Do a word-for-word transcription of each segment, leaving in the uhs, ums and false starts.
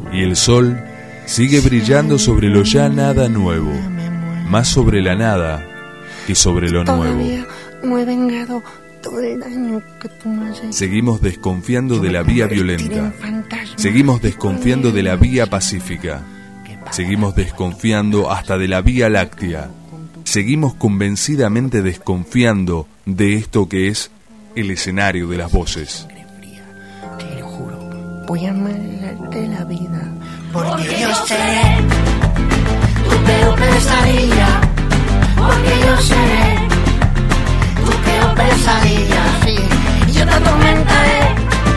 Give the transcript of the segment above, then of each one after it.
Y el sol sigue brillando sobre lo ya nada nuevo, más sobre la nada que sobre lo nuevo. Todavía no he vengado todo el daño que tú me has hecho. Seguimos desconfiando de la vía violenta. Seguimos desconfiando de la vía pacífica. Seguimos desconfiando hasta de la Vía Láctea. Seguimos convencidamente desconfiando de esto que es el escenario de las voces. Te lo juro, voy a amargarte la vida. Porque yo seré tu peor pesadilla. Porque yo seré tu peor pesadilla. Sí, yo te atormentaré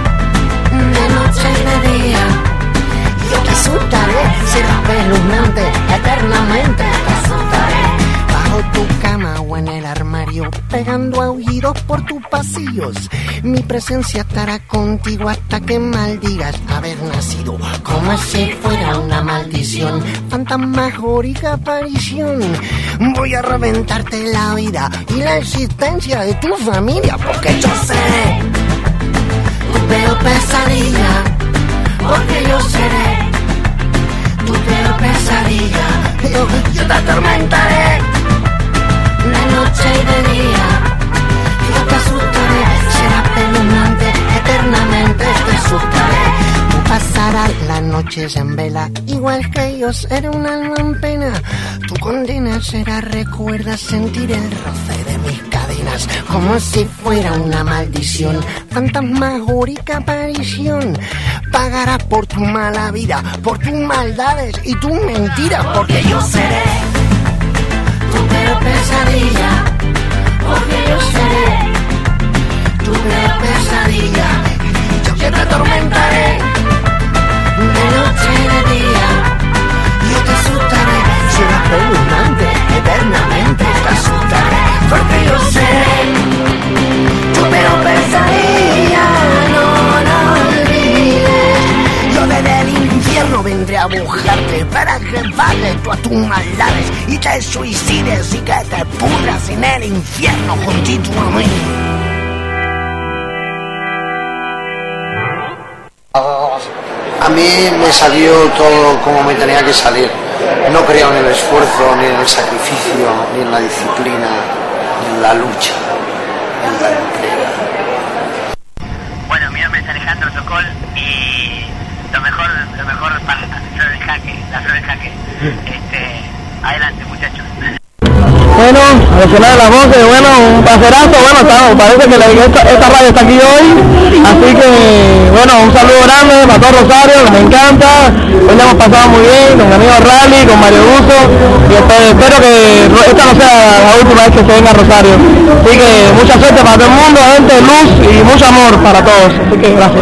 de noche y de día. Yo te asustaré, serás espeluznante, eternamente te asustaré. Bajo tu cama o en el armario, pegando aullidos por tus pasillos. Mi presencia estará contigo hasta que maldigas haber nacido. Como si fuera una maldición, fantasmagórica aparición. Voy a reventarte la vida y la existencia de tu familia, porque yo seré tu peor pesadilla. Porque yo seré tu peor pesadilla. Yo, yo te atormentaré de noche y de día. Yo te asustaré, serás espeluznante, eternamente te asustaré. Tú pasarás las noches en vela, igual que yo seré un alma en pena. Tu condena será, recuerda sentir el roce de mis cadenas, como si fuera una maldición, fantasmagórica aparición. Pagarás por tu mala vida, por tus maldades y tus mentiras, porque yo seré tu peor pesadilla. Porque yo seré tu peor pesadilla. Yo, yo te atormentaré de noche y de día. Yo te asustaré, serás espeluznante, eternamente te asustaré, porque yo seré tu peor pesadilla. No, no olvides. Yo desde el infierno vendré a buscarte para que pagues tú a tus maldades y te suicides y que te pudras en el infierno juntito a mí. A mí me salió todo como me tenía que salir. No creo en el esfuerzo, ni en el sacrificio, ni en la disciplina, ni en la lucha, ni en la entrega. Bueno, mi nombre es Alejandro Sokol y lo mejor, lo mejor para la flor del jaque, la flor del jaque. Este, adelante muchachos. Bueno, a sonar las voces, bueno, un placerazo, bueno, estamos, parece que la, esta, esta radio está aquí hoy, así que, bueno, un saludo grande para todo Rosario, que me encanta, hoy la hemos pasado muy bien, con mi amigo Rally, con Mario Buzo, y espero, espero que esta no sea la última vez que se venga a Rosario, así que mucha suerte para todo el mundo, gente, luz y mucho amor para todos, así que gracias.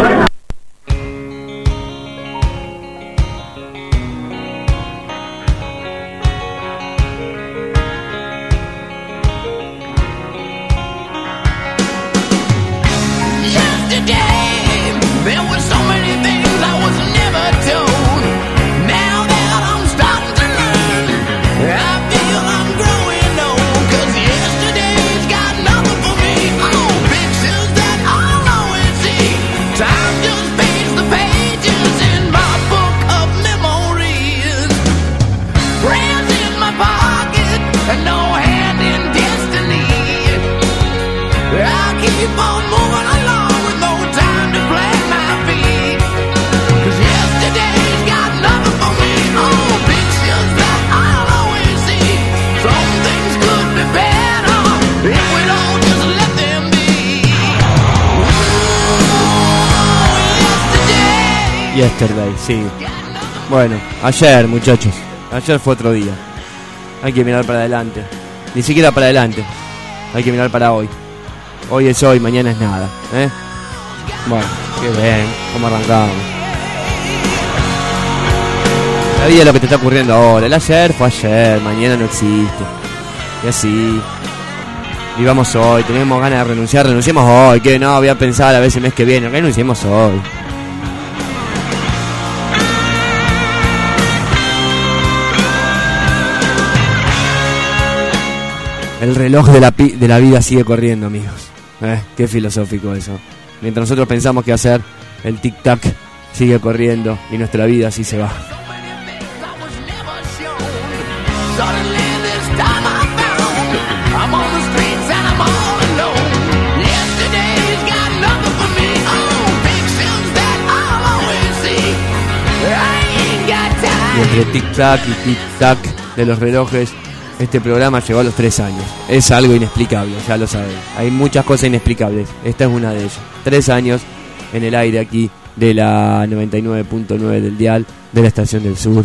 Yesterday, sí. Bueno, ayer, muchachos. Ayer fue otro día. Hay que mirar para adelante. Ni siquiera para adelante. Hay que mirar para hoy. Hoy es hoy, mañana es nada, ¿eh? Bueno, qué bien. ¿Cómo arrancamos? La vida es lo que te está ocurriendo ahora. El ayer fue ayer, mañana no existe. Y así. Vivamos hoy. Tenemos ganas de renunciar, renunciemos hoy. Que no, voy a pensar a veces el mes que viene. Renunciemos hoy. El reloj de la, pi- de la vida sigue corriendo, amigos. Eh, qué filosófico eso. Mientras nosotros pensamos que hacer el tic-tac sigue corriendo y nuestra vida así se va. Y entre tic-tac y tic-tac de los relojes, este programa llegó a los tres años. Es algo inexplicable, ya lo saben. Hay muchas cosas inexplicables. Esta es una de ellas. Tres años en el aire aquí de la noventa y nueve punto nueve del dial, de la Estación del Sur.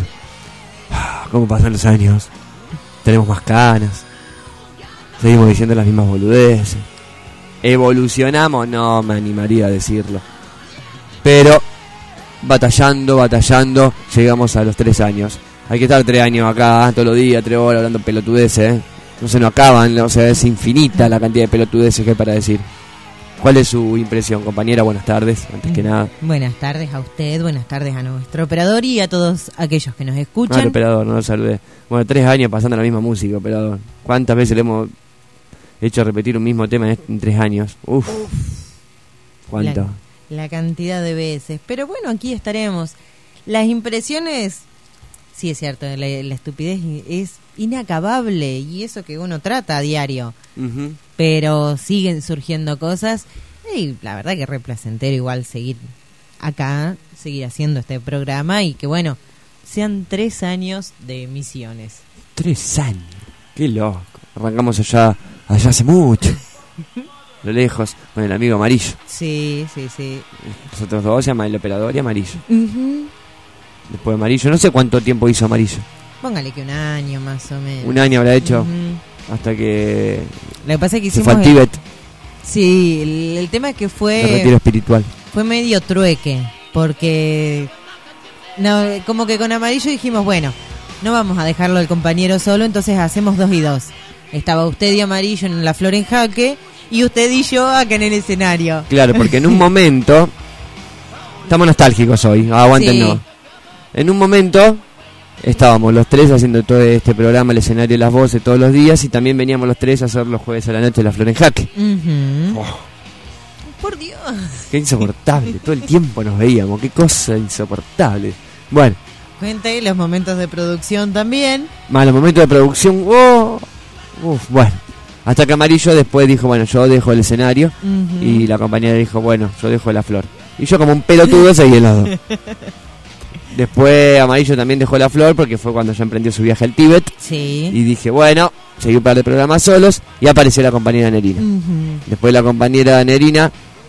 ¿Cómo pasan los años? Tenemos más canas. Seguimos diciendo las mismas boludeces. ¿Evolucionamos? No me animaría a decirlo. Pero batallando, batallando, llegamos a los tres años. Hay que estar tres años acá, todos los días, tres horas hablando pelotudeces, ¿eh? No se nos acaban, o sea, es infinita la cantidad de pelotudeces que hay para decir. ¿Cuál es su impresión, compañera? Buenas tardes, antes que nada. Buenas tardes a usted, buenas tardes a nuestro operador y a todos aquellos que nos escuchan. Ah, el operador, no lo saludé. Bueno, tres años pasando la misma música, operador. ¿Cuántas veces le hemos hecho repetir un mismo tema en, en tres años? Uf. Uf. ¿Cuánto? La, la cantidad de veces. Pero bueno, aquí estaremos. Las impresiones... Sí, es cierto, la, la estupidez es inacabable y eso que uno trata a diario. Uh-huh. Pero siguen surgiendo cosas y la verdad que re placentero igual seguir acá, seguir haciendo este programa y que bueno, sean tres años de emisiones. Tres años, qué loco. Arrancamos allá, allá hace mucho, lo lejos, con el amigo Amarillo. Sí, sí, sí. Nosotros dos se llama el operador y Amarillo. Uh-huh. Después Amarillo, no sé cuánto tiempo hizo Amarillo. Póngale que un año más o menos. Un año habrá hecho, uh-huh. hasta que... Lo que pasa es que se hicimos... fue al Tíbet. Sí, el, el tema es que fue... El retiro espiritual. Fue medio trueque, porque... No, como que con Amarillo dijimos, bueno, no vamos a dejarlo al compañero solo, entonces hacemos dos y dos. Estaba usted y Amarillo en La Flor en Jaque, y usted y yo acá en el escenario. Claro, porque en un momento... Estamos nostálgicos hoy, aguántenos. Sí. En un momento estábamos los tres haciendo todo este programa, el escenario y las voces todos los días, y también veníamos los tres a hacer los jueves a la noche La Flor en Jaque. Uh-huh. Oh. Por Dios. Qué insoportable, todo el tiempo nos veíamos, qué cosa insoportable. Bueno. Cuente los momentos de producción también. Más los momentos de producción, oh. Uf, bueno. Hasta que Amarillo después dijo, bueno, yo dejo el escenario, uh-huh. y la compañera dijo, bueno, yo dejo La Flor. Y yo como un pelotudo seguí en los dos. Después Amarillo también dejó La Flor porque fue cuando ya emprendió su viaje al Tíbet. Sí. Y dije, bueno, seguí un par de programas solos y apareció la compañera Nerina. Uh-huh. Después la compañera Nerina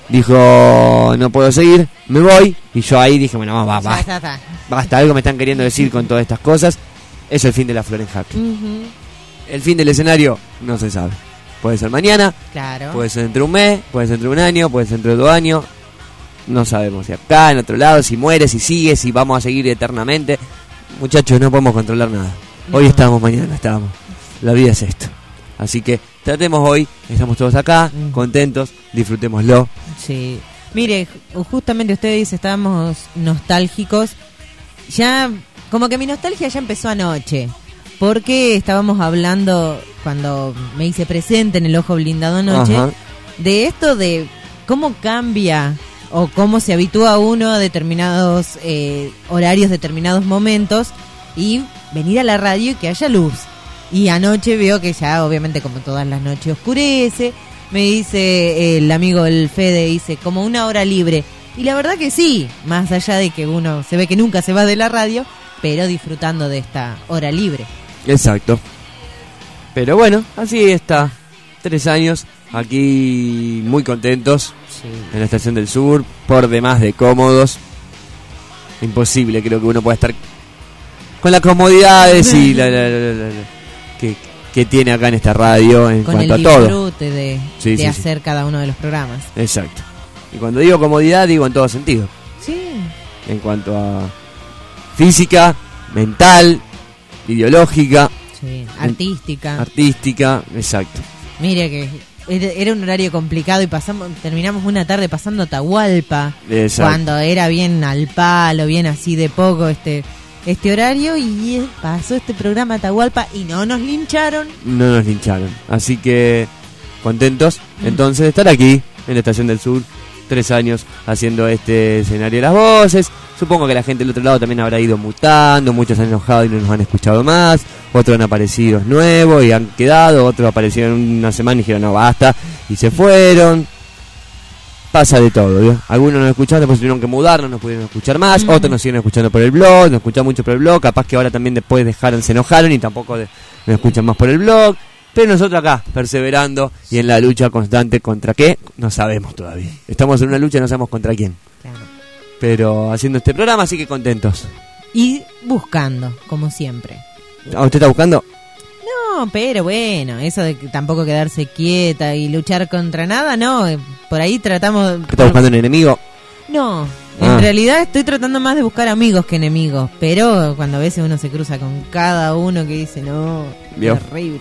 dijo, no puedo seguir, me voy. Y yo ahí dije, bueno, va, va, va. Ya, ya, ya. Basta, algo me están queriendo decir con todas estas cosas. Es el fin de La Flor en Jaque. Uh-huh. El fin del escenario no se sabe. Puede ser mañana, claro. Puede ser dentro de un mes, puede ser dentro de un año, puede ser dentro de dos años. No sabemos si acá, en otro lado, si muere, si sigue, si vamos a seguir eternamente. Muchachos, no podemos controlar nada. No. Hoy estamos, mañana no estamos. La vida es esto. Así que tratemos hoy, estamos todos acá, mm. contentos, disfrutémoslo. Sí. Mire, justamente usted dice, estábamos nostálgicos. Ya, como que mi nostalgia ya empezó anoche. Porque estábamos hablando, cuando me hice presente en el Ojo Blindado anoche, ajá, de esto de cómo cambia... o cómo se habitúa uno a determinados eh, horarios, determinados momentos, y venir a la radio y que haya luz. Y anoche veo que ya, obviamente, como todas las noches oscurece. Me dice eh, el amigo el Fede, dice, como una hora libre. Y la verdad que sí, más allá de que uno se ve que nunca se va de la radio, pero disfrutando de esta hora libre. Exacto. Pero bueno, así está. Tres años, aquí muy contentos. Sí. En la Estación del Sur, por demás de cómodos. Imposible, creo que uno pueda estar con las comodidades y la, la, la, la, la, que, que tiene acá en esta radio en con cuanto a todo. todo. Con el disfrute de, sí, de sí, hacer sí. cada uno de los programas. Exacto. Y cuando digo comodidad, digo en todo sentido. Sí. En cuanto a física, mental, ideológica, sí, artística. Artística, exacto. Mire que era un horario complicado y pasamos terminamos una tarde pasando Atahualpa. Exacto. Cuando era bien al palo, bien así de poco este este horario, y pasó este programa Atahualpa y no nos lincharon. No nos lincharon. Así que contentos entonces de estar aquí en la Estación del Sur, tres años haciendo este escenario de las voces, Supongo que la gente del otro lado también habrá ido mutando, muchos han enojado y no nos han escuchado más, otros han aparecido nuevos y han quedado, otros aparecieron una semana y dijeron no basta y se fueron. Pasa de todo, ¿vio? Algunos nos escucharon, después tuvieron que mudar, no nos pudieron escuchar más, mm. otros nos siguen escuchando por el blog, nos escuchan mucho por el blog, capaz que ahora también después dejaron, se enojaron y tampoco de, nos escuchan más por el blog. Pero nosotros acá, perseverando y en la lucha constante contra qué, no sabemos todavía. Estamos en una lucha y no sabemos contra quién. Claro. Pero haciendo este programa, así que contentos. Y buscando, como siempre. ¿A usted está buscando? No, pero bueno, eso de que tampoco quedarse quieta y luchar contra nada, no. Por ahí tratamos... ¿Qué está buscando un enemigo? No, en ah. realidad estoy tratando más de buscar amigos que enemigos. Pero cuando a veces uno se cruza con cada uno que dice, no, ¿vio? Terrible.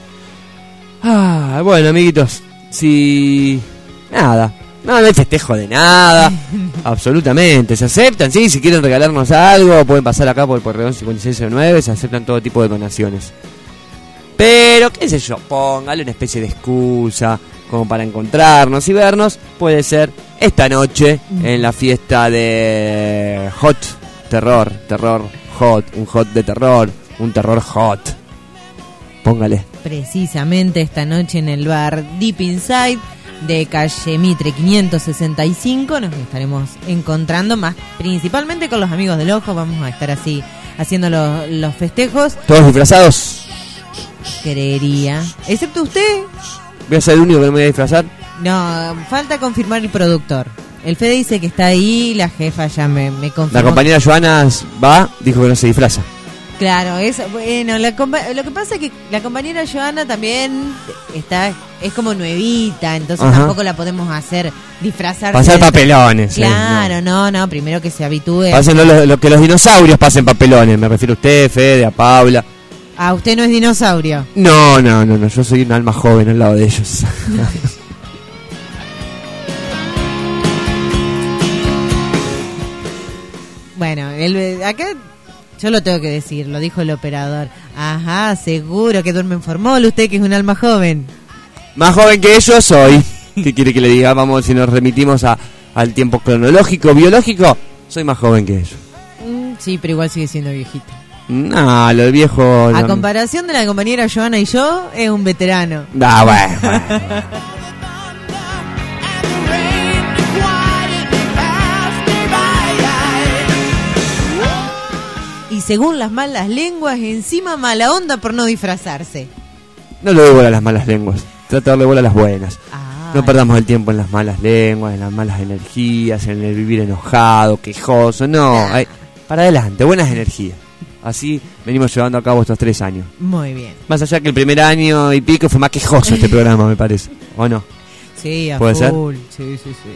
Ah, bueno, amiguitos, si... Nada, no, no hay festejo de nada, absolutamente, se aceptan, sí, si quieren regalarnos algo, pueden pasar acá por el Porredón cincuenta y seis cero nueve, se aceptan todo tipo de donaciones. Pero, qué sé yo, póngale una especie de excusa, como para encontrarnos y vernos, puede ser esta noche en la fiesta de Hot, terror, terror, hot, un hot de terror, un terror hot. Póngale. Precisamente esta noche en el bar Deep Inside de calle Mitre quinientos sesenta y cinco nos estaremos encontrando más principalmente con los amigos del ojo. Vamos a estar así haciendo los, los festejos. ¿Todos disfrazados? Creería. Excepto usted. ¿Voy a ser el único que no me voy a disfrazar? No, falta confirmar el productor. El Fede dice que está ahí, la jefa ya me, me confirmó. La compañera Joana va, dijo que no se disfraza. Claro, eso, bueno, la compa- lo que pasa es que la compañera Joana también está, es como nuevita, entonces Ajá. tampoco la podemos hacer disfrazar. Pasar papelones. Claro, eh, no. no, no, primero que se habitúe. Pásenlo lo, lo que los dinosaurios pasen papelones, me refiero a usted, Fede, a Paula. Ah, usted no es dinosaurio. No, no, no, no, yo soy un alma joven al lado de ellos. Bueno, el, acá... Yo lo tengo que decir, lo dijo el operador. Ajá, seguro que duerme en formol usted, que es un alma joven. Más joven que yo soy. ¿Qué quiere que le diga? Vamos, si nos remitimos a, al tiempo cronológico, biológico, soy más joven que ellos. Mm, sí, pero igual sigue siendo viejito. No, lo viejo... A no... comparación de la compañera Joana y yo, es un veterano. Ah, bueno, bueno. Y según las malas lenguas, encima mala onda por no disfrazarse. No le doy bola a las malas lenguas, trato de darle bola a las buenas. Ah, no perdamos el tiempo en las malas lenguas, en las malas energías, en el vivir enojado, quejoso, no. Hay, para adelante, buenas energías. Así venimos llevando a cabo estos tres años. Muy bien. Más allá que el primer año y pico fue más quejoso este programa, me parece. ¿O no? Sí, a ¿Puede full. ser? Sí, sí, sí.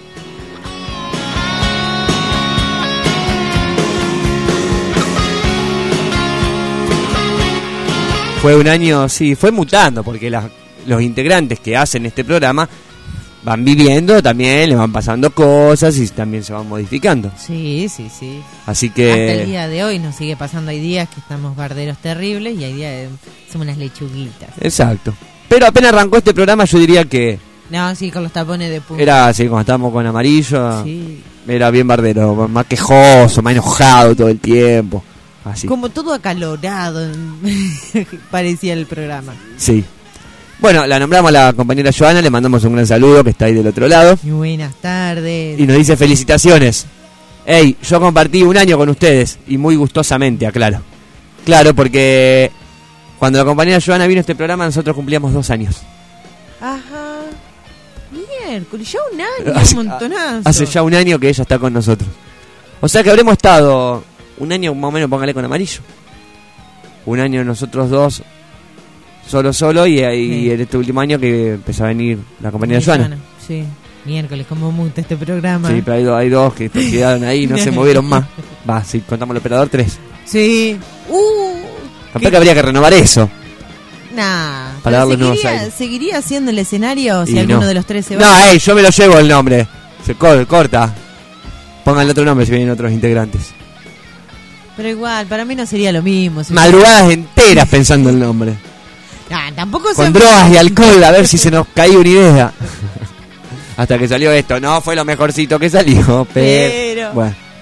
Fue un año, sí, fue mutando, porque la, los integrantes que hacen este programa van viviendo también, le van pasando cosas y también se van modificando. Sí, sí, sí. Así que... Hasta el día de hoy nos sigue pasando, hay días que estamos barderos terribles y hay días que somos unas lechuguitas. Exacto. Pero apenas arrancó este programa yo diría que... No, sí, con los tapones de punta. Era así, cuando estábamos con Amarillo, sí. Era bien bardero, más quejoso, más enojado todo el tiempo. Así. Como todo acalorado parecía el programa. Sí. Bueno, la nombramos a la compañera Joana, le mandamos un gran saludo que está ahí del otro lado. Muy buenas tardes. Y nos dice felicitaciones. Ey, yo compartí un año con ustedes y muy gustosamente, aclaro. Claro, porque cuando la compañera Joana vino a este programa nosotros cumplíamos dos años. Ajá. Miércoles, ya un año, hace, un montonazo. Hace ya un año que ella está con nosotros. O sea que habremos estado... Un año más o menos, póngale con Amarillo. Un año nosotros dos, solo, solo, y ahí sí. En este último año que empezó a venir la compañera de Joana. Sí, miércoles, como muta este programa. Sí, pero hay, do, hay dos que quedaron ahí y no se movieron más. Va, si contamos el operador, tres. Sí. Uh, Capaz que habría que renovar eso. Nah. Para darle seguiría, nuevos aires. ¿Seguiría haciendo el escenario si y alguno no. de los tres se va? No, ey, yo me lo llevo el nombre. Se co- corta. Pongan otro nombre si vienen otros integrantes. Pero igual, para mí no sería lo mismo. Si Madrugadas enteras pensando el nombre. Ah, tampoco Con se... drogas y alcohol, a ver si se nos caía una idea. Hasta que salió esto. No fue lo mejorcito que salió, pero... Pero... Bueno,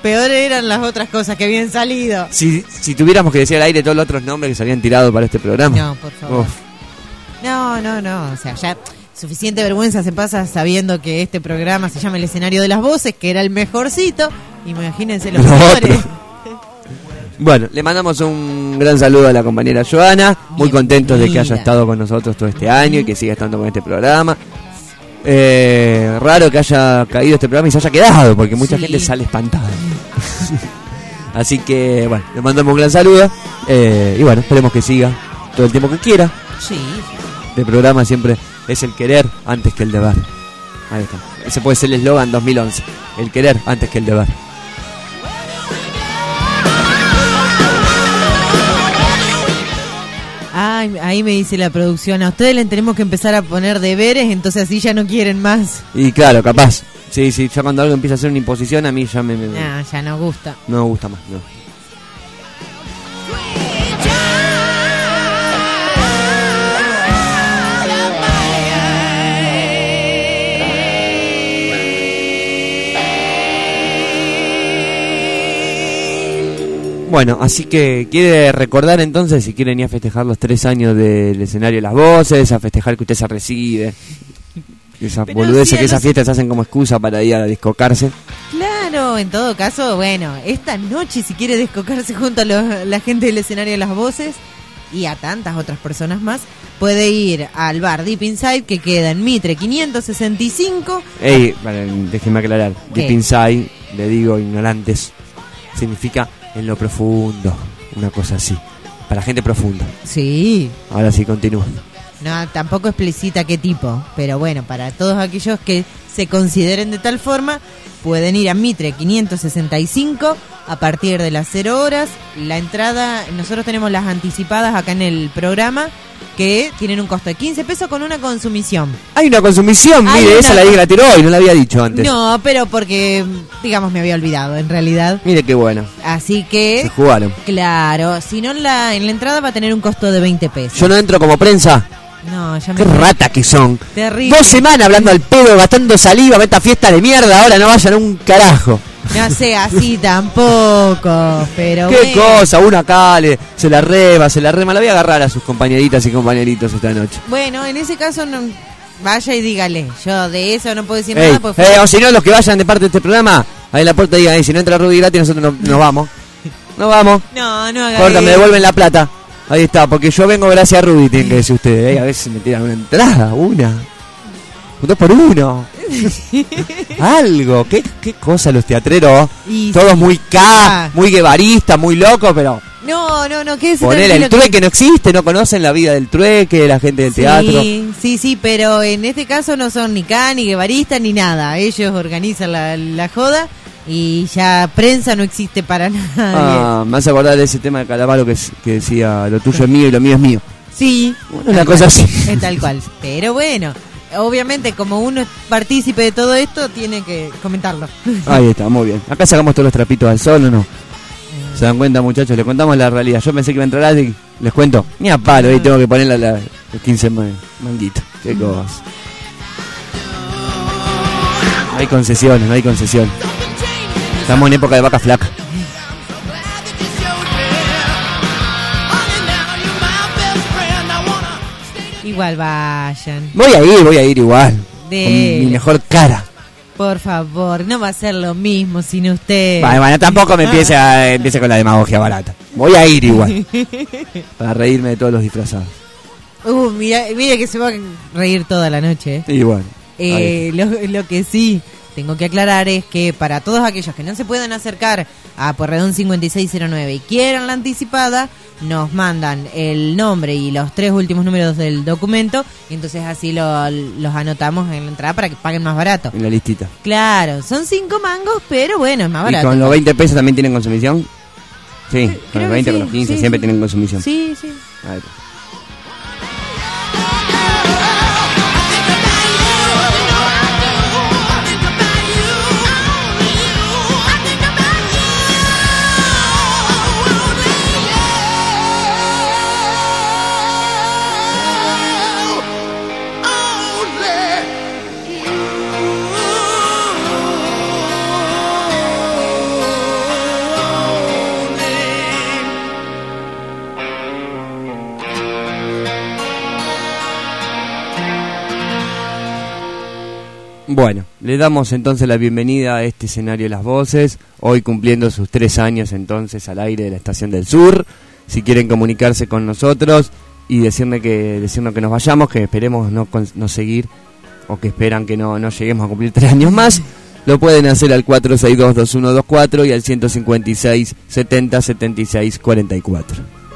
Peor eran las otras cosas que habían salido. Si, si tuviéramos que decir al aire todos los otros nombres que se habían tirado para este programa. No, por favor. Uf. No, no, no. O sea, ya suficiente vergüenza se pasa sabiendo que este programa se llama El Escenario de las Voces, que era el mejorcito. Imagínense los Lo mejores. otro. Bueno, le mandamos un gran saludo a la compañera Joana. Muy contentos de que haya estado con nosotros todo este año y que siga estando con este programa. Eh, raro que haya caído este programa y se haya quedado, porque mucha Sí. gente sale espantada. Así que, bueno, le mandamos un gran saludo. Eh, y bueno, esperemos que siga todo el tiempo que quiera. Sí. Este programa siempre es el querer antes que el deber. Ahí está. Ese puede ser el eslogan dos mil once. El querer antes que el deber. Ay, ahí me dice la producción, a ustedes les tenemos que empezar a poner deberes, entonces así ya no quieren más. Y claro, capaz. Sí, sí, ya cuando algo empieza a ser una imposición, a mí ya me... me Ah, ya no gusta. no me gusta más, no. Bueno, así que quiere recordar entonces, si quieren ir a festejar los tres años del escenario de las voces, a festejar que usted se recibe, esas Pero boludeces sí, a que esas los- fiestas se hacen como excusa para ir a discocarse. Claro, en todo caso, bueno, esta noche si quiere descocarse junto a los- la gente del Escenario de las Voces y a tantas otras personas más, puede ir al bar Deep Inside que queda en Mitre quinientos sesenta y cinco. Ey, vale, déjeme aclarar, ¿Qué? Deep Inside, le digo ignorantes, significa en lo profundo, una cosa así, para gente profunda. Sí. Ahora sí, continúa. No, tampoco explicita qué tipo, pero bueno, para todos aquellos que se consideren de tal forma, pueden ir a Mitre quinientos sesenta y cinco a partir de las cero horas. La entrada, nosotros tenemos las anticipadas acá en el programa, que tienen un costo de quince pesos con una consumición. Hay una consumición, Hay mire, una- esa la dije, la tiró hoy, no la había dicho antes. No, pero porque, digamos, me había olvidado, en realidad. Mire qué bueno, Así se que, jugaron. claro, si no, en la, en la entrada va a tener un costo de veinte pesos. Yo no entro como prensa. No, ya me... Qué rata que son. Terrible. Dos semanas hablando al pedo, gastando saliva, esta fiesta de mierda, ahora no vayan un carajo. No sea así tampoco, pero Qué bueno. cosa, uno acá le, se la rema, se la rema. La voy a agarrar a sus compañeritas y compañeritos esta noche. Bueno, en ese caso no, vaya y dígale. Yo de eso no puedo decir Ey, nada. Pues eh, o si no, los que vayan de parte de este programa, ahí en la puerta digan, "Ey, si no entra Rudy gratis, nosotros no- nos vamos. Nos vamos. No, no haga Corta, me eso. devuelven la plata. Ahí está, porque yo vengo gracias a Rudy, tienen que decir ustedes. Eh, a veces me tiran una entrada, una. Un dos por uno. Algo, qué, qué cosa los teatreros. Y Todos sí. muy K, Ah. muy guevaristas, muy locos, pero No, no, no, quédese poner el tranquilo que- trueque no existe, no conocen la vida del trueque, la gente del teatro. Sí, sí, sí, pero en este caso no son ni K, ni guevaristas, ni nada. Ellos organizan la, la joda y ya prensa no existe para nadie. Ah, me hace acordar de ese tema de Calamaro que, es- que decía, lo tuyo es mío y lo mío es mío. Sí. Bueno, una tal cosa cual, así. Es tal cual. Pero bueno, obviamente como uno es partícipe de todo esto, tiene que comentarlo. Ahí está, muy bien. Acá sacamos todos los trapitos al sol, ¿o no? ¿Se dan cuenta, muchachos? Les contamos la realidad. Yo pensé que iba a entrar alguien. Les cuento. Ni a palo, ahí tengo que poner la, la- los quince man- manguitos. Qué cosa. No hay concesiones, no hay concesiones. Estamos en época de vaca flaca. Igual vayan. Voy a ir, voy a ir igual. De- Con mi mejor cara. Por favor, no va a ser lo mismo sin usted. Bueno, bueno, tampoco me empiece, a, empiece con la demagogia barata. Voy a ir igual. Para reírme de todos los disfrazados. Uh, mira, mira que se va a reír toda la noche. ¿eh? Y bueno. Eh, lo, lo que sí tengo que aclarar es que para todos aquellos que no se puedan acercar a Porredón cincuenta y seis cero nueve y quieran la anticipada, nos mandan el nombre y los tres últimos números del documento y entonces así lo- los anotamos en la entrada para que paguen más barato. En la listita. Claro, son cinco mangos, pero bueno, es más ¿Y barato. con los veinte pesos también tienen consumición? Sí, con creo los que veinte, sí, con los quince, sí, siempre sí. tienen consumición. Sí, sí. Ahí está. Bueno, le damos entonces la bienvenida a este escenario de las voces, hoy cumpliendo sus tres años entonces al aire de la Estación del Sur. Si quieren comunicarse con nosotros y decirme que, decirnos que nos vayamos, que esperemos no, no seguir, o que esperan que no, no lleguemos a cumplir tres años más, lo pueden hacer al cuatro seis dos, dos uno dos cuatro y al ciento cincuenta y seis, setenta, setenta y seis, cuarenta y cuatro.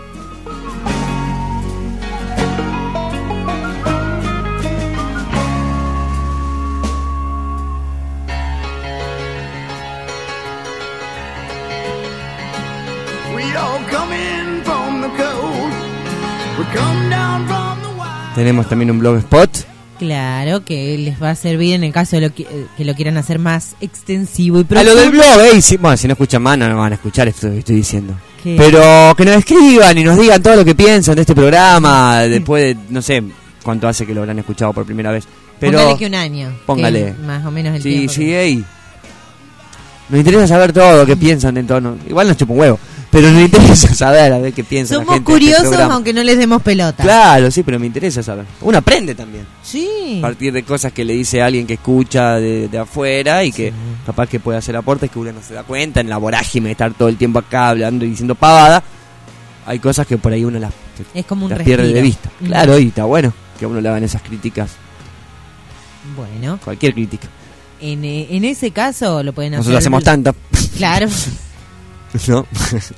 Tenemos también un blogspot. Claro, que les va a servir en el caso de lo que, que lo quieran hacer más extensivo y profundo. A lo del blog, eh, si, bueno, si no escuchan más, no van a escuchar esto que estoy diciendo. ¿Qué? Pero que nos escriban y nos digan todo lo que piensan de este programa. Después de, no sé cuánto hace que lo habrán escuchado por primera vez. Pero póngale que un año. Póngale. Más o menos el sí, tiempo. Sí, que... sí, ey. Nos interesa saber todo lo que piensan de todo. Igual nos chupa un huevo. Pero nos interesa saber a ver qué piensan. Somos la gente curiosos, de este aunque no les demos pelota. Claro, sí, pero me interesa saber. Uno aprende también. Sí. A partir de cosas que le dice alguien que escucha de, de afuera y que sí, capaz que puede hacer aportes que uno no se da cuenta en la vorágine de estar todo el tiempo acá hablando y diciendo pavada. Hay cosas que por ahí uno las, es como un las respiro. pierde de vista. Mm. Claro, y está bueno que a uno le hagan esas críticas. Bueno. Cualquier crítica. En, en ese caso lo pueden hacer. Nosotros hacemos tanto. Claro. ¿No?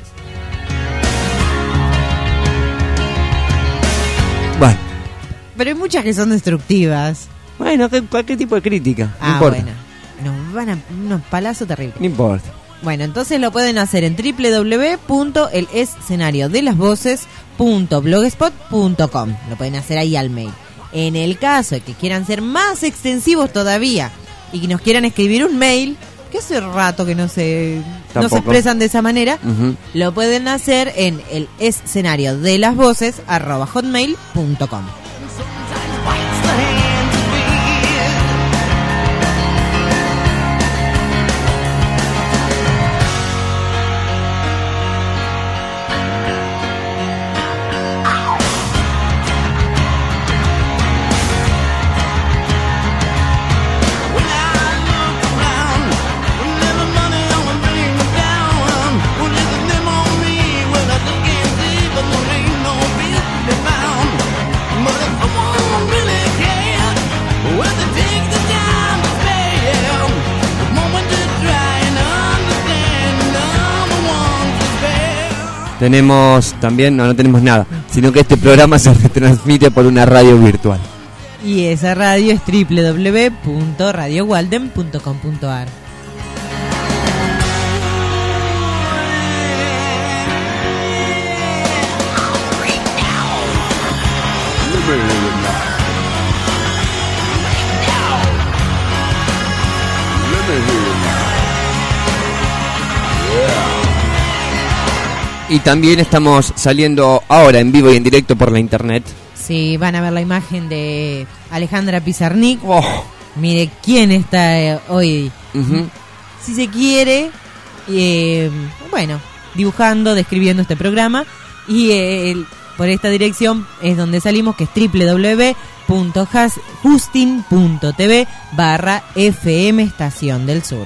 Bueno. Pero hay muchas que son destructivas. Bueno, cualquier tipo de crítica. Ah, no importa. Bueno. Nos van a unos palazos terribles. No importa. Bueno, entonces lo pueden hacer en doble u doble u doble u punto el escenario de las voces punto blogspot punto com. Lo pueden hacer ahí al mail. En el caso de que quieran ser más extensivos todavía y que nos quieran escribir un mail, que hace rato que no se, no se expresan de esa manera, uh-huh. Lo pueden hacer en el escenario de las voces arroba hotmail punto com. Tenemos también, no, no tenemos nada, sino que este programa se retransmite por una radio virtual. Y esa radio es doble u doble u doble u punto radio walden punto com punto a r. Y también estamos saliendo ahora en vivo y en directo por la internet. Sí, van a ver la imagen de Alejandra Pizarnik. Oh. Mire quién está eh, hoy. Uh-huh. Si se quiere, eh, bueno, dibujando, describiendo este programa. Y eh, el, por esta dirección es donde salimos, que es doble u doble u doble u punto justin punto t v barra F M Estación del Sur.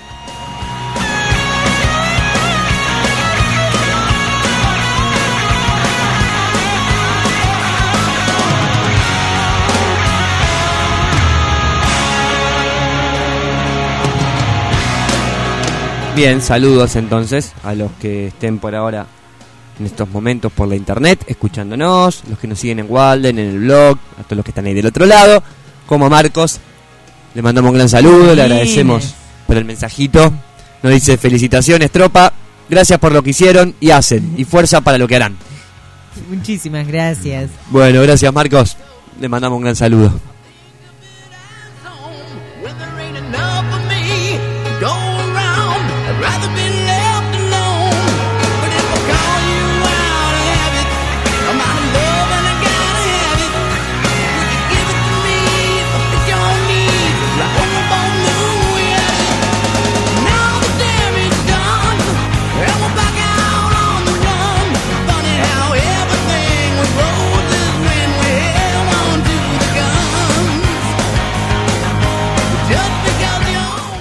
Bien, saludos entonces a los que estén por ahora en estos momentos por la internet, escuchándonos, los que nos siguen en Walden, en el blog, a todos los que están ahí del otro lado, como a Marcos, le mandamos un gran saludo, le agradecemos por el mensajito, nos dice felicitaciones tropa, gracias por lo que hicieron y hacen, y fuerza para lo que harán. Muchísimas gracias. Bueno, gracias Marcos, le mandamos un gran saludo.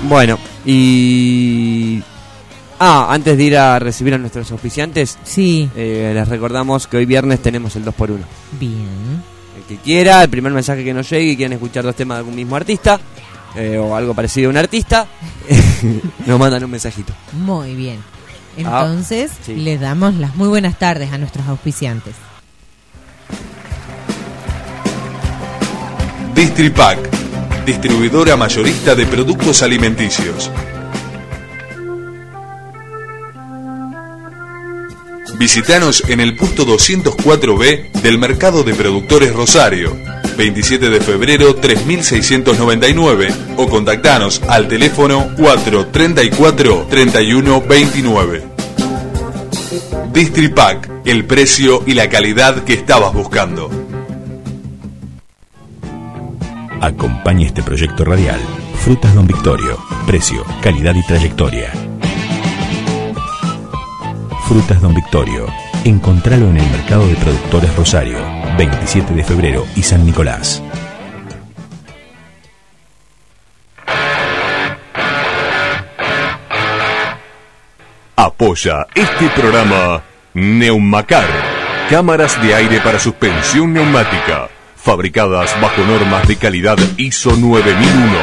Bueno, y... Ah, antes de ir a recibir a nuestros auspiciantes, sí. eh, les recordamos que hoy viernes tenemos el dos por uno. Bien. El que quiera, el primer mensaje que nos llegue y quieran escuchar dos temas de algún mismo artista, eh, o algo parecido a un artista, nos mandan un mensajito. Muy bien. Entonces, ah, sí. les damos las muy buenas tardes a nuestros auspiciantes. Distripac, distribuidora mayorista de productos alimenticios. Visítanos en el puesto doscientos cuatro B del Mercado de Productores Rosario, veintisiete de febrero tres mil seiscientos noventa y nueve, o contactanos al teléfono cuatro treinta y cuatro treinta y uno veintinueve. Distripac, el precio y la calidad que estabas buscando. Acompaña este proyecto radial. Frutas Don Victorio. Precio, calidad y trayectoria. Frutas Don Victorio. Encontralo en el Mercado de Productores Rosario, veintisiete de febrero y San Nicolás. Apoya este programa Neumacar, cámaras de aire para suspensión neumática, fabricadas bajo normas de calidad I S O nueve mil uno.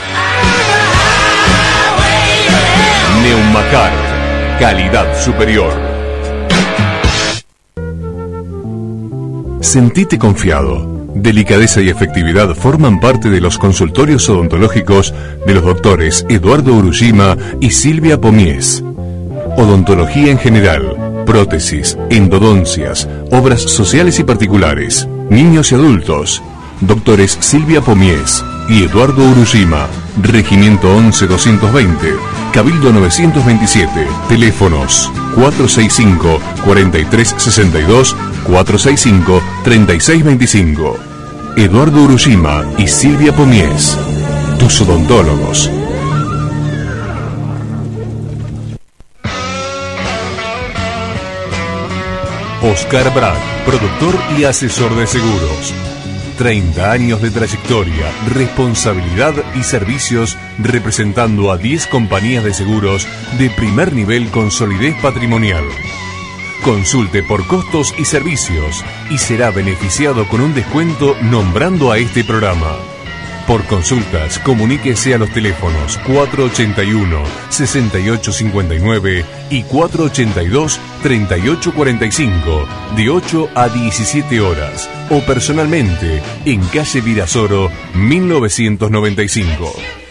Neumacar, calidad superior. Sentite confiado. Delicadeza y efectividad forman parte de los consultorios odontológicos de los doctores Eduardo Urushima y Silvia Pomies. Odontología en general, prótesis, endodoncias, obras sociales y particulares, niños y adultos. Doctores Silvia Pomies y Eduardo Urushima. Regimiento once doscientos veinte, Cabildo novecientos veintisiete. Teléfonos cuatro seis cinco, cuatro tres seis dos, cuatro seis cinco, tres seis dos cinco. Eduardo Urushima y Silvia Pomies, tus odontólogos. Oscar Brack, productor y asesor de seguros. treinta años de trayectoria, responsabilidad y servicios representando a diez compañías de seguros de primer nivel con solidez patrimonial. Consulte por costos y servicios y será beneficiado con un descuento nombrando a este programa. Por consultas, comuníquese a los teléfonos cuatro ochenta y uno, sesenta y ocho cincuenta y nueve y cuatro ochenta y dos, treinta y ocho cuarenta y cinco, de ocho a diecisiete horas, o personalmente en calle Virasoro, mil novecientos noventa y cinco.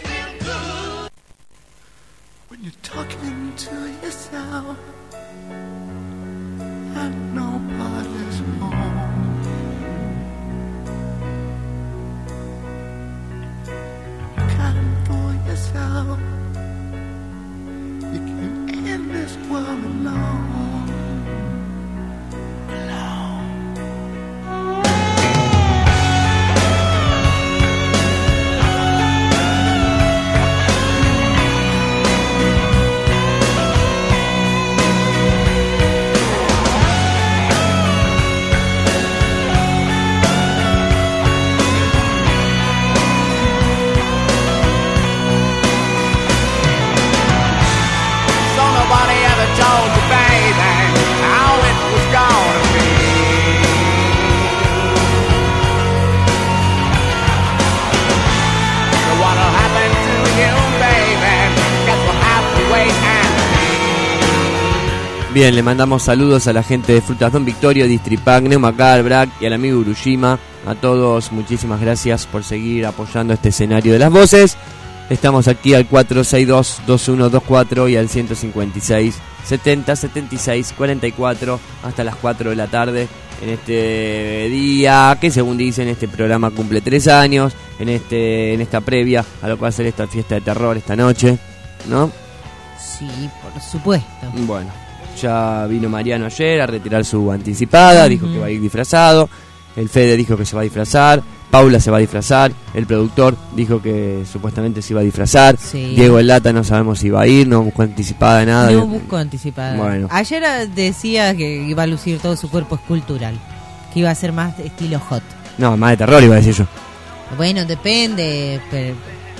Bien, le mandamos saludos a la gente de Frutas Don Victorio, Distripac, Neumacar, Brack y al amigo Urushima. A todos, muchísimas gracias por seguir apoyando este escenario de las voces. Estamos aquí al cuatro seis dos, dos uno dos cuatro y al ciento cincuenta y seis, setenta, setenta y seis, cuarenta y cuatro hasta las cuatro de la tarde. En este día que, según dicen, este programa cumple tres años. En este en esta previa a lo que va a ser esta fiesta de terror esta noche, ¿no? Sí, por supuesto. Bueno, ya vino Mariano ayer a retirar su anticipada, uh-huh. Dijo que va a ir disfrazado. El Fede dijo que se va a disfrazar. Paula se va a disfrazar. El productor dijo que supuestamente se iba a disfrazar. Sí. Diego el Lata no sabemos si va a ir, no buscó anticipada nada. No buscó anticipada. Bueno. Ayer decía que iba a lucir todo su cuerpo escultural, que iba a ser más estilo hot. No, más de terror iba a decir yo. Bueno, depende, pero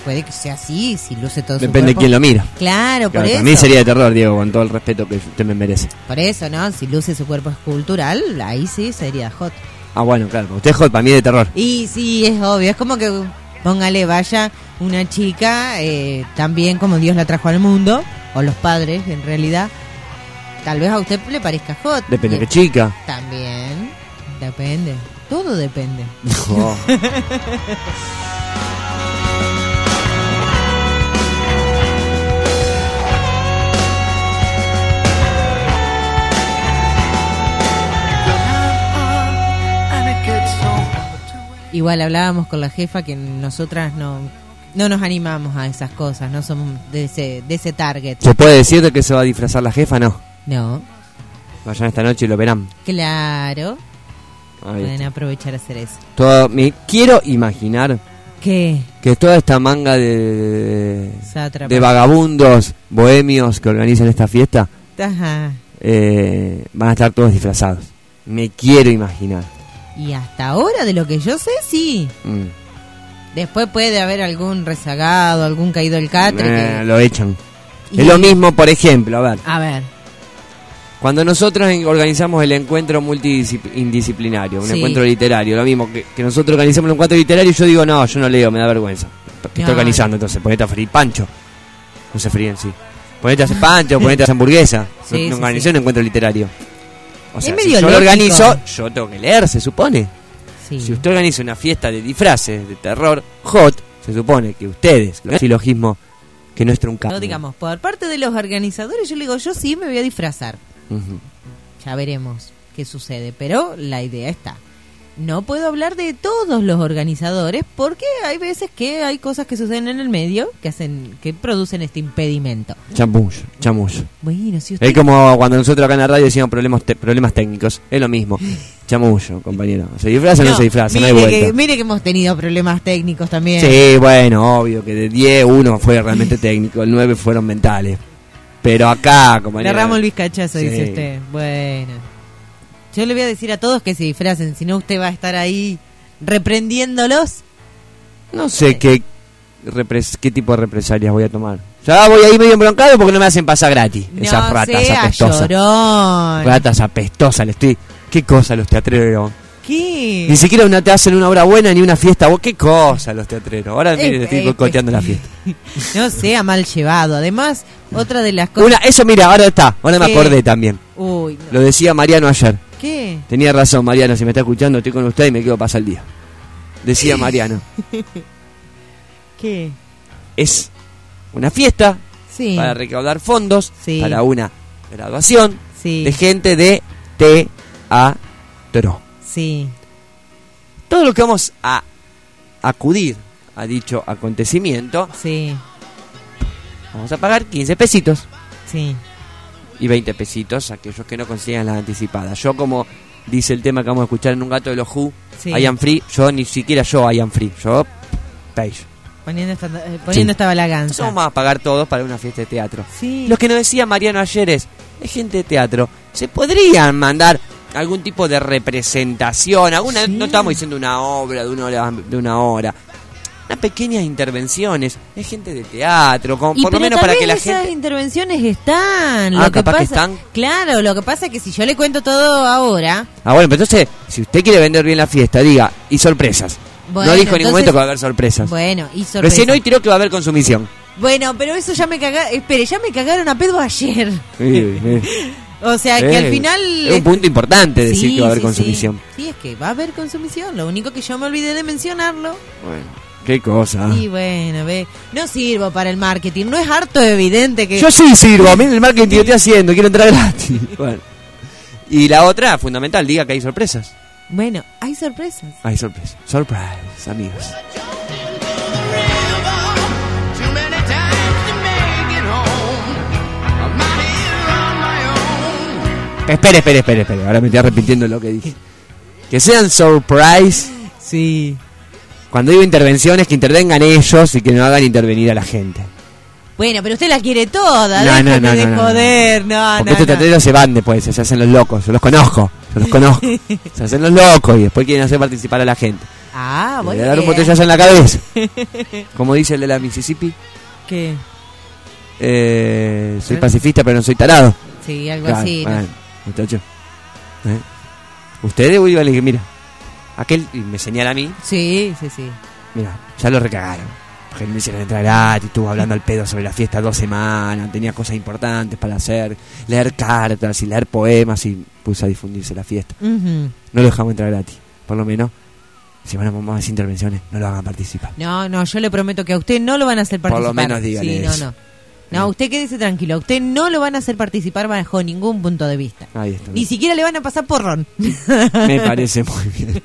puede que sea así, si luce todo su Depende de cuerpo. quién lo mira. Claro, por Claro, eso. para mí sería de terror, Diego, con todo el respeto que usted me merece. Por eso, ¿no? Si luce su cuerpo escultural, ahí sí sería hot. Ah, bueno, claro, usted es hot, para mí es de terror. Y sí, es obvio, es como que, póngale, vaya una chica, eh, también como Dios la trajo al mundo, o los padres, en realidad, tal vez a usted le parezca hot. Depende Y- de qué chica. También, depende, todo depende. No. Igual hablábamos con la jefa que nosotras no, no nos animamos a esas cosas, no somos de ese, de ese target. ¿Se puede decir de que se va a disfrazar la jefa? No. No, Vayan esta noche y lo verán. claro, Ahí pueden está. aprovechar a hacer eso. Todo, me quiero imaginar ¿Qué? que toda esta manga de, Sátrapas. de vagabundos bohemios que organizan esta fiesta Ajá. eh, van a estar todos disfrazados. Me quiero imaginar. Y hasta ahora, de lo que yo sé, sí. Mm. Después puede haber algún rezagado, algún caído del catre. Eh, que- lo echan. Y- Es lo mismo, por ejemplo, a ver. A ver, Cuando nosotros en- organizamos el encuentro multidisciplinario, un Sí. encuentro literario, lo mismo que, que nosotros organizamos un encuentro literario, yo digo, no, yo no leo, me da vergüenza. ¿Qué No. estoy organizando? Entonces, ponete a freír pancho. No se fríen, sí. Ponete a hacer pancho, ponete a hacer hamburguesa. Sí, no sí, no organicé sí. un encuentro literario. O sea, Es si medio yo lo lógico. organizo, yo tengo que leer, se supone. sí. Si usted organiza una fiesta de disfraces, de terror, hot, se supone que ustedes, el silogismo que no es truncado. No, digamos, por parte de los organizadores, yo le digo, yo sí me voy a disfrazar. Ujú. Ya veremos qué sucede, pero la idea está. No puedo hablar de todos los organizadores porque hay veces que hay cosas que suceden en el medio que hacen, que producen este impedimento. Chamullo, chamullo. Bueno, si usted Es como cuando nosotros acá en la radio decíamos problemas te- problemas técnicos. Es lo mismo. Chamullo, compañero. ¿Se disfraza o no, se disfraza? No hay mire, vuelta. que, mire que hemos tenido problemas técnicos también. Sí, bueno, obvio que de diez, uno fue realmente técnico, el nueve fueron mentales. Pero acá, Le compañero. agarramos el bizcachazo, Sí. dice usted. Bueno. Yo le voy a decir a todos que se disfracen, si no usted va a estar ahí reprendiéndolos. No sé qué, repres- qué tipo de represalias voy a tomar. Ya voy ahí medio embroncado porque no me hacen pasar gratis. Esas no ratas sea apestosas. llorón. Ratas apestosas, le estoy. ¿Qué cosa los teatreros? ¿Qué? Ni siquiera una te hacen una obra buena ni una fiesta. ¿Vos qué cosa los teatreros? Ahora Eh, mire, le estoy eh, boicoteando pues, la fiesta. No sea mal llevado. Además, otra de las cosas... Una, eso mira, ahora está. Ahora me ¿Qué? acordé también. Uy, no. Lo decía Mariano ayer. ¿Qué? Tenía razón, Mariano. Si me está escuchando, estoy con usted y me quedo pasar el día. Decía Mariano. ¿Qué? Es una fiesta Sí. para recaudar fondos Sí. para una graduación Sí. de gente de teatro. Sí. Todo lo que vamos a acudir a dicho acontecimiento, Sí. vamos a pagar quince pesitos Sí. y veinte pesitos a aquellos que no consigan las anticipadas. Yo, como dice el tema que vamos a escuchar en un gato de los Who, Sí. I am free, yo ni siquiera yo I am free, yo page. Poniendo esta, eh, poniendo Sí. esta balaganza. Vamos a pagar todos para una fiesta de teatro. Sí. Lo que nos decía Mariano ayer es, es gente de teatro, se podrían mandar algún tipo de representación, alguna, Sí. no estamos diciendo una obra de una hora, de una hora, unas pequeñas intervenciones, es gente de teatro, como Y por lo pero menos tal para que vez la esas gente... intervenciones están. Ah, lo que capaz pasa, que están. Claro, lo que pasa es que si yo le cuento todo ahora, Ah, bueno, pero entonces, si usted quiere vender bien la fiesta, diga, y sorpresas. Bueno, no dijo en ningún entonces- momento que va a haber sorpresas. bueno, y sorpresa. Recién hoy tiró que va a haber consumición. Bueno, pero eso ya me cagaron. Espere, ya me cagaron a pedo ayer. Sí, sí. O sea, que Eh, al final. Es un punto importante decir Sí, que va a haber sí, consumición. Sí. Sí, es que va a haber consumición. Lo único que yo me olvidé de mencionarlo. Bueno, qué cosa. Y bueno, ve. No sirvo para el marketing. No es harto evidente que. Yo sí sirvo, a mí el marketing que estoy haciendo, quiero entrar gratis. Bueno. Y la otra, fundamental, diga que hay sorpresas. Bueno, hay sorpresas. Hay sorpresas. Surprise, amigos. Espere, espere, espere, espere. Ahora me estoy repitiendo lo que dije. Que sean surprise. Sí. Cuando digo intervenciones, que intervengan ellos y que no hagan intervenir a la gente. Bueno, pero usted la quiere toda. No, no, Déjeme no, de no, no. joder. No, Porque no, estos no. teatreros se van después, se hacen los locos. Yo los conozco, yo los conozco. Se hacen los locos y después quieren hacer participar a la gente. Ah, Le bueno. voy a dar un botellazo en la cabeza. Como dice el de la Mississippi. ¿Qué? Eh, soy pacifista, pero no soy tarado. Sí, algo Claro, así. ¿no? bueno, muchacho. ¿Eh? Ustedes, uy, vale, que mira. Aquel, y me señala a mí. Sí, sí, sí. Mira, ya lo recagaron. Porque me hicieron entrar gratis, estuvo hablando al pedo sobre la fiesta dos semanas, tenía cosas importantes para hacer, leer cartas y leer poemas y puso a difundirse la fiesta. Uh-huh. No lo dejamos entrar gratis, por lo menos. Si van a más intervenciones, no lo hagan participar. No, no, yo le prometo que a usted no lo van a hacer Por participar. lo menos dígale Sí, no, eso. no. No, usted quédese tranquilo. A usted no lo van a hacer participar bajo ningún punto de vista. Ahí está. Ni siquiera le van a pasar porrón. Me parece muy bien.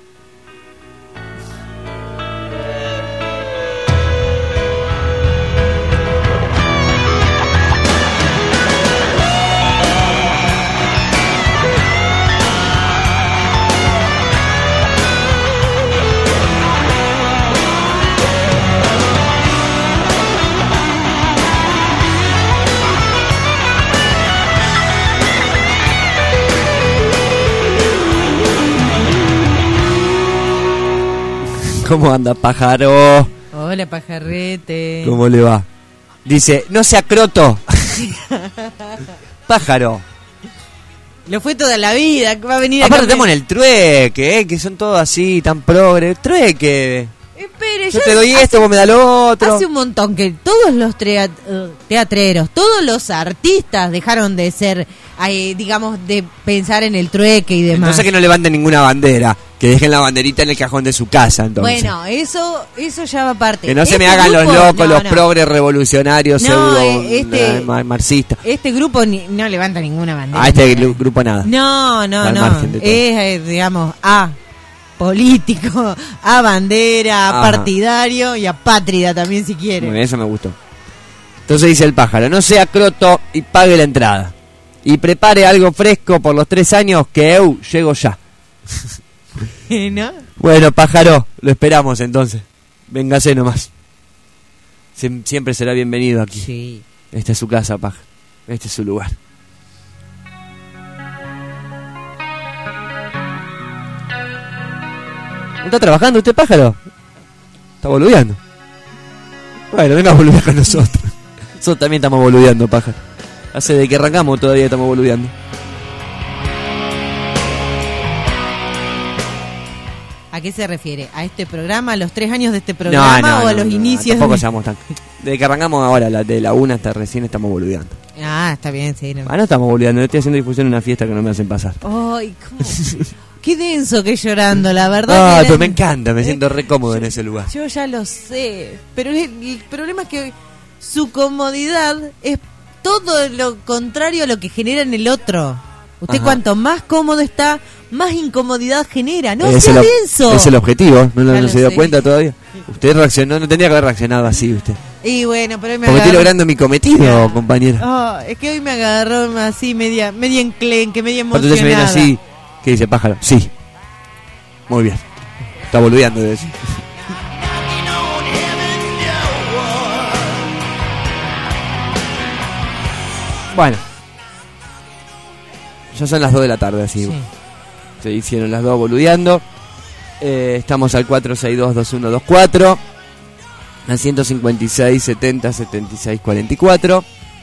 ¿Cómo anda, pájaro? Hola, pajarrete. ¿Cómo le va? Dice, no sea croto. Pájaro. Lo fue toda la vida. Va a venir a Aparte comer. estamos en el trueque, ¿eh? Que son todos así, tan progre. Trueque. Espere, Yo ya te doy hace- esto, vos me das lo otro. Hace un montón que todos los trea- eh, teatreros, todos los artistas dejaron de ser, eh, digamos, de pensar en el trueque y demás. Entonces que no levanten ninguna bandera. Que dejen la banderita en el cajón de su casa, entonces. Bueno, eso eso ya va aparte. Que no se Este me hagan los grupo- locos, no, los no. progres revolucionarios, No, pseudo eh, este- eh, mar- marxistas. Este grupo ni- no levanta ninguna bandera. A este gru- grupo nada. No, no, Al no. margen de todo. Es, eh, digamos, a político, a bandera, a Ajá. partidario y a pátrida también si quiere. Muy bien, eso me gustó. Entonces dice el pájaro, no sea croto y pague la entrada. Y prepare algo fresco por los tres años que eu llego ya. ¿No? Bueno, pájaro, lo esperamos entonces. Véngase nomás. Siem- siempre será bienvenido aquí. Sí. Esta es su casa, pájaro. Este es su lugar. ¿No está trabajando usted, pájaro? Está boludeando. Bueno, venga a boludear con nosotros. Nosotros también estamos boludeando, pájaro. Hace de que arrancamos todavía estamos boludeando. ¿A qué se refiere? ¿A este programa? ¿A los tres años de este programa o a los inicios? Tampoco de- seamos tan... Desde que arrancamos ahora, la, de la una hasta recién estamos boludeando. Ah, está bien, sí. No. Ah, no estamos boludeando, estoy haciendo difusión en una fiesta que no me hacen pasar. Ay, ¿cómo? Qué denso que llorando, la verdad. Ah, que pero la- me encanta, me siento re cómodo en ese lugar. Yo ya lo sé, pero el, el problema es que su comodidad es todo lo contrario a lo que genera en el otro. Usted Ajá. cuanto más cómodo está, más incomodidad genera. No es, sea el, ob- denso. es el objetivo, ¿no, no, Ya no lo se dio sé. cuenta todavía? Usted reaccionó, no tendría que haber reaccionado así usted. Y bueno, pero hoy me Porque estoy agarró- logrando mi cometido, compañera. Ah, es que hoy me agarró así media media enclenque, media Cuando usted se viene emocionada. así, ¿qué dice pájaro? Sí. Muy bien. Está boludeando de eso. Bueno. Ya son las dos de la tarde, así. Sí. Se hicieron las dos boludeando. Eh, estamos al cuatro seis dos, dos uno dos cuatro. Al ciento cincuenta y seis, setenta, setenta y seis, cuarenta y cuatro.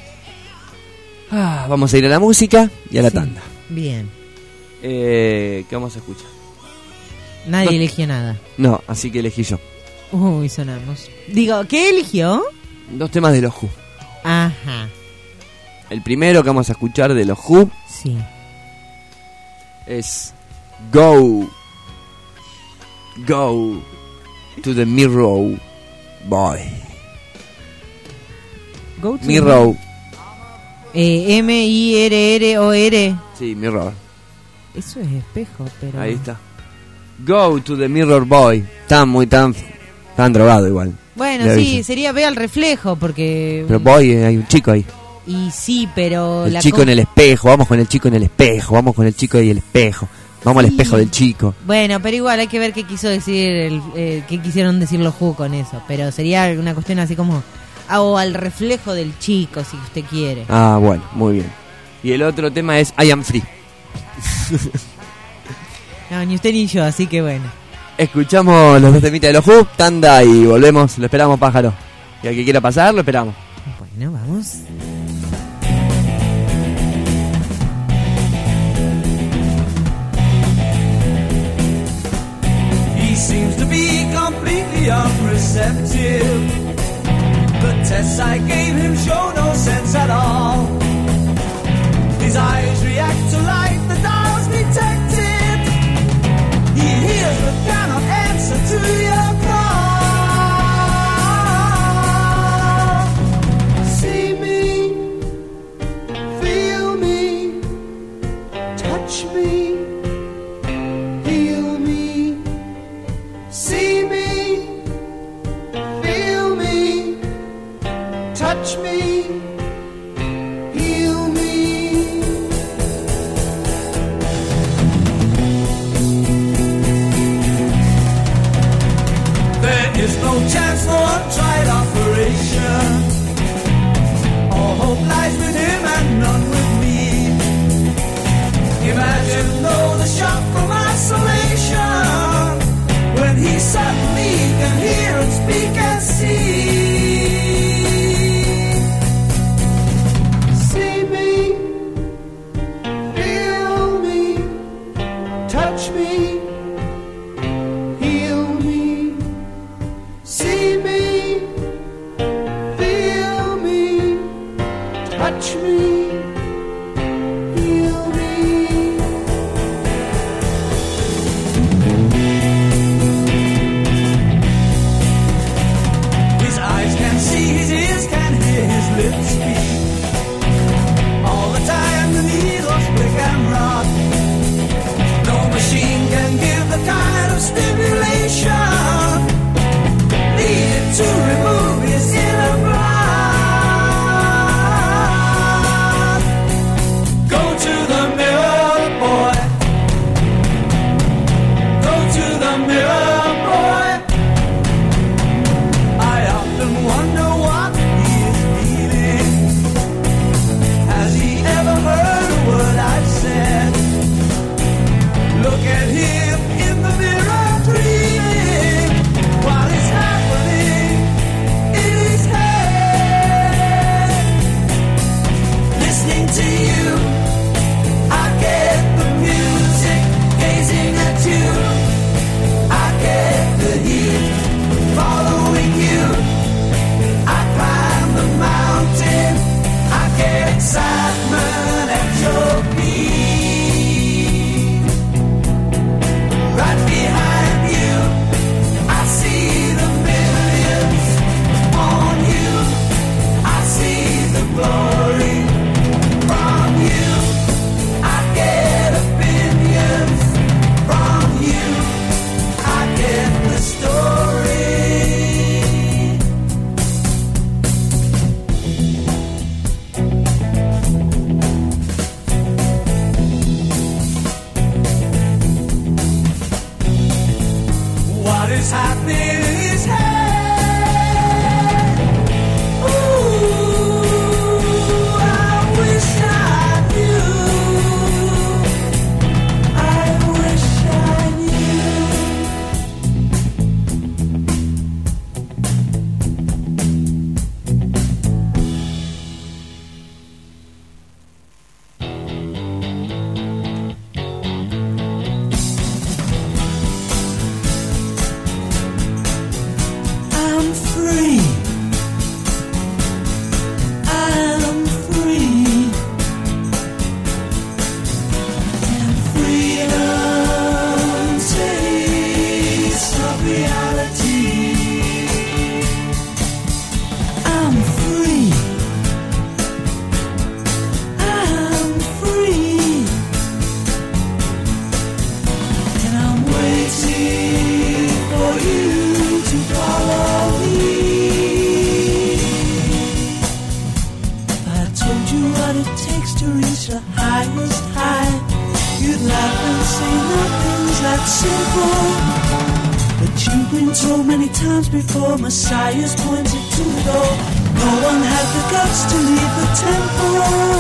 Ah, vamos a ir a la música y a la Sí. tanda. Bien. Eh, ¿Qué vamos a escuchar? Nadie No. eligió nada. No, así que elegí yo. Uy, sonamos. Digo, ¿qué eligió? Dos temas de los Who. Ajá. El primero que vamos a escuchar de los Who Sí. es Go. Go to the Mirror Boy. Go to Mirror. Eh, M I R R O R. Sí, Mirror. Eso es espejo, pero... Ahí está. Go to the Mirror Boy. Tan muy tan tan drogado igual. Bueno, Le sí, aviso. sería ve al reflejo, porque... Pero Boy, eh, hay un chico ahí. Y sí, pero... El la chico co- en el espejo. Vamos con el chico en el espejo. Vamos con el chico y el espejo. Vamos al Sí. espejo del chico. Bueno, pero igual hay que ver qué quiso decir, el, eh, qué quisieron decir los Who con eso. Pero sería una cuestión así como... ah, o al reflejo del chico, si usted quiere. Ah, bueno, muy bien. Y el otro tema es I Am Free. No, ni usted ni yo, así que bueno. Escuchamos los dos temitas de los Who, tanda y volvemos. Lo esperamos, pájaro. Y al que quiera pasar, lo esperamos. Bueno, vamos. He seems to be completely unreceptive. The tests I gave him show no sense at all. His eyes react to light, the dial's detected. He hears but cannot answer to your call. See me, feel me, touch me, heal me. See me, feel me, touch me, heal me. There is no chance for untried operation. All hope lies with him and none with me. Imagine though the shock from isolation, when he suddenly can hear and speak and see. See me, feel me, touch me, heal me. See me, feel me, touch me, heal me. His eyes can see, his ears can hear, his lips speak. All the time the needles flick and rock. No machine can give the kind of stimulation needed to remove his inner block. Go to the mirror, boy. Go to the mirror, boy. I often wonder what he is feeling. Has he ever heard a word I've said? Look at him in the mirror dreaming. What is happening in his head? Listening to you, I get the music. Gazing at you, I get the heat. Following you, I climb the mountain. I get excitement at your beat. Right behind you, I see the millions on you. I see the glory from you. I get opinions from you. I get the story. What is happening in his head? Ooh, I wish I knew. I wish I knew. I'm free. I'm free. And freedom taste of reality. I'm free. I'm free. And I'm waiting for you to follow me. If I told you what it takes to reach the highest high, you'd laugh and say nothing's that simple. But you've been told many times before, Messiah's pointed to the door. No one had the guts to leave the temple.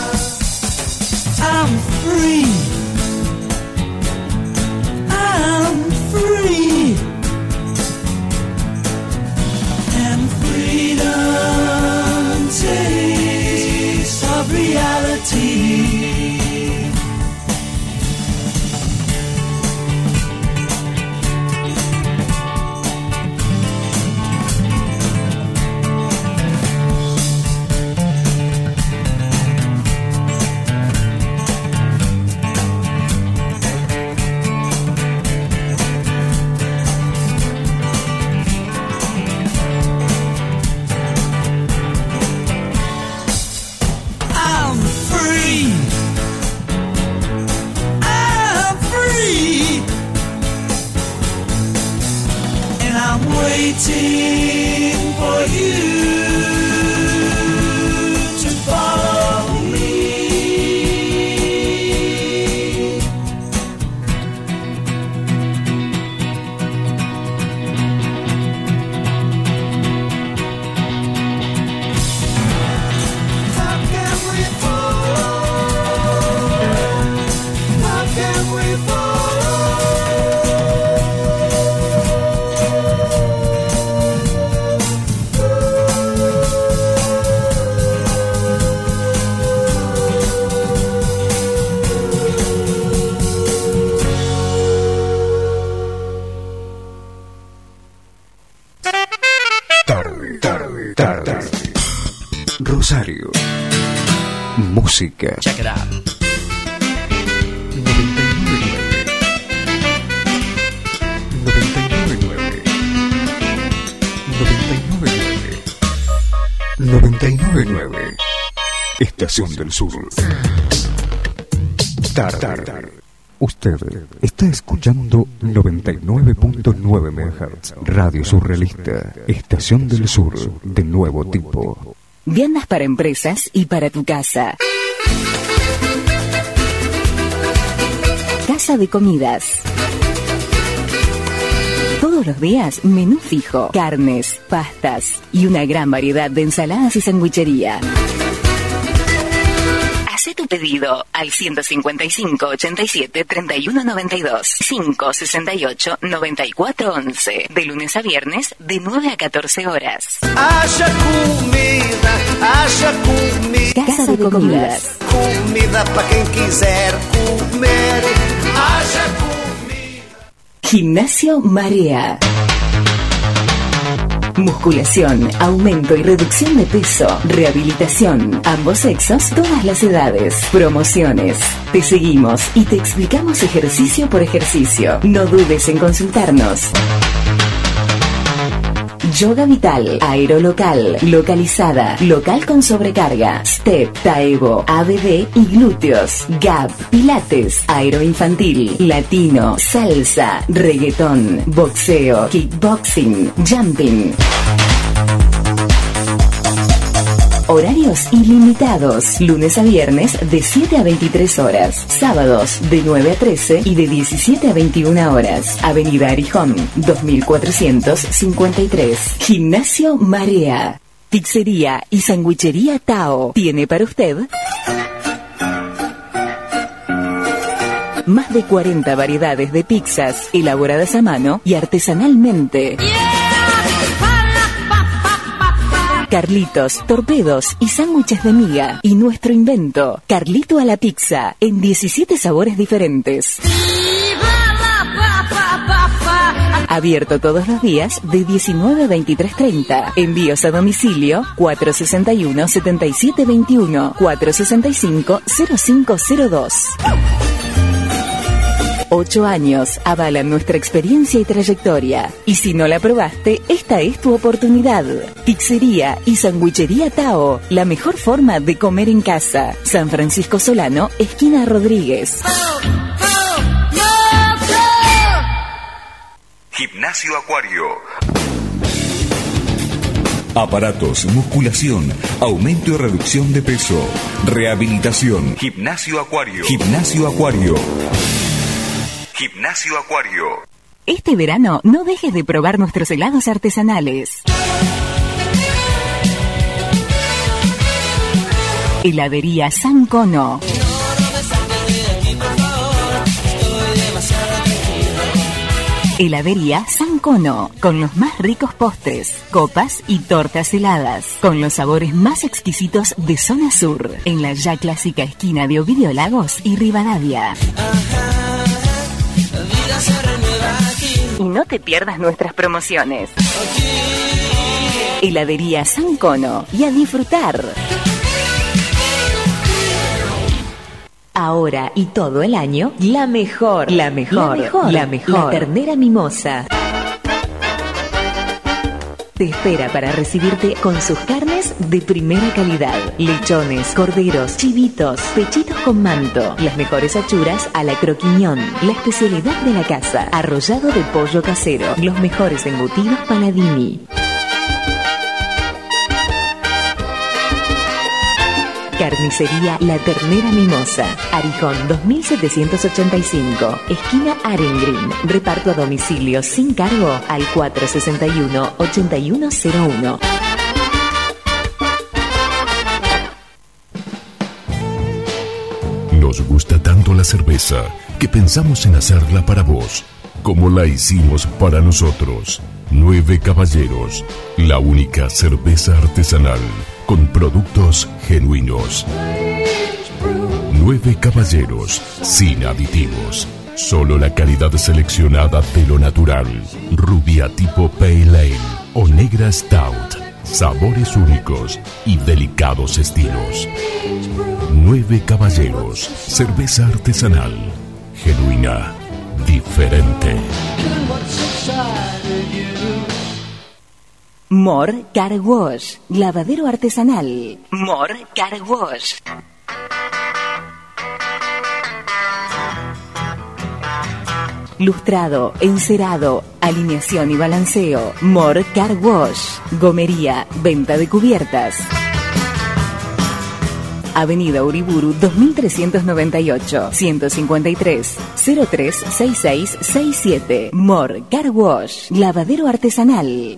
I'm free. I'm waiting for you to follow me. How can we follow? How can we follow? Tarde, tarde, tarde. Rosario. Música. Check it out. noventa y nueve nueve. noventa y nueve nueve. noventa y nueve nueve. Estación del Sur. Tarde. Usted está escuchando noventa y nueve punto nueve megahertz. Radio Surrealista. Estación del Sur de nuevo tipo. Viandas para empresas y para tu casa. Casa de comidas. Todos los días, menú fijo, carnes, pastas y una gran variedad de ensaladas y sandwichería. Hacé tu pedido al ciento cincuenta y cinco, ochenta y siete, treinta y uno noventa y dos, cinco sesenta y ocho, noventa y cuatro once, de lunes a viernes de nueve a catorce horas. Haja comida, haja comida. Casa de comidas. Comida para quien quiser comer. Haja comida. Gimnasio Marea. Musculación, aumento y reducción de peso, rehabilitación, ambos sexos, todas las edades, promociones. Te seguimos y te explicamos ejercicio por ejercicio. No dudes en consultarnos. Yoga Vital, Aerolocal, Localizada, Local con sobrecarga, Step, Taevo, A B D y glúteos, Gap, Pilates, Aeroinfantil, Latino, Salsa, Reggaetón, Boxeo, Kickboxing, Jumping. Horarios ilimitados, lunes a viernes de siete a veintitrés horas, sábados de nueve a trece y de diecisiete a veintiuna horas. Avenida Arijón, dos mil cuatrocientos cincuenta y tres. Gimnasio Marea. Pizzería y sandwichería Tao tiene para usted más de cuarenta variedades de pizzas elaboradas a mano y artesanalmente. Carlitos, torpedos y sándwiches de miga. Y nuestro invento, Carlito a la pizza, en diecisiete sabores diferentes. Abierto todos los días de diecinueve a veintitrés treinta. Envíos a domicilio cuatro sesenta y uno, setenta y siete veintiuno, cuatro sesenta y cinco, cero cinco cero dos. Ocho años avalan nuestra experiencia y trayectoria. Y si no la probaste, esta es tu oportunidad. Pizzería y sandwichería Tao, la mejor forma de comer en casa. San Francisco Solano, esquina Rodríguez. Gimnasio Acuario. Aparatos, musculación, aumento y reducción de peso, rehabilitación. Gimnasio Acuario. Gimnasio Acuario. Gimnasio Acuario. Este verano no dejes de probar nuestros helados artesanales. Heladería San Cono. Heladería San Cono, con los más ricos postres, copas y tortas heladas, con los sabores más exquisitos de Zona Sur, en la ya clásica esquina de Ovidio Lagos y Rivadavia. Y no te pierdas nuestras promociones. Heladería San Cono, y a disfrutar. Ahora y todo el año, la mejor, la mejor, la mejor, la mejor, la ternera mimosa. te espera para recibirte con sus carnes de primera calidad. Lechones, corderos, chivitos, pechitos con manto, las mejores achuras a la croquiñón, la especialidad de la casa, arrollado de pollo casero, los mejores embutidos Paladini. Carnicería La Ternera Mimosa, Arijón dos mil setecientos ochenta y cinco, esquina Arengrin. Reparto a domicilio sin cargo al cuatro sesenta y uno, ochenta y uno cero uno. Nos gusta tanto la cerveza que pensamos en hacerla para vos, como la hicimos para nosotros. Nueve Caballeros, la única cerveza artesanal con productos genuinos. Nueve Caballeros, sin aditivos. Solo la calidad seleccionada de lo natural. Rubia tipo Pale Ale o negra Stout. Sabores únicos y delicados estilos. Nueve Caballeros, cerveza artesanal, genuina, diferente. More Car Wash, lavadero artesanal. More Car Wash. Lustrado, encerado, alineación y balanceo. More Car Wash. Gomería, venta de cubiertas. Avenida Uriburu dos mil trescientos noventa y ocho, ciento cincuenta y tres, cero tres seis seis seis siete. More Car Wash, lavadero artesanal.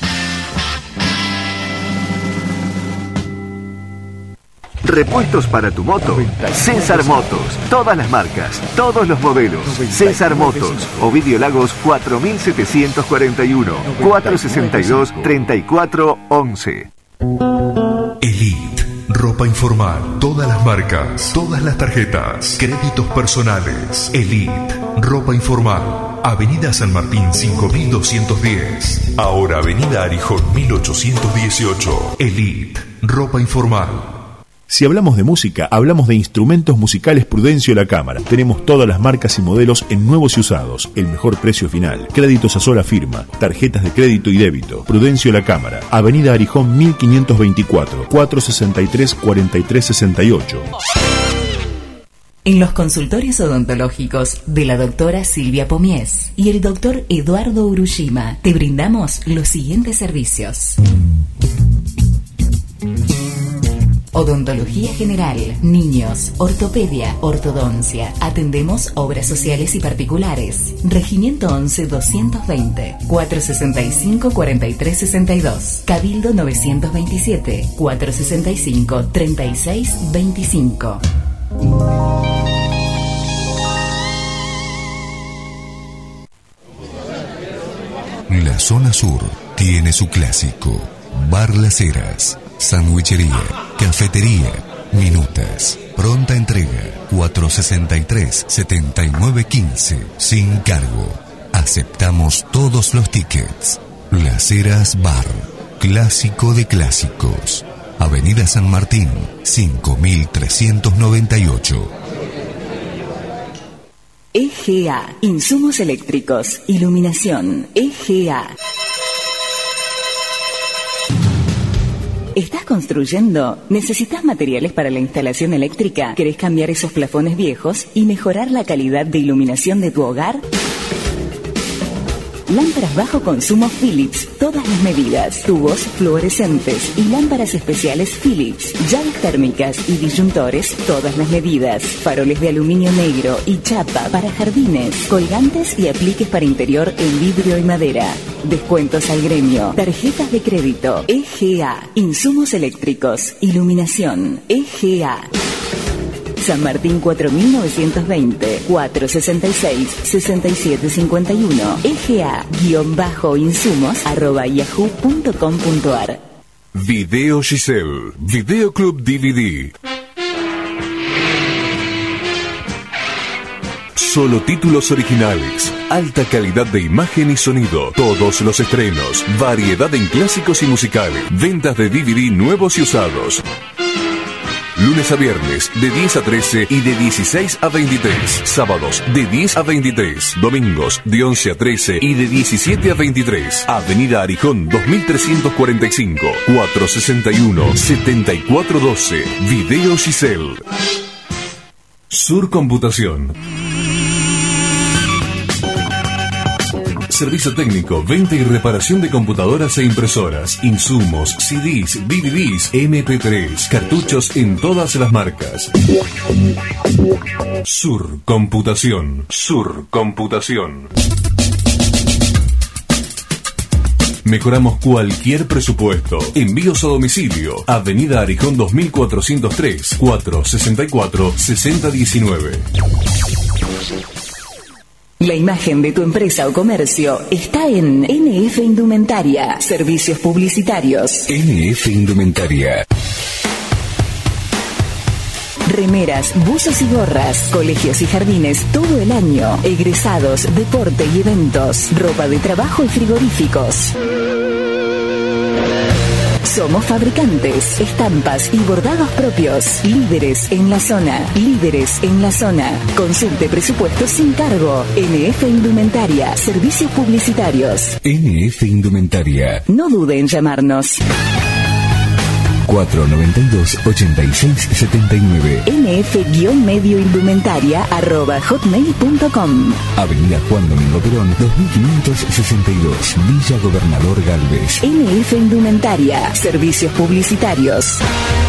Repuestos para tu moto. César Motos. Todas las marcas, todos los modelos. César Motos. Ovidio Lagos cuatro mil setecientos cuarenta y uno, cuatrocientos sesenta y dos, treinta y cuatro once. Elite. Ropa informal. Todas las marcas. Todas las tarjetas. Créditos personales. Elite. Ropa informal. Avenida San Martín cinco mil doscientos diez. Ahora Avenida Arijón mil ochocientos dieciocho. Elite. Ropa informal. Si hablamos de música, hablamos de Instrumentos Musicales Prudencio La Cámara. Tenemos todas las marcas y modelos en nuevos y usados, el mejor precio final, créditos a sola firma, tarjetas de crédito y débito. Prudencio La Cámara, Avenida Arijón mil quinientos veinticuatro, cuatrocientos sesenta y tres, cuarenta y tres sesenta y ocho. En los consultorios odontológicos de la doctora Silvia Pomies y el doctor Eduardo Urushima, te brindamos los siguientes servicios. Odontología general, niños, ortopedia, ortodoncia. Atendemos obras sociales y particulares. Regimiento once doscientos veinte, cuatrocientos sesenta y cinco, cuarenta y tres sesenta y dos. Cabildo novecientos veintisiete, cuatrocientos sesenta y cinco, treinta y seis veinticinco. La zona sur tiene su clásico. Bar Las Heras. Sandwichería, cafetería, minutas, pronta entrega, cuatrocientos sesenta y tres, setenta y nueve quince, sin cargo. Aceptamos todos los tickets. Las Heras Bar, clásico de clásicos. Avenida San Martín, cinco mil trescientos noventa y ocho. E G A, insumos eléctricos, iluminación. E G A. ¿Estás construyendo? ¿Necesitas materiales para la instalación eléctrica? ¿Querés cambiar esos plafones viejos y mejorar la calidad de iluminación de tu hogar? Lámparas bajo consumo Philips, todas las medidas, tubos fluorescentes y lámparas especiales Philips, llaves térmicas y disyuntores, todas las medidas, faroles de aluminio negro y chapa para jardines, colgantes y apliques para interior en vidrio y madera. Descuentos al gremio, tarjetas de crédito, E G A, insumos eléctricos, iluminación, E G A. San Martín cuatro mil novecientos veinte, cuatrocientos sesenta y seis, sesenta y siete cincuenta y uno, E G A-insumos arroba yahoo punto com punto ar. Video Giselle, Videoclub D V D. Solo títulos originales, alta calidad de imagen y sonido, todos los estrenos, variedad en clásicos y musicales, ventas de D V D nuevos y usados. Lunes a viernes de diez a trece y de dieciséis a veintitrés. Sábados de diez a veintitrés. Domingos de once a trece y de diecisiete a veintitrés. Avenida Arijón dos mil trescientos cuarenta y cinco, cuatrocientos sesenta y uno, setenta y cuatro doce. Video Giselle. Sur Computación. Servicio técnico, venta y reparación de computadoras e impresoras, insumos, C Ds, D V Ds, M P tres, cartuchos en todas las marcas. Sur Computación. Sur Computación. Mejoramos cualquier presupuesto. Envíos a domicilio. Avenida Arijón dos mil cuatrocientos tres, cuatrocientos sesenta y cuatro, sesenta diecinueve. La imagen de tu empresa o comercio está en N F Indumentaria. Servicios publicitarios. N F Indumentaria. Remeras, buzos y gorras, colegios y jardines todo el año, egresados, deporte y eventos, ropa de trabajo y frigoríficos. Somos fabricantes, estampas y bordados propios. Líderes en la zona. Líderes en la zona. Consulte presupuestos sin cargo. N F Indumentaria. Servicios publicitarios. N F Indumentaria. No dude en llamarnos. cuatro noventa y dos, ochenta y seis setenta y nueve. N F-medio indumentaria arroba hotmail punto com. Avenida Juan Domingo Perón, dos mil quinientos sesenta y dos, Villa Gobernador Galvez. N F Indumentaria. Servicios publicitarios.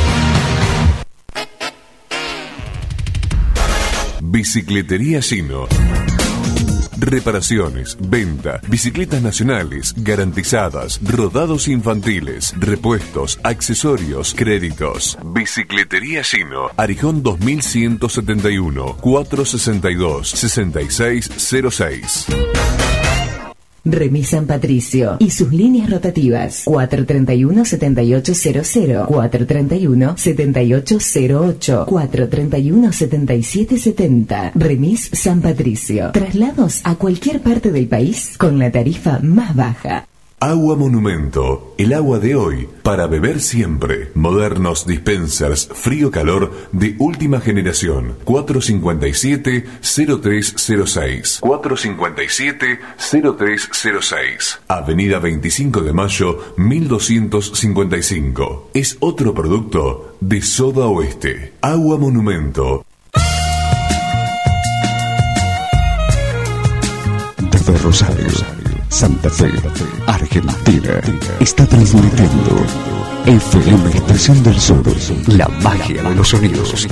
Bicicletería Gino. Reparaciones, venta, bicicletas nacionales, garantizadas, rodados infantiles, repuestos, accesorios, créditos. Bicicletería Gino. Arijón dos mil ciento setenta y uno, cuatrocientos sesenta y dos, sesenta y seis cero seis. Remis San Patricio y sus líneas rotativas cuatro treinta y uno, setenta y ocho cero cero, cuatro treinta y uno, setenta y ocho cero ocho, cuatro treinta y uno, setenta y siete setenta. Remis San Patricio. Traslados a cualquier parte del país con la tarifa más baja. Agua Monumento, el agua de hoy, para beber siempre. Modernos dispensers frío-calor de última generación. cuatro cinco siete, cero tres cero seis. cuatro cinco siete, cero tres cero seis. Avenida veinticinco de mayo, mil doscientos cincuenta y cinco. Es otro producto de Soda Oeste. Agua Monumento. Desde Rosario, Santa Fe, Argentina, está transmitiendo F M Estación del Sur, la magia de los sonidos.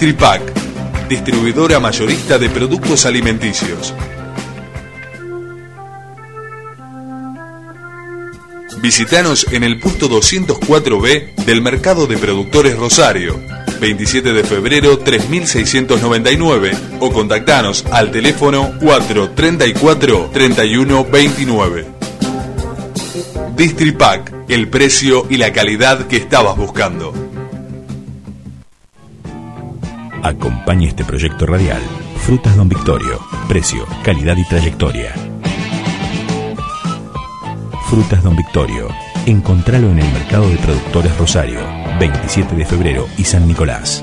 Distripac, distribuidora mayorista de productos alimenticios. Visítanos en el punto doscientos cuatro B del Mercado de Productores Rosario, veintisiete de febrero tres mil seiscientos noventa y nueve, o contactanos al teléfono cuatro treinta y cuatro treinta y uno veintinueve. Distripac, el precio y la calidad que estabas buscando. Acompaña este proyecto radial. Frutas Don Victorio. Precio, calidad y trayectoria. Frutas Don Victorio. Encontralo en el Mercado de Productores Rosario, veintisiete de febrero y San Nicolás.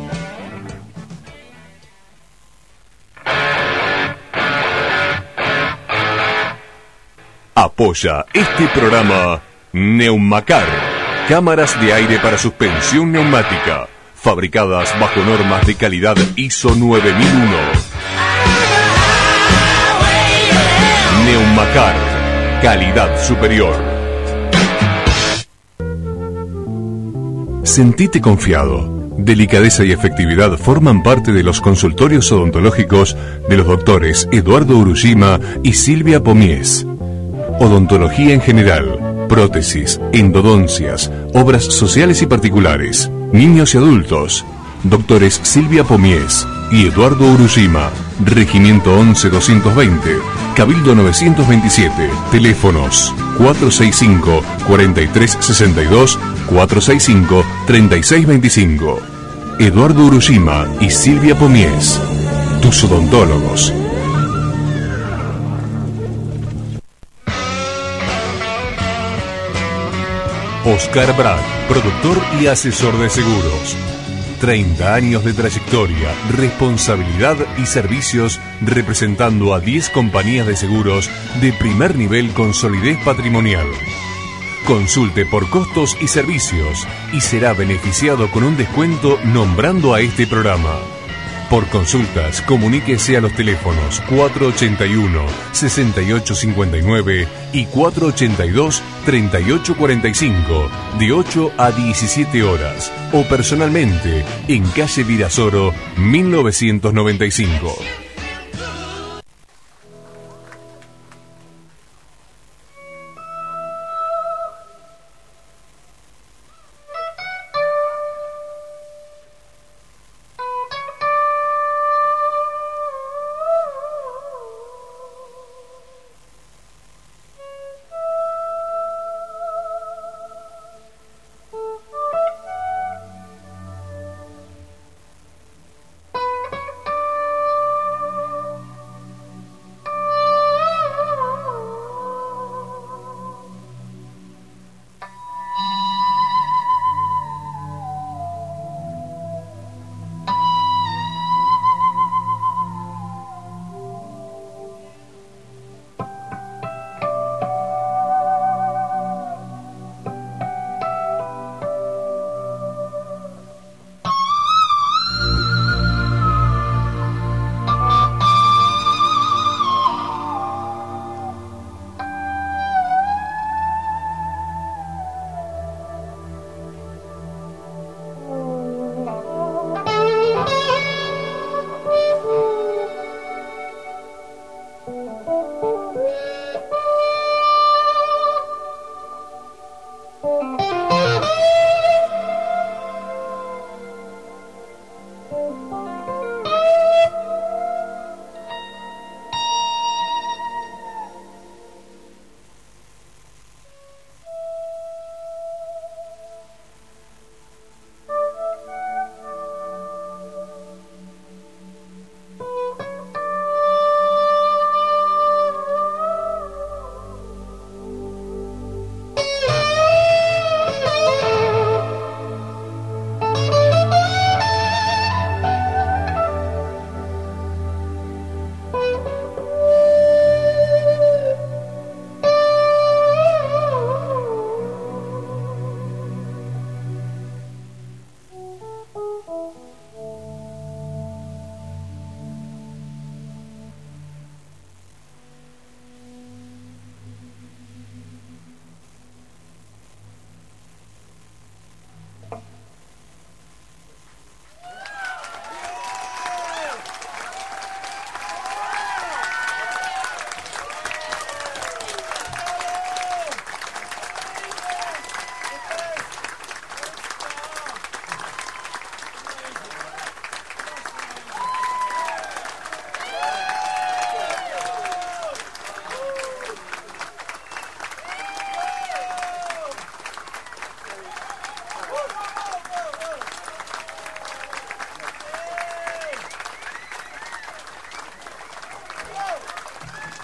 Apoya este programa Neumacar, cámaras de aire para suspensión neumática, fabricadas bajo normas de calidad I S O nueve mil uno. Neumacar, calidad superior. Sentite confiado. Delicadeza y efectividad forman parte de los consultorios odontológicos de los doctores Eduardo Urushima y Silvia Pomies. Odontología en general, prótesis, endodoncias, obras sociales y particulares, niños y adultos. Doctores Silvia Pomies y Eduardo Urushima. Regimiento once doscientos veinte, Cabildo novecientos veintisiete. Teléfonos cuatro seis cinco, cuatro tres seis dos, cuatro seis cinco, tres seis dos cinco. Eduardo Urushima y Silvia Pomies, tus odontólogos. Oscar Brad, productor y asesor de seguros. treinta años de trayectoria, responsabilidad y servicios representando a diez compañías de seguros de primer nivel con solidez patrimonial. Consulte por costos y servicios y será beneficiado con un descuento nombrando a este programa. Por consultas, comuníquese a los teléfonos cuatro ochenta y uno, sesenta y ocho cincuenta y nueve y cuatro ochenta y dos, treinta y ocho cuarenta y cinco, de ocho a diecisiete horas, o personalmente en calle Virasoro, mil novecientos noventa y cinco.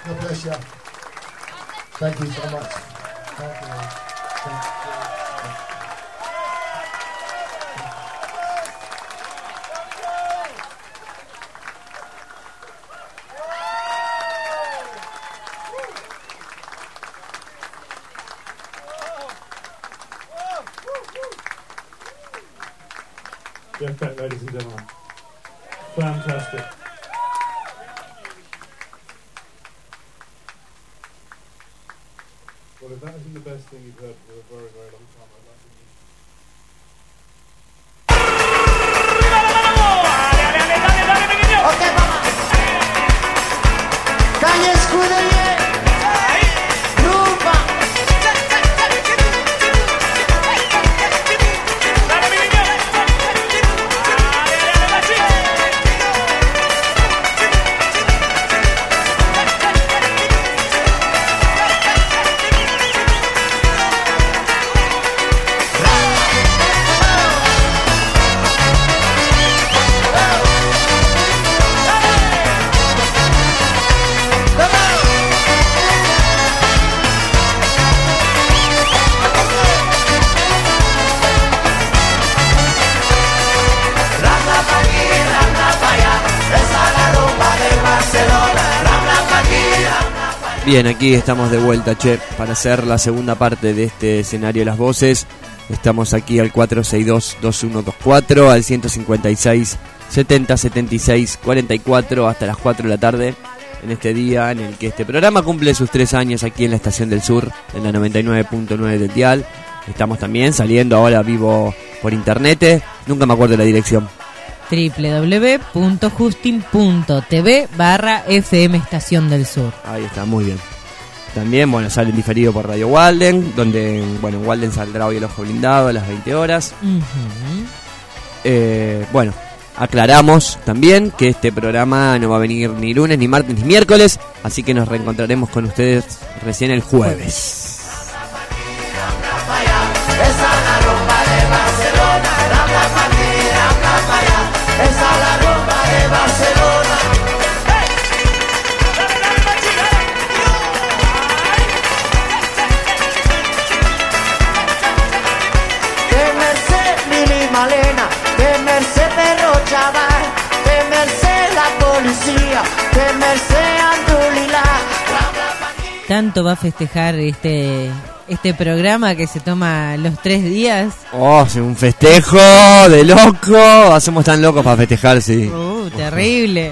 God bless you. Thank you so much. Thank you. Thank you. Jeff Beck, ladies and gentlemen. Fantastic. Well, if that isn't the best thing you've heard for a very, very long time, I'd like to... Ok, vamos. Calle Escuderier. Rumba. Bien, aquí estamos de vuelta, che, para hacer la segunda parte de este escenario de las voces. Estamos aquí al cuatro seis dos, dos uno dos cuatro, al ciento cincuenta y seis, setenta, setenta y seis, cuarenta y cuatro, hasta las cuatro de la tarde, en este día en el que este programa cumple sus tres años aquí en la Estación del Sur, en la noventa y nueve punto nueve del dial. Estamos también saliendo ahora vivo por internet, nunca me acuerdo la dirección. doble u doble u doble u punto justin punto t v barra F M Estación del Sur. Ahí está, muy bien. También, bueno, sale en diferido por Radio Walden, donde, bueno, Walden saldrá hoy El Ojo Blindado a las veinte horas. Uh-huh. Eh, bueno, aclaramos también que este programa no va a venir ni lunes, ni martes, ni miércoles, así que nos reencontraremos con ustedes recién el jueves. Esa es la rumba de Barcelona. De Merced Lili Malena, de Merced Perro Chaval, de Merced la policía, de Merced Andulila. Tanto va a festejar este este programa que se toma los tres días. Oh, es un festejo de loco. Hacemos tan locos para festejar, sí. Uh, terrible.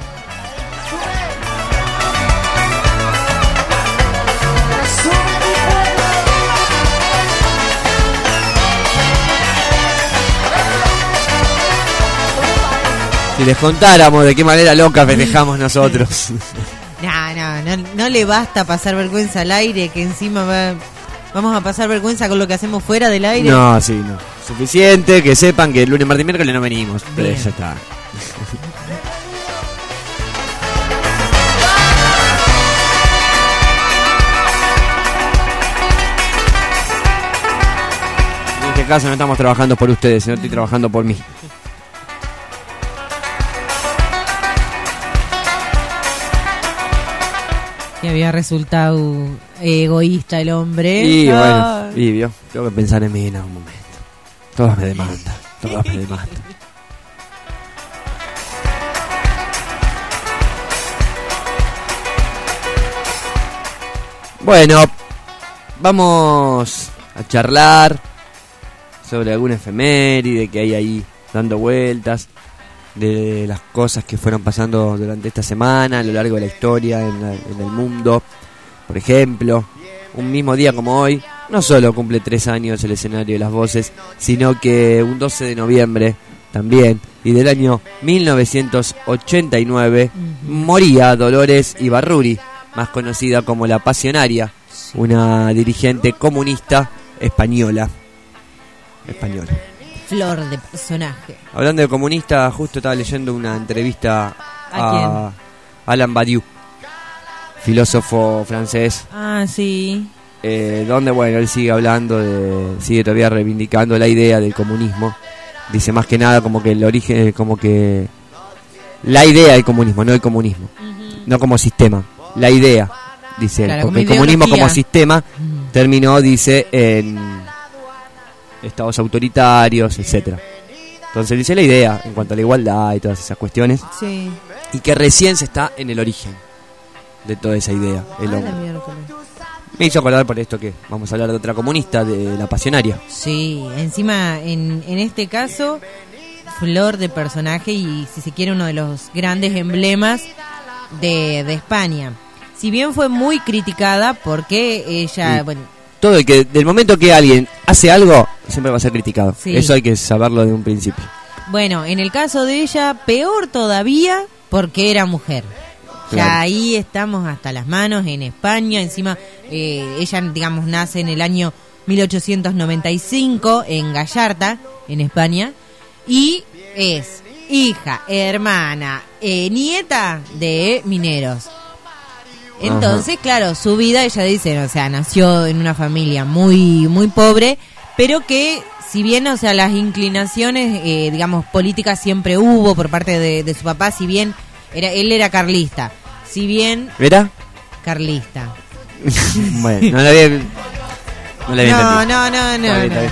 Si les contáramos de qué manera loca festejamos nosotros. No, no, no, no le basta pasar vergüenza al aire, que encima va, vamos a pasar vergüenza con lo que hacemos fuera del aire. No, sí, no. Suficiente que sepan que el lunes, martes y miércoles no venimos. Pero ya está. En este caso no estamos trabajando por ustedes, sino estoy trabajando por mí. Que había resultado egoísta el hombre. Y no. bueno, y vio, tengo que pensar en mí en algún momento. Todas me demandan, todas me demandan. Bueno, vamos a charlar sobre alguna efeméride que hay ahí dando vueltas, de las cosas que fueron pasando durante esta semana a lo largo de la historia en, la, en el mundo. Por ejemplo, un mismo día como hoy, no solo cumple tres años el escenario de las voces, sino que un doce de noviembre también, y del año mil novecientos ochenta y nueve, uh-huh. moría Dolores Ibarruri, más conocida como la Pasionaria, una dirigente comunista española. Española. Flor de personaje. Hablando de comunista, justo estaba leyendo una entrevista a, ¿A Alain Badiou, filósofo francés. Ah, sí. Eh, donde, bueno, él sigue hablando, de, sigue todavía reivindicando la idea del comunismo. Dice más que nada como que el origen, como que la idea del comunismo, no el comunismo, uh-huh. no como sistema. la idea, dice él, Claro, porque el como comunismo ideología. como sistema terminó, dice, en estados autoritarios, etcétera. Entonces dice la idea en cuanto a la igualdad y todas esas cuestiones, Sí. y que recién se está en el origen de toda esa idea. El Ah, hombre. la miércoles. Me hizo acordar por esto que vamos a hablar de otra comunista, de la Pasionaria. Sí, encima en, en este caso, flor de personaje y si se quiere uno de los grandes emblemas de, de España. Si bien fue muy criticada porque ella, Sí. bueno, Todo el que, del momento que alguien hace algo, siempre va a ser criticado. Sí. Eso hay que saberlo de un principio. bueno, en el caso de ella, peor todavía porque era mujer. Ya Claro. ahí estamos hasta las manos en España. Encima, eh, ella, digamos, nace en el año mil ochocientos noventa y cinco en Gallarta, en España, y es hija, hermana, eh, nieta de mineros. Entonces, Ajá. claro, su vida, ella dice, o sea, nació en una familia muy, muy pobre, pero que, si bien, o sea, las inclinaciones, eh, digamos, políticas siempre hubo por parte de, de su papá, si bien era, él era carlista, si bien ¿Era? carlista. Bueno, no la había, no la había No, entendido. no, no, no, Está bien, no. está bien.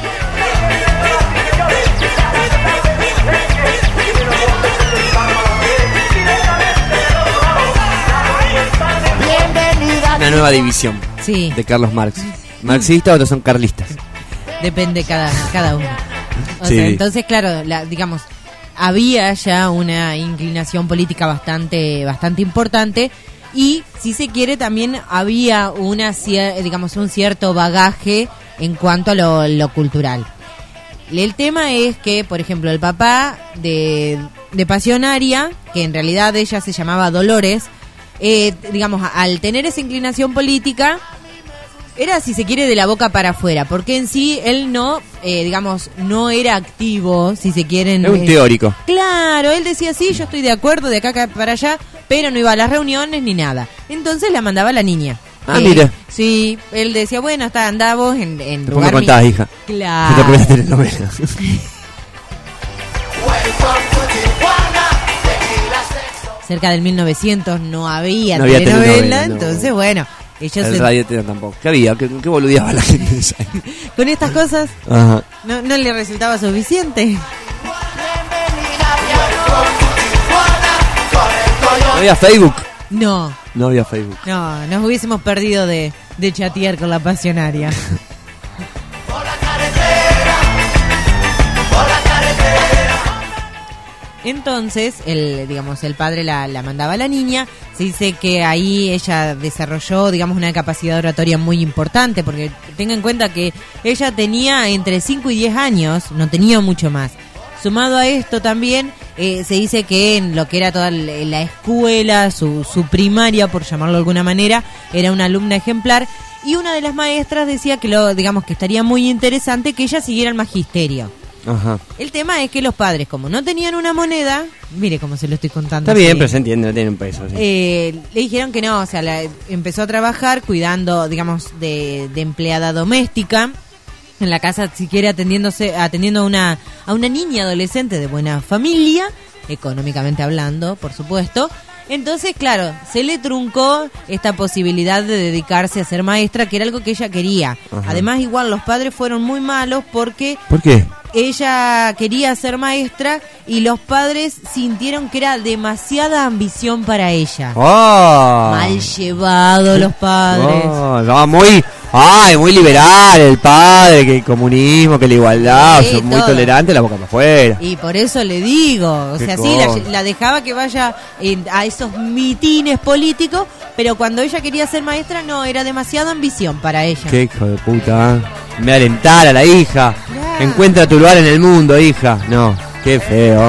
Una nueva división Sí. de Carlos Marx. Marxistas, otros son carlistas. Depende cada, cada uno. O Sí. sea, entonces, claro, la, digamos, había ya una inclinación política bastante, bastante importante y, si se quiere, también había una, cier- digamos, un cierto bagaje en cuanto a lo, lo cultural. El tema es que, por ejemplo, el papá de, de Pasionaria, que en realidad ella se llamaba Dolores, eh, digamos, al tener esa inclinación política, era, si se quiere, de la boca para afuera, porque en sí él no, eh, digamos, no era activo, si se quieren. Es un eh, teórico. Claro, él decía, sí, yo estoy de acuerdo, de acá acá para allá, pero no iba a las reuniones ni nada. Entonces la mandaba la niña. Ah, Eh, mira. Sí, él decía, bueno, está, andá vos en, en Después lugar me contás, mi- hija. Claro. Es la primera telenovela. Cerca del mil novecientos no había No había telenovela, telenovela, no. entonces, bueno, ellos El se- radio te- tampoco. ¿Qué había? ¿Qué, qué boludeaba la gente de esa época? con estas cosas Ajá. no, no le resultaba suficiente. ¿No había Facebook? No, No había Facebook. no, nos hubiésemos perdido de, de chatear con la Pasionaria. Entonces, el, digamos, el padre la, la mandaba a la niña. Se dice que ahí ella desarrolló, digamos, una capacidad oratoria muy importante, porque tenga en cuenta que ella tenía entre cinco y diez años, no tenía mucho más. Sumado a esto también, eh, se dice que en lo que era toda la la escuela, su, su primaria, por llamarlo de alguna manera, era una alumna ejemplar. Y una de las maestras decía que, lo, digamos, que estaría muy interesante que ella siguiera el magisterio. Ajá. El tema es que los padres, como no tenían una moneda, mire cómo se lo estoy contando. Está bien, así, pero se entiende, no tiene un peso. sí. eh, le dijeron que no, o sea, la- empezó a trabajar cuidando, digamos, de, de empleada doméstica en la casa, si quiere atendiéndose, atendiendo a una, a una niña adolescente de buena familia, económicamente hablando, por supuesto. Entonces, claro, se le truncó esta posibilidad de dedicarse a ser maestra, que era algo que ella quería. Ajá. Además, igual los padres fueron muy malos porque ¿Por qué? ella quería ser maestra y los padres sintieron que era demasiada ambición para ella. ¡Oh! Mal llevado los padres. Oh, no, muy, ay, muy liberal el padre, que el comunismo, que la igualdad, Sí, son muy todo. tolerantes, la boca para afuera. Y por eso le digo, o Qué sea, sí, la, cosa. la dejaba que vaya en- a esos mitines políticos, pero cuando ella quería ser maestra, no, era demasiada ambición para ella. Qué hijo de puta, ¿eh? Me alentar a la hija. Encuentra tu lugar en el mundo, hija. No, qué feo.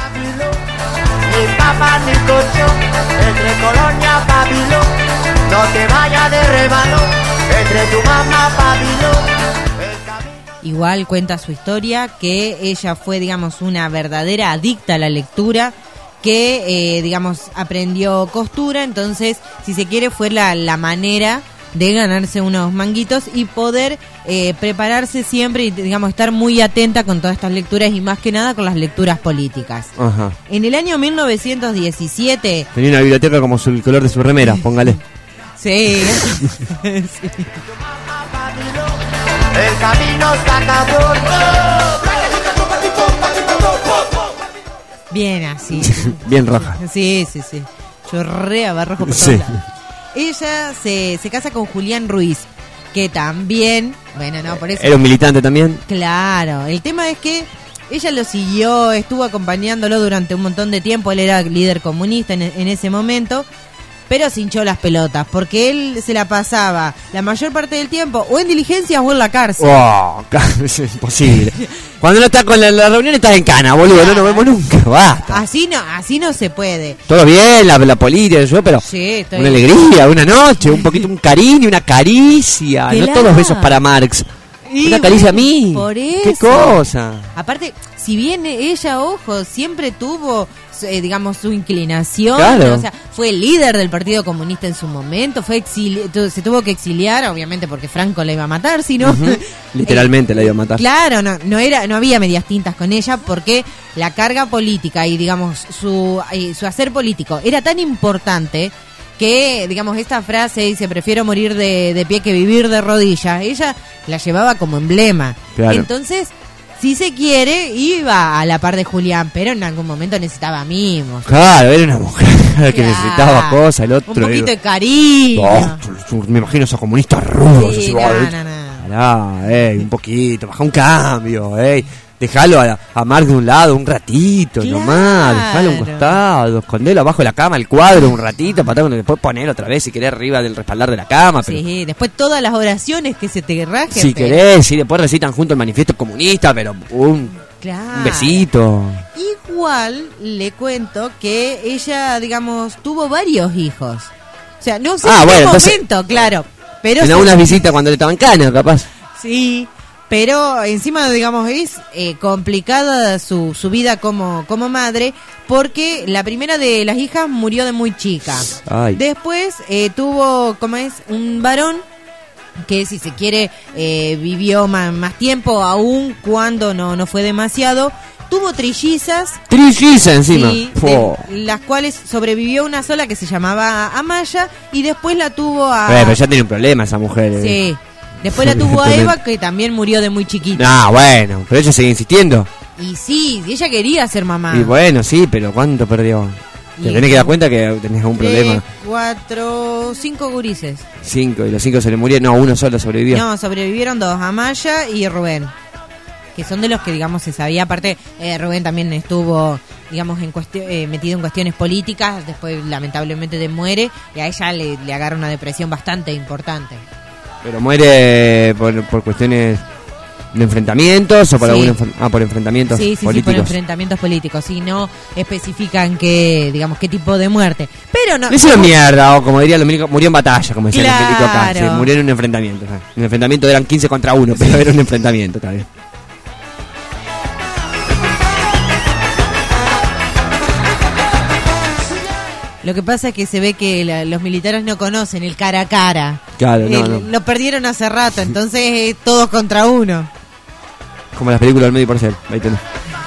Mi papá ni cocho, entre Colonia, Babilón. No te vayas de rebalón, entre tu mamá, Babilón. Igual cuenta su historia que ella fue, digamos, una verdadera adicta a la lectura, que, eh, digamos, aprendió costura, entonces, si se quiere, fue la, la manera de ganarse unos manguitos y poder eh, prepararse siempre y, digamos, estar muy atenta con todas estas lecturas y más que nada con las lecturas políticas. Ajá. En el año mil novecientos diecisiete... Tenía una biblioteca como su, el color de su remera, póngale. Sí. Sí. El camino sacador. Bien así. Bien roja. Sí, sí, sí. Chorrea, va rojo por todos Sí. lados. Ella se, se casa con Julián Ruiz, que también, bueno, no, por eso... Era un militante también. Claro, el tema es que ella lo siguió, estuvo acompañándolo durante un montón de tiempo, él era líder comunista en, en ese momento, pero se hinchó las pelotas, porque él se la pasaba la mayor parte del tiempo o en diligencias o en la cárcel. Oh, es imposible. Cuando no estás con la, la reunión estás en cana, boludo, no nos vemos nunca, basta. Así no, así no se puede. Todo bien, la, la política, yo, pero Sí, estoy- una alegría, una noche, un poquito, un cariño, una caricia. Claro. No todos besos para Marx. Y Una caricia bueno, a mí. Por eso. ¿Qué cosa? Aparte, si bien ella, ojo, siempre tuvo, eh, digamos, su inclinación, Claro. o sea, fue el líder del Partido Comunista en su momento, fue exili- tu- se tuvo que exiliar, obviamente porque Franco la iba a matar, si no... Ujú. Literalmente la iba a matar. Claro, no, no era, no había medias tintas con ella porque la carga política y, digamos, su, eh, su hacer político era tan importante que, digamos, esta frase dice, prefiero morir de, de pie que vivir de rodillas, ella la llevaba como emblema. Claro. Entonces, si se quiere, iba a la par de Julián, pero en algún momento necesitaba mimos. Claro, era una mujer que Claro. necesitaba cosas, el otro... Un poquito era- de cariño. Oh, me imagino esos comunistas rudos. Sí, así, no, oh, no, no. pará, ey, un poquito, baja un cambio, ey. Dejalo a, a Marx de un lado un ratito, Claro. nomás, dejalo a un costado, escondelo abajo de la cama, el cuadro un ratito, para después ponerlo otra vez si querés arriba del respaldar de la cama, pero Sí, después todas las oraciones que se te rajen. si pero- querés, sí, después recitan junto el manifiesto comunista, pero un, Claro. un besito. Igual le cuento que ella, digamos, tuvo varios hijos. O sea, no sé Ah, en qué bueno, entonces- momento, claro. Pero Tenía se- unas visitas cuando le estaban canas, capaz. Sí, pero encima, digamos, es eh, complicada su, su vida como, como madre porque la primera de las hijas murió de muy chica. Ay. Después eh, tuvo, ¿cómo es? Un varón que, si se quiere, eh, vivió más, más tiempo, aún cuando no, no fue demasiado. Tuvo trillizas. Trilliza encima. Sí, Fo. de las cuales sobrevivió una sola que se llamaba Amaya y después la tuvo a... Eh, pero ya tiene un problema esa mujer. eh. Sí. Después la tuvo a Eva, que también murió de muy chiquita. Ah, bueno, pero ella sigue insistiendo. Y sí, ella quería ser mamá. Y bueno, sí, pero ¿cuánto perdió? Te Y- tenés que dar cuenta que tenés algún Tres, problema. cuatro, cinco gurises. Cinco, y los cinco se le murieron. No, uno solo sobrevivió. No, sobrevivieron dos, Amaya y Rubén. Que son de los que, digamos, se sabía. Aparte, eh, Rubén también estuvo, digamos, en cuestio- eh, metido en cuestiones políticas. Después, lamentablemente, de muere. Y a ella le, le agarra una depresión bastante importante. Pero muere por, por cuestiones de enfrentamientos o por Sí. algún enf- ah, por enfrentamientos Sí, sí, sí, por políticos. enfrentamientos políticos. Y no especifican qué, digamos, qué tipo de muerte. Pero no... Le hicieron mierda, o como diría los milicos, murió en batalla, como decía Claro. el milico acá. Sí, murió en un enfrentamiento. ¿sabes? Un enfrentamiento eran quince contra uno, pero era un enfrentamiento, está bien. Lo que pasa es que se ve que la- los militares no conocen el cara a cara. Claro, no, Eh, no. Lo perdieron hace rato, entonces eh, todos contra uno. Como las películas del medio por ser. Ahí tenés.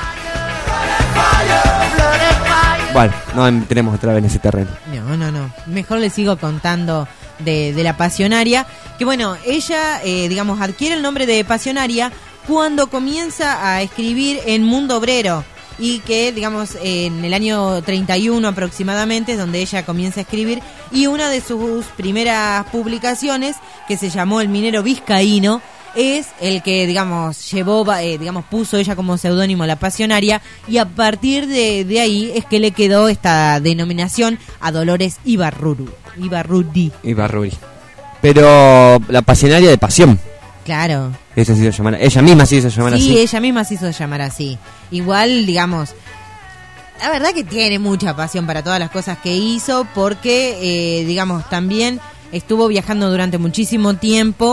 Bueno, no entremos otra vez en ese terreno. No, no, no. Mejor les sigo contando de, de la Pasionaria. Que bueno, ella, eh, digamos, adquiere el nombre de Pasionaria cuando comienza a escribir en Mundo Obrero. Y que, digamos, en el año treinta y uno aproximadamente es donde ella comienza a escribir. Y una de sus primeras publicaciones, que se llamó El Minero Vizcaíno, es el que, digamos, llevó, eh, digamos, puso ella como seudónimo La Pasionaria. Y a partir de, de ahí es que le quedó esta denominación a Dolores Ibarruru, Ibarrudi. Y Barruri. Pero la pasionaria de pasión. Claro. Esa se hizo llamar. Ella misma se hizo llamar Sí, así. ella misma se hizo llamar así. Igual, digamos, la verdad que tiene mucha pasión para todas las cosas que hizo porque, eh, digamos, también estuvo viajando durante muchísimo tiempo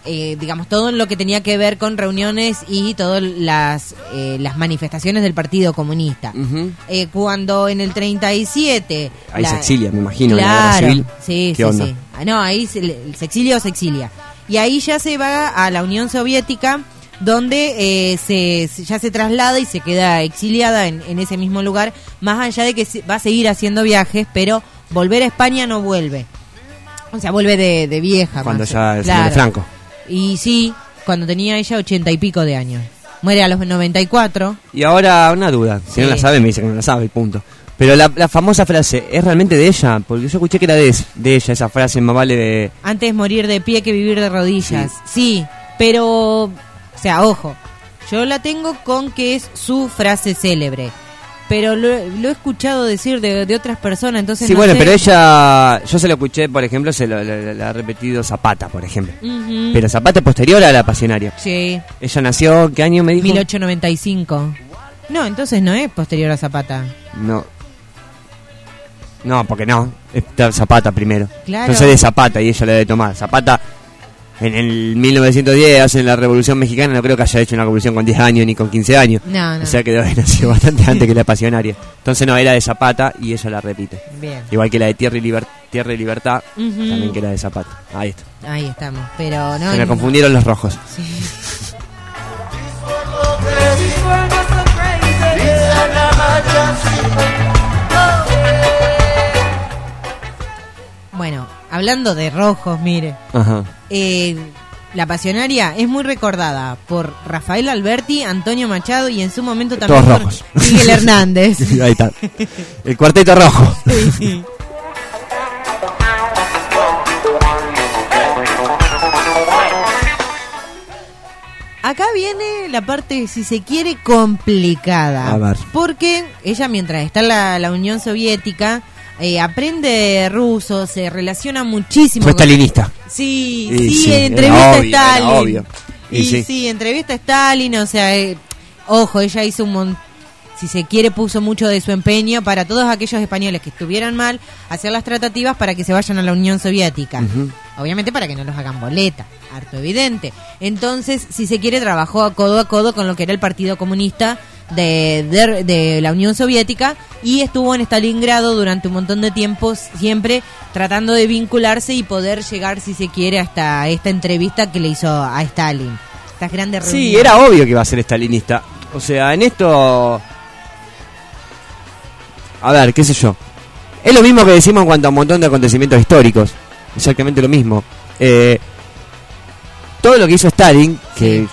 eh, digamos, todo lo que tenía que ver con reuniones y todas las, eh, las manifestaciones del Partido Comunista. Uh-huh. Eh, cuando en el treinta y siete... Ahí la, se exilia, me imagino, claro, en la guerra civil. Sí, ¿Qué sí, onda? sí. Ah, no, ahí se, se exilia o se exilia. Y ahí ya se va a la Unión Soviética, donde eh, se, ya se traslada y se queda exiliada en, en ese mismo lugar, más allá de que va a seguir haciendo viajes, pero volver a España no vuelve. O sea, vuelve de, de vieja. Cuando más, ya se claro. muere Franco. Y sí, cuando tenía ella ochenta y pico de años. Muere a los noventa y cuatro. Y ahora una duda, si Sí. no la sabe me dice que no la sabe y punto. Pero la, la famosa frase, ¿es realmente de ella? Porque yo escuché que era de, de ella esa frase, más vale de... Antes morir de pie que vivir de rodillas. Sí, sí, pero, o sea, ojo, yo la tengo con que es su frase célebre. Pero lo, lo he escuchado decir de, de otras personas, entonces Sí, no bueno, sé. pero ella, yo se lo escuché, por ejemplo, se lo, lo- lo ha repetido Zapata, por ejemplo. Ujú. Pero Zapata es posterior a la Pasionaria. Sí, Ella nació, ¿qué año me dijo? mil ochocientos noventa y cinco. No, entonces no es posterior a Zapata. No. No, porque no. Está Zapata primero. Claro. Entonces de Zapata y ella le debe tomar. Zapata en el mil novecientos diez hacen la Revolución Mexicana, no creo que haya hecho una revolución con diez años ni con quince años. No, no. O sea que debe haber nacido bastante antes que la Pasionaria. Entonces no, era de Zapata y ella la repite. Bien. Igual que la de Tierra y, Liber- Tierra y Libertad, Ujú. también que era de Zapata. Ahí está. Ahí estamos, pero no. Se me no. confundieron los rojos. Bueno, hablando de rojos, mire. Ajá. Eh, la Pasionaria es muy recordada por Rafael Alberti, Antonio Machado y en su momento también Todos por rojos. Miguel Hernández. Ahí está. El cuarteto rojo. Sí. Acá viene la parte, si se quiere, complicada. A ver. Porque ella, mientras está en la, la Unión Soviética, eh, aprende ruso, se relaciona muchísimo. Fue con- stalinista. Sí, Y sí, sí, era entrevista obvio, a Stalin. era obvio. Y, Y sí. sí. entrevista a Stalin, o sea, eh, ojo, ella hizo un montón, si se quiere, puso mucho de su empeño para todos aquellos españoles que estuvieran mal, hacer las tratativas para que se vayan a la Unión Soviética. Ujú. Obviamente para que no los hagan boleta, harto evidente. Entonces, si se quiere, trabajó a codo a codo con lo que era el Partido Comunista de, de, de la Unión Soviética y estuvo en Stalingrado durante un montón de tiempo, siempre tratando de vincularse y poder llegar, si se quiere, hasta esta entrevista que le hizo a Stalin. Estas grandes Sí, reuniones. era obvio que iba a ser stalinista. O sea, en esto... A ver, qué sé yo. Es lo mismo que decimos en cuanto a un montón de acontecimientos históricos. Exactamente lo mismo. Eh, todo lo que hizo Stalin, que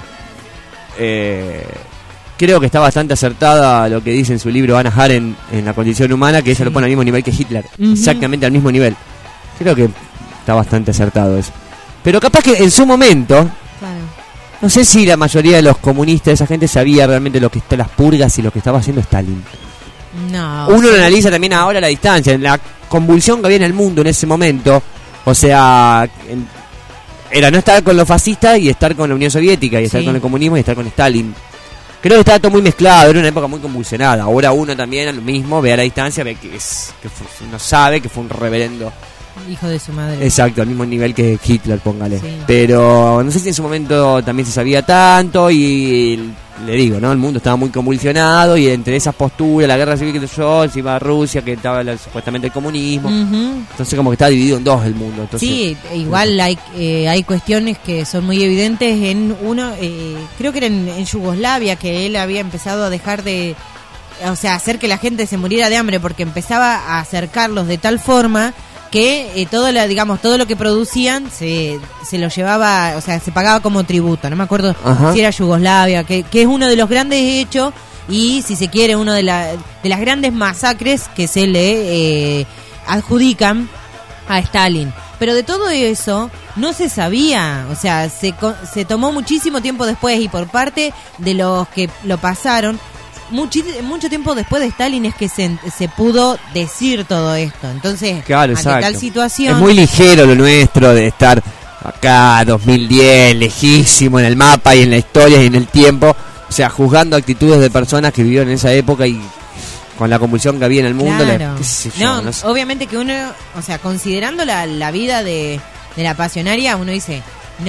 eh, creo que está bastante acertada a lo que dice en su libro Hannah Arendt en La condición humana, que ella lo pone al mismo nivel que Hitler. Ujú. Exactamente al mismo nivel. Creo que está bastante acertado eso. Pero capaz que en su momento... Claro. No sé si la mayoría de los comunistas, esa gente sabía realmente lo que está las purgas y lo que estaba haciendo Stalin. No. Uno sí. lo analiza también ahora a la distancia, en la convulsión que había en el mundo en ese momento. O sea, en- era no estar con los fascistas y estar con la Unión Soviética, y estar Sí. con el comunismo y estar con Stalin. Creo que estaba todo muy mezclado, era una época muy convulsionada. Ahora uno también a lo mismo, ve a la distancia, ve que, es, que fue- uno sabe que fue un reverendo. Hijo de su madre. Exacto, al mismo nivel que Hitler, póngale. Sí. Pero no sé si en su momento también se sabía tanto y le digo, ¿no? El mundo estaba muy convulsionado y entre esas posturas, la guerra civil que yo, si iba a Rusia, que estaba la- supuestamente el comunismo. Ujú. Entonces como que estaba dividido en dos el mundo. Entonces, Sí, igual hay eh, hay cuestiones que son muy evidentes en uno, eh, creo que era en, en Yugoslavia, que él había empezado a dejar de, o sea, hacer que la gente se muriera de hambre porque empezaba a acercarlos de tal forma que eh, todo la, digamos, todo lo que producían se, se lo llevaba, o sea, se pagaba como tributo. No me acuerdo Ajá. si era Yugoslavia, que, que es uno de los grandes hechos y, si se quiere, uno de, la, de las grandes masacres que se le eh, adjudican a Stalin. Pero de todo eso no se sabía, o sea, se, co- se tomó muchísimo tiempo después y por parte de los que lo pasaron, muchi- mucho tiempo después de Stalin es que se, se pudo decir todo esto. Entonces, claro, ante exacto. tal situación... Es muy ligero lo nuestro de estar acá dos mil diez, lejísimo en el mapa y en la historia y en el tiempo. O sea, juzgando actitudes de personas que vivieron en esa época y con la convulsión que había en el mundo. la- Claro. qué sé yo, No, no sé. obviamente que uno, o sea, considerando la, la vida de, de la pasionaria, uno dice, no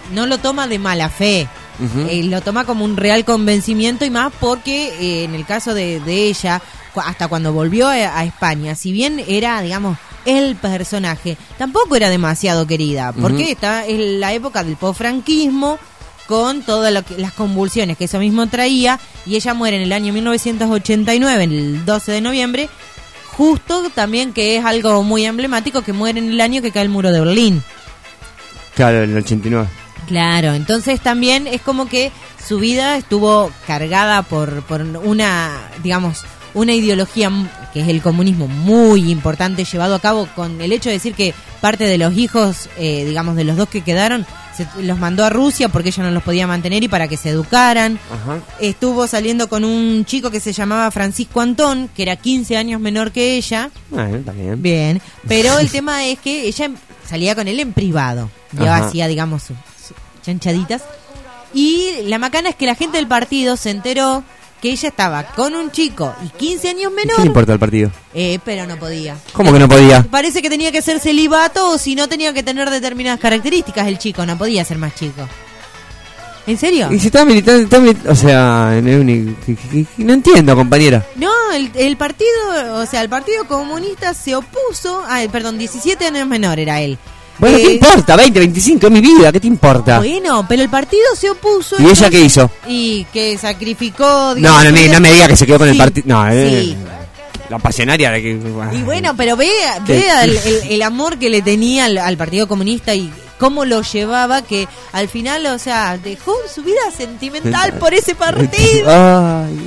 no lo toma de mala fe. Ujú. Eh, lo toma como un real convencimiento y más porque eh, en el caso de, de ella, cu- hasta cuando volvió a, a España, si bien era, digamos, el personaje, tampoco era demasiado querida, porque Ujú. está en la época del posfranquismo, con todas lo que- las convulsiones que eso mismo traía, y ella muere en el año mil novecientos ochenta y nueve, el doce de noviembre, justo también que es algo muy emblemático, que muere en el año que cae el muro de Berlín. Claro, en el ochenta y nueve. Claro, entonces también es como que su vida estuvo cargada por, por una, digamos, una ideología m- que es el comunismo muy importante, llevado a cabo con el hecho de decir que parte de los hijos, eh, digamos, de los dos que quedaron, se los mandó a Rusia porque ella no los podía mantener y para que se educaran. Ajá. Estuvo saliendo con un chico que se llamaba Francisco Antón, que era quince años menor que ella. Bueno, está bien. Bien, pero el tema es que ella salía con él en privado. Yo Ajá. hacía, digamos, sus sus chanchaditas. Y la macana es que la gente del partido se enteró que ella estaba con un chico y quince años ¿Qué le menor, importa el partido? eh, pero no podía. ¿Cómo que no podía? Parece que tenía que ser celibato o si no tenía que tener determinadas características el chico, no podía ser más chico. ¿En serio? Y si está militando, está mili- o sea, no, ni- que- que- que- no entiendo, compañera. No, el, el partido, o sea, el Partido Comunista se opuso, ay, perdón, diecisiete años menor era él. Bueno, ¿qué Eh, importa? veinte, veinticinco, es mi vida, ¿qué te importa? Bueno, pero el partido se opuso. ¿Y ella qué hizo? Y que sacrificó... No, digamos, no, me, no me diga que se quedó con el Sí, partido. No, eh, sí. la pasionaria de que... Y bueno, pero vea, ¿Qué? vea el, el- el amor que le tenía al, al Partido Comunista y cómo lo llevaba, que al final, o sea, dejó su vida sentimental por ese partido. Ay.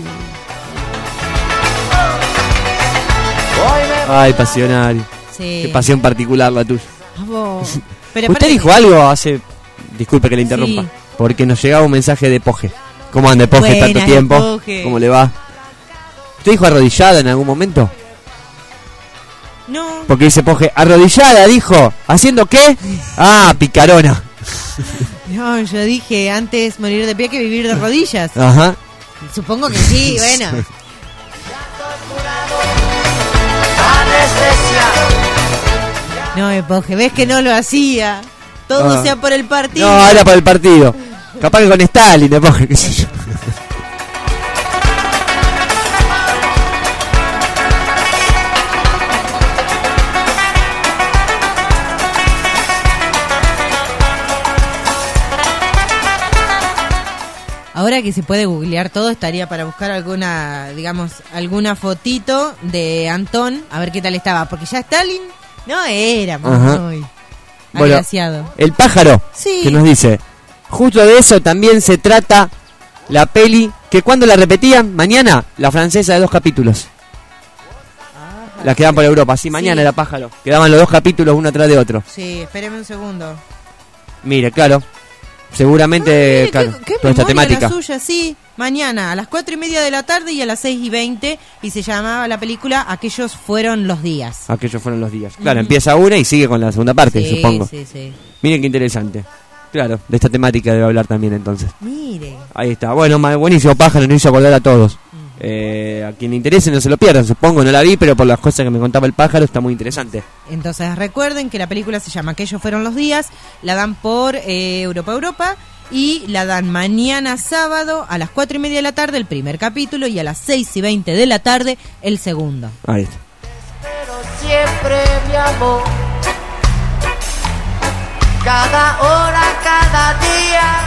Ay, pasionario. Sí. Qué pasión particular la tuya. Vamos. Pero Usted aparte- dijo algo hace... Disculpe que le interrumpa. Sí. Porque nos llegaba un mensaje de Poge. ¿Cómo anda Poge Buenas, tanto tiempo? Poge. ¿Cómo le va? ¿Usted dijo arrodillada en algún momento? No. Porque dice Poge, arrodillada, dijo. ¿Haciendo qué? Ah, picarona. No, yo dije antes morir de pie que vivir de rodillas. Ajá. Supongo que sí, bueno. No, Epoge, ves que no lo hacía. Todo Ah. sea por el partido. No, era para el partido. Capaz que con Stalin, de Poge, qué sé yo. Ahora que se puede googlear todo, estaría para buscar alguna, digamos, alguna fotito de Antón, a ver qué tal estaba. Porque ya Stalin no era Ajá. muy Bueno, agraciado. el pájaro, Sí. que nos dice, justo de eso también se trata la peli, que cuando la repetían, mañana, la francesa de dos capítulos. Las que dan por Europa, sí, mañana Sí. era pájaro. Quedaban los dos capítulos uno atrás de otro. Sí, espéreme un segundo. Mire, claro, seguramente, claro, ¿Qué toda esta memoria temática. la suya? Sí, mañana a las cuatro y media de la tarde y a las seis y veinte. Y se llamaba la película Aquellos fueron los días. Aquellos fueron los días. Claro, Ujú. empieza una y sigue con la segunda parte, Sí, supongo. sí, sí. Miren qué interesante. Claro, de esta temática debe hablar también entonces. Mire. Ahí está. Bueno, ma- buenísimo pájaro, nos hizo acordar a todos. Eh, a quien le interese no se lo pierdan, supongo, no la vi, pero por las cosas que me contaba el pájaro está muy interesante. Entonces recuerden que la película se llama Aquellos fueron los días. La dan por eh, Europa Europa. Y la dan mañana sábado a las cuatro y media de la tarde el primer capítulo. Y a las seis y veinte de la tarde el segundo. Ahí está. Siempre mi amor, cada hora, cada día.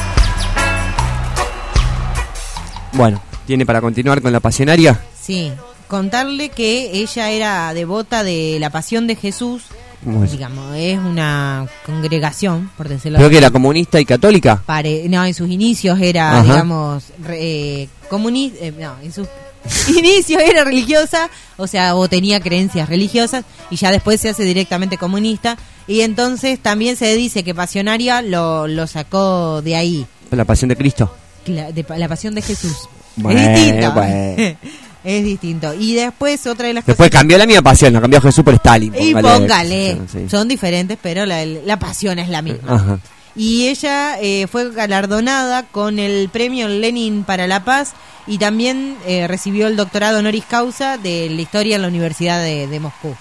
Bueno, ¿tiene para continuar con la pasionaria? Sí, contarle que ella era devota de la Pasión de Jesús. Bueno. Digamos, es una congregación, por decirlo Creo así. que era comunista y católica. Pare- no, en sus inicios era, Ajá. digamos, re- comunista. eh, no, en sus inicios era religiosa, o sea, o tenía creencias religiosas, y ya después se hace directamente comunista. Y entonces también se dice que Pasionaria lo, lo sacó de ahí, La pasión de Cristo. la, de pa- la Pasión de Jesús. Bueno, es distinto. bueno. Es distinto. Y después otra de las Después cosas... cambió la misma pasión, la cambió Jesús por Stalin. Y póngale, Sí. son diferentes, pero la, la pasión es la misma. Ajá. Y ella eh, fue galardonada con el premio Lenin para la Paz y también eh, recibió el doctorado honoris causa de la historia en la Universidad de, de Moscú.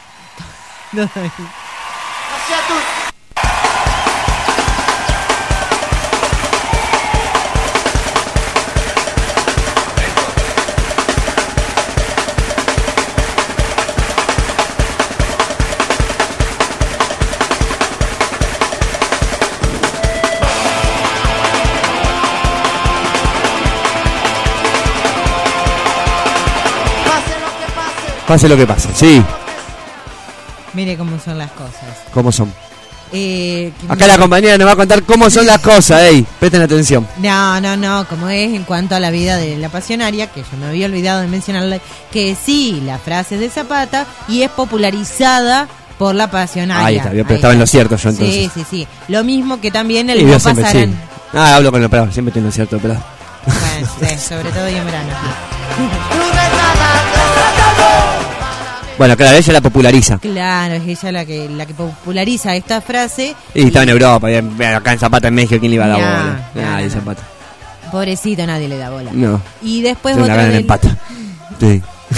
Pase lo que pase, sí. Mire cómo son las cosas. ¿Cómo son? Eh, Acá la compañera nos va a contar cómo son las cosas, ey. Presten atención. No, no, no, como es en cuanto a la vida de la pasionaria, que yo me había olvidado de mencionarle, que sí, la frase es de Zapata y es popularizada por la pasionaria. Ahí está, pero Ahí estaba está. en lo cierto yo entonces. Sí, sí, sí. Lo mismo que también el sí, no siempre, pasarán. Sí. Ah, hablo con el operador, siempre estoy en lo cierto, operador. Bueno, sí, sobre todo yo en verano. Bueno, claro, ella la populariza. Claro, es ella la que la que populariza esta frase. Y, y está en Europa, y acá en Zapata, en México, ¿quién le iba a dar nah, bola? Nah, Nadie, nah, Zapata. Pobrecito, nadie le da bola. No. Y después otra otra vez. empata. Sí.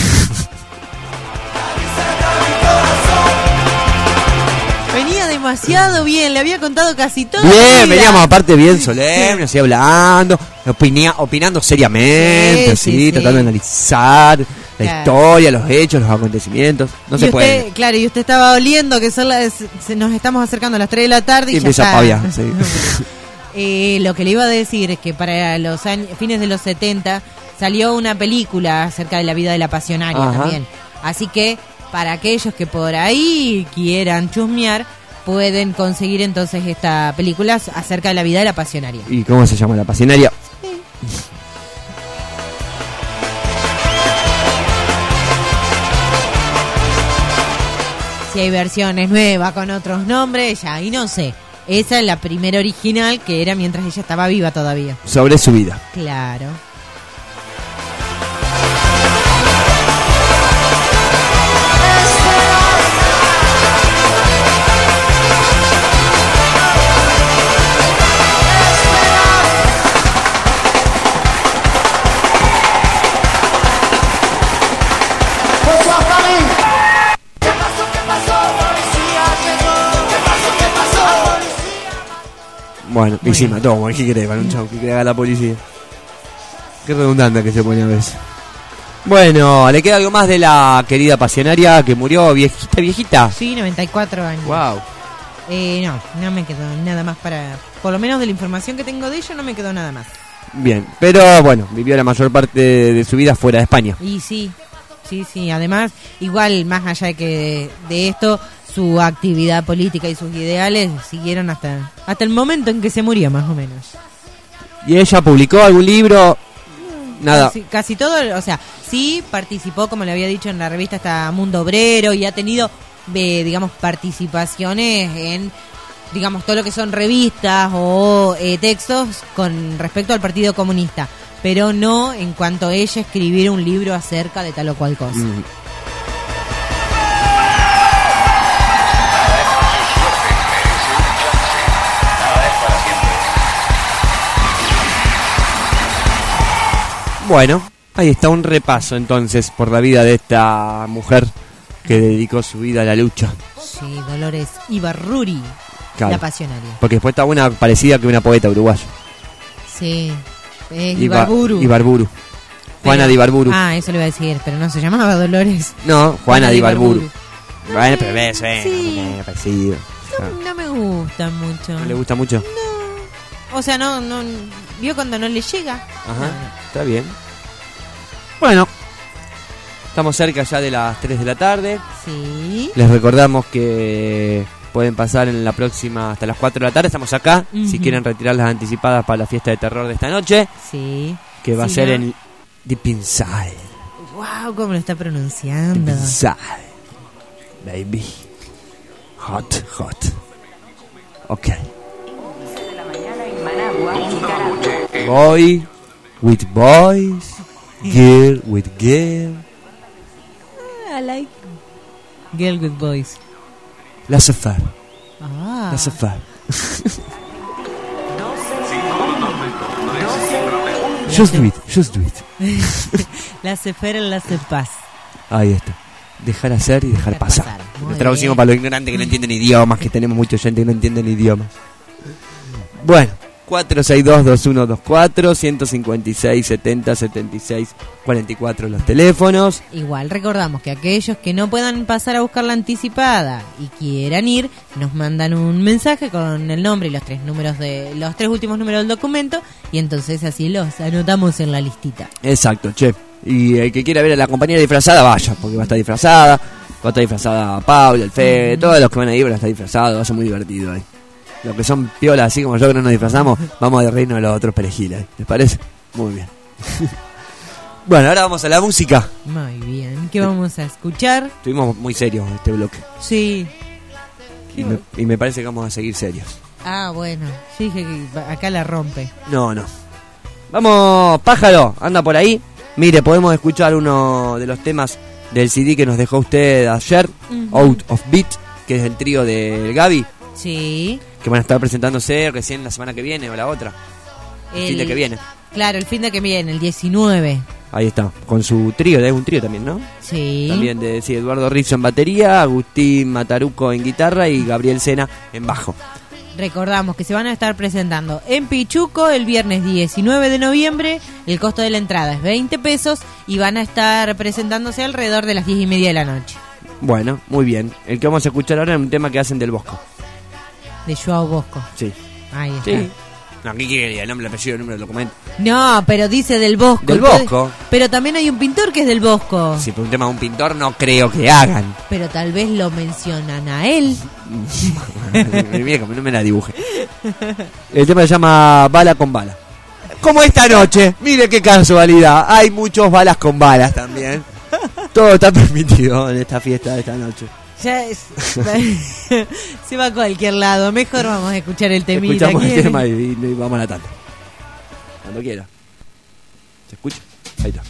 Venía demasiado bien, le había contado casi todo. Bien, veníamos aparte bien solemne, así hablando, opinia, opinando seriamente, sí, así, sí, tratando sí. de analizar la claro. historia, los hechos, los acontecimientos. No y se usted, puede. Claro, y usted estaba oliendo que son las, se, nos estamos acercando a las tres de la tarde y, Y ya empieza está. a paviar, sí. eh, lo que le iba a decir es que para los años, fines de los setenta salió una película acerca de la vida de la pasionaria. Ajá. También. Así que para aquellos que por ahí quieran chusmear, pueden conseguir entonces esta película acerca de la vida de la pasionaria. ¿Y cómo se llama la pasionaria? Sí. Si hay versiones nuevas con otros nombres, ya, y no sé. Esa es la primera original que era mientras ella estaba viva todavía. Sobre su vida. Claro. Bueno, y sí, mató, ¿qué querés para un chau? ¿Qué querés haga la policía? Qué redundante que se pone a veces. Bueno, ¿le queda algo más de la querida pasionaria que murió viejita, viejita? Sí, noventa y cuatro años. Wow. Eh, no, no me quedó nada más para... Por lo menos de la información que tengo de ella no me quedó nada más. Bien, pero bueno, vivió la mayor parte de su vida fuera de España. Y sí, sí, sí. Además, igual, más allá de que de esto, su actividad política y sus ideales siguieron hasta hasta el momento en que se murió, más o menos. ¿Y ella publicó algún libro? Nada. Casi, casi todo, o sea, sí participó, como le había dicho, en la revista hasta Mundo Obrero y ha tenido, eh, digamos, participaciones en, digamos, todo lo que son revistas o eh, textos con respecto al Partido Comunista, pero no en cuanto a ella escribir un libro acerca de tal o cual cosa. Mm. Bueno, ahí está un repaso entonces por la vida de esta mujer que dedicó su vida a la lucha. Sí, Dolores Ibarruri, claro. La pasionaria. Porque después está una parecida que una poeta uruguaya. Sí, es Ibarburu. Ibarburu. Juana pero, de Ibarburu. Ah, eso le iba a decir, pero no se llamaba Dolores. No, Juana, Juana de Ibarburu. Ibarburu. Bueno, pero ves, eh, sí. no, parecido. No, no me gusta mucho. ¿No le gusta mucho? No. O sea, no, no, vio cuando no le llega. Ajá, no, no. Está bien. Bueno, estamos cerca ya de las tres de la tarde. Sí. Les recordamos que pueden pasar en la próxima hasta las cuatro de la tarde. Estamos acá, uh-huh. Si quieren retirar las anticipadas para la fiesta de terror de esta noche. Sí. Que va sí, a ser ¿no? en Deep Inside. Wow, cómo lo está pronunciando. Deep Inside. Baby. Hot, hot. Ok. Boy with boys, girl with girl. I like girl with boys. Laissez faire. Ah. Laissez faire. Just do it, just do it. Laissez faire, laissez paz. Ahí está. Dejar hacer y dejar, dejar pasar. pasar. Lo traducimos bien. Para los ignorantes que no entienden idiomas, que tenemos mucha gente que no entienden idiomas. Bueno. cuatro seis dos, dos uno dos cuatro, ciento cincuenta y seis, setenta, setenta y seis, cuarenta y cuatro los teléfonos. Igual recordamos que aquellos que no puedan pasar a buscar la anticipada y quieran ir, nos mandan un mensaje con el nombre y los tres números de los tres últimos números del documento y entonces así los anotamos en la listita. Exacto, che. Y el que quiera ver a la compañera disfrazada, vaya, porque va a estar disfrazada. Va a estar disfrazada Paula, el Fede, todos los que van a ir van a estar disfrazados, va a ser muy divertido ahí. Los que son piolas, así como yo que no nos disfrazamos, vamos del reino de los otros perejiles. ¿Les parece? Muy bien. Bueno, ahora vamos a la música. Muy bien. ¿Qué vamos a escuchar? Estuvimos muy serios en este bloque. Sí. Y me, y me parece que vamos a seguir serios. Ah, bueno. Sí, dije que acá la rompe. No, no. Vamos, pájaro, anda por ahí. Mire, podemos escuchar uno de los temas del C D que nos dejó usted ayer, uh-huh. Out of Beat, que es el trío del Gaby. Sí. Que van a estar presentándose recién la semana que viene o la otra. El, el fin de que viene. Claro, el fin de que viene, el diecinueve. Ahí está, con su trío, es un trío también, ¿no? Sí. También de sí, Eduardo Rizzo en batería, Agustín Mataruco en guitarra y Gabriel Sena en bajo. Recordamos que se van a estar presentando en Pichuco el viernes diecinueve de noviembre. El costo de la entrada es veinte pesos y van a estar presentándose alrededor de las diez y media de la noche. Bueno, muy bien. El que vamos a escuchar ahora es un tema que hacen del Bosco. De Joao Bosco. Sí. Ahí está. Sí. No, ¿qué quiere? El nombre, el apellido, el número del documento. No, pero dice del Bosco. ¿Del Bosco? Pero también hay un pintor que es del Bosco. Si por un tema de un pintor no creo que hagan. Pero tal vez lo mencionan a él. Mira, como no me la dibuje. El tema se llama Bala con Bala. Como esta noche. Mire qué casualidad. Hay muchos balas con balas también. Todo está permitido en esta fiesta de esta noche. Ya es, se va a cualquier lado. Mejor vamos a escuchar el temita. Escuchamos el tema y, y vamos a la tanda. Cuando quiera. ¿Se escucha? Ahí está.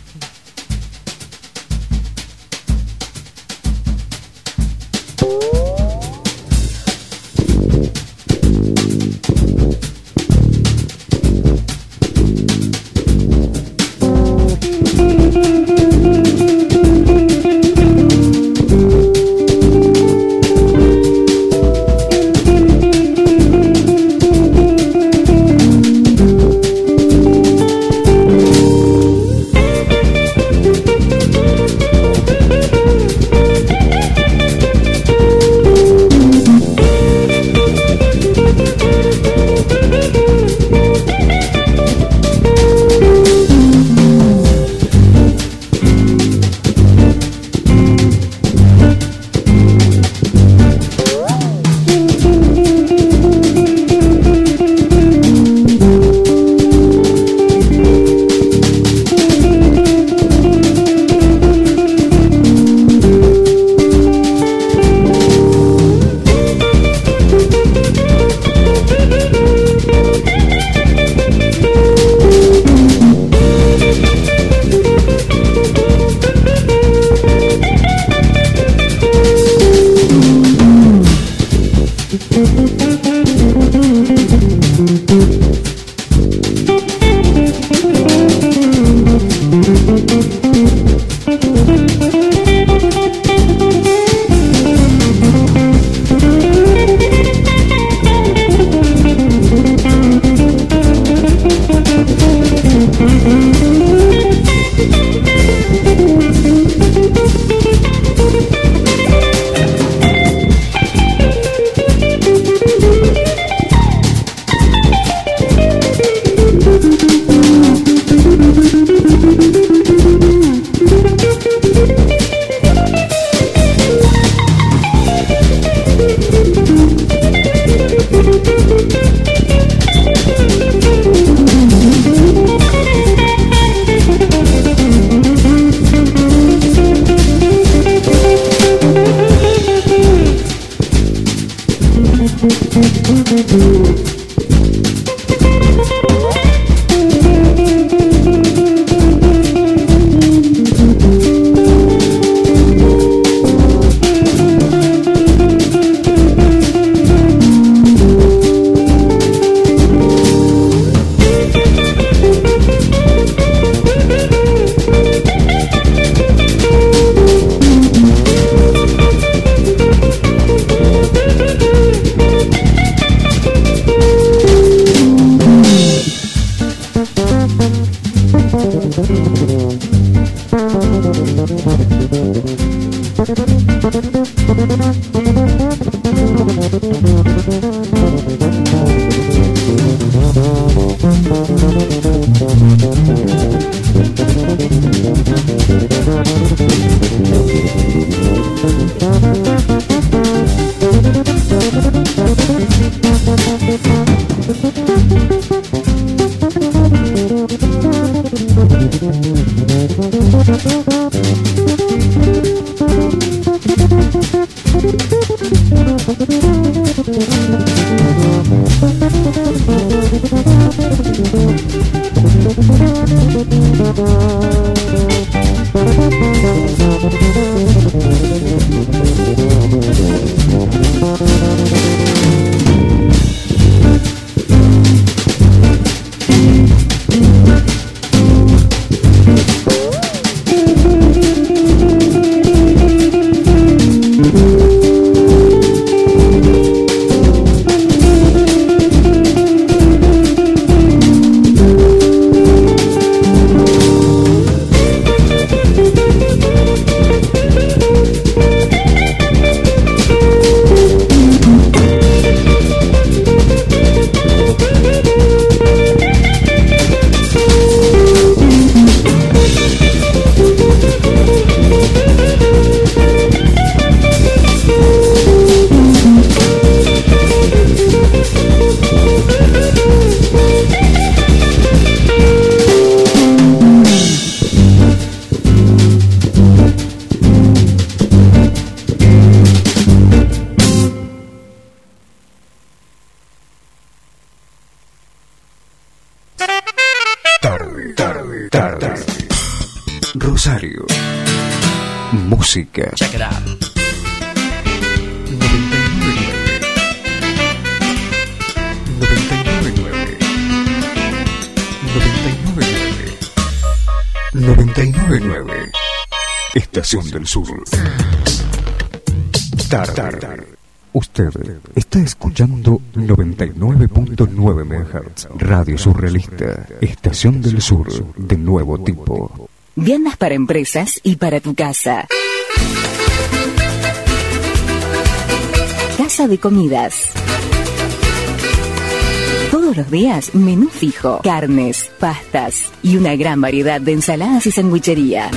Thank you. tarde. Rosario. Música. Check it out. noventa y nueve nueve. noventa y nueve nueve. noventa y nueve nueve. Estación del Sur. Tarde. Usted está escuchando noventa y nueve punto nueve megahertz. Radio Surrealista. Estación del Sur de nuevo tipo. Viandas para empresas y para tu casa. Casa de comidas. Todos los días, menú fijo, carnes, pastas y una gran variedad de ensaladas y sandwichería.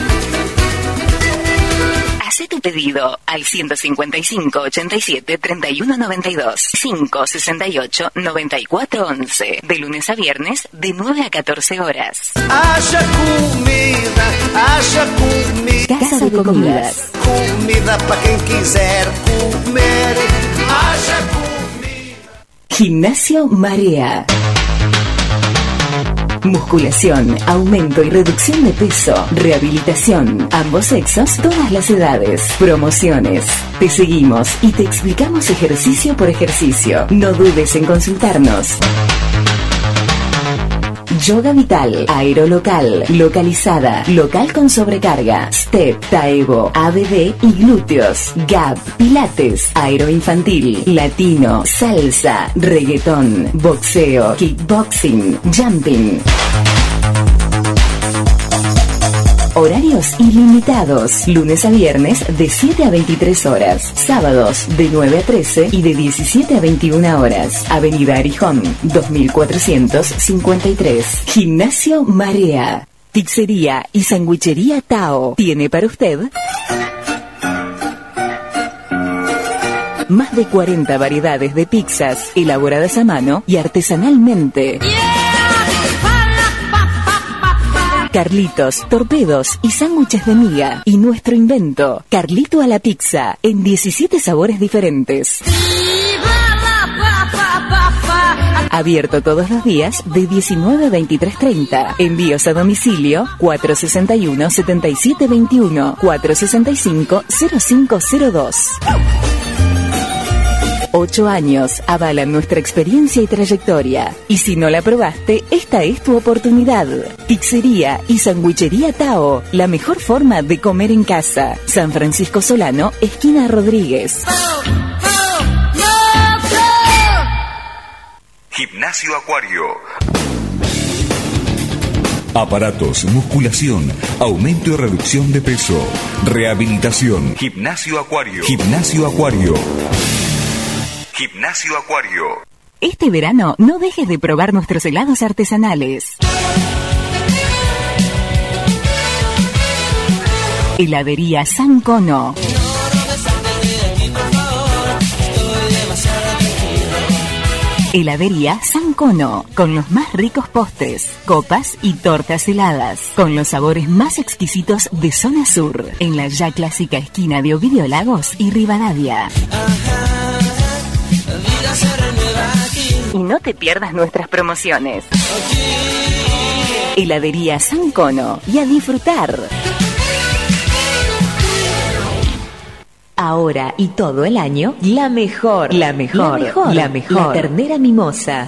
Hacé tu pedido al ciento cincuenta y cinco, ochenta y siete, treinta y uno noventa y dos, cinco sesenta y ocho, noventa y cuatro once, de lunes a viernes de nueve a catorce horas. Haja comida, haja comida. Casa de comidas. Comida para quien quiser comer. Haja comida. Gimnasio Marea. Musculación, aumento y reducción de peso, rehabilitación, ambos sexos, todas las edades, promociones. Te seguimos y te explicamos ejercicio por ejercicio. No dudes en consultarnos. Yoga Vital, Aerolocal, Localizada, Local con sobrecarga, Step, Taevo, A B D y glúteos, Gap, Pilates, Aeroinfantil, Latino, Salsa, Reggaetón, Boxeo, Kickboxing, Jumping. Horarios ilimitados, lunes a viernes de siete a veintitrés horas, sábados de nueve a trece y de diecisiete a veintiuna horas. Avenida Arijón, dos mil cuatrocientos cincuenta y tres. Gimnasio Marea. Pizzería y sandwichería Tao tiene para usted más de cuarenta variedades de pizzas elaboradas a mano y artesanalmente. Carlitos, torpedos y sándwiches de miga. Y nuestro invento, Carlito a la pizza, en diecisiete sabores diferentes. Abierto todos los días de diecinueve a veintitrés treinta. Envíos a domicilio cuatro sesenta y uno, setenta y siete veintiuno, cuatro sesenta y cinco, cero cinco cero dos. Ocho años avalan nuestra experiencia y trayectoria. Y si no la probaste, esta es tu oportunidad. Pizzería y sandwichería Tao, la mejor forma de comer en casa. San Francisco Solano, esquina Rodríguez. Gimnasio Acuario. Aparatos, musculación, aumento y reducción de peso, rehabilitación. Gimnasio Acuario. Gimnasio Acuario. Gimnasio Acuario. Este verano no dejes de probar nuestros helados artesanales. Heladería San Cono. Heladería San Cono, con los más ricos postres, copas y tortas heladas, con los sabores más exquisitos de Zona Sur, en la ya clásica esquina de Ovidio Lagos y Rivadavia. Y no te pierdas nuestras promociones. Heladería San Cono, y a disfrutar. Ahora y todo el año, la mejor, la mejor, la mejor, la mejor, la ternera mimosa.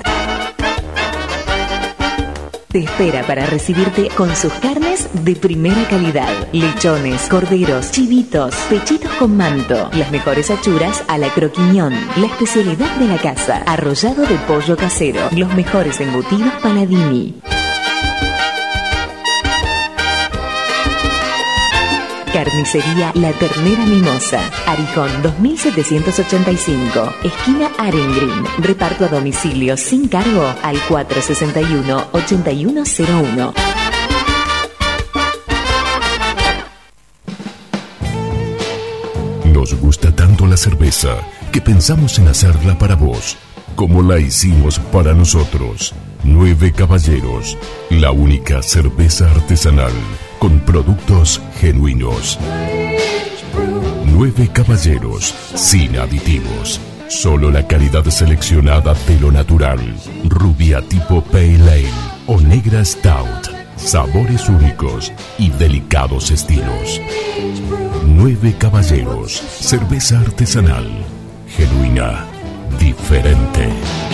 Te espera para recibirte con sus carnes de primera calidad. Lechones, corderos, chivitos, pechitos con manto. Las mejores achuras a la croquiñón. La especialidad de la casa. Arrollado de pollo casero. Los mejores embutidos Paladini. Carnicería La Ternera Mimosa, Arijón dos mil setecientos ochenta y cinco, esquina Arengrin. Reparto a domicilio sin cargo al cuatro sesenta y uno, ochenta y uno cero uno. Nos gusta tanto la cerveza que pensamos en hacerla para vos, como la hicimos para nosotros. Nueve Caballeros, la única cerveza artesanal con productos genuinos. Nueve Caballeros, sin aditivos. Solo la calidad seleccionada de lo natural. Rubia tipo Pale Ale o negra Stout. sabores únicos y delicados estilos. Nueve Caballeros, cerveza artesanal, genuina, diferente.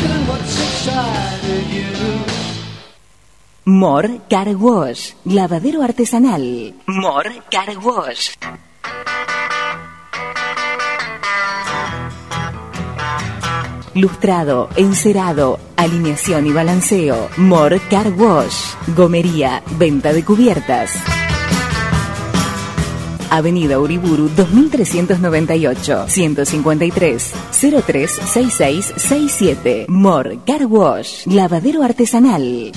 More Car Wash, lavadero artesanal. More Car Wash. Lustrado, encerado, alineación y balanceo. More Car Wash. Gomería, venta de cubiertas. Avenida Uriburu dos mil trescientos noventa y ocho, ciento cincuenta y tres, cero tres seis seis seis siete. More Car Wash, lavadero artesanal.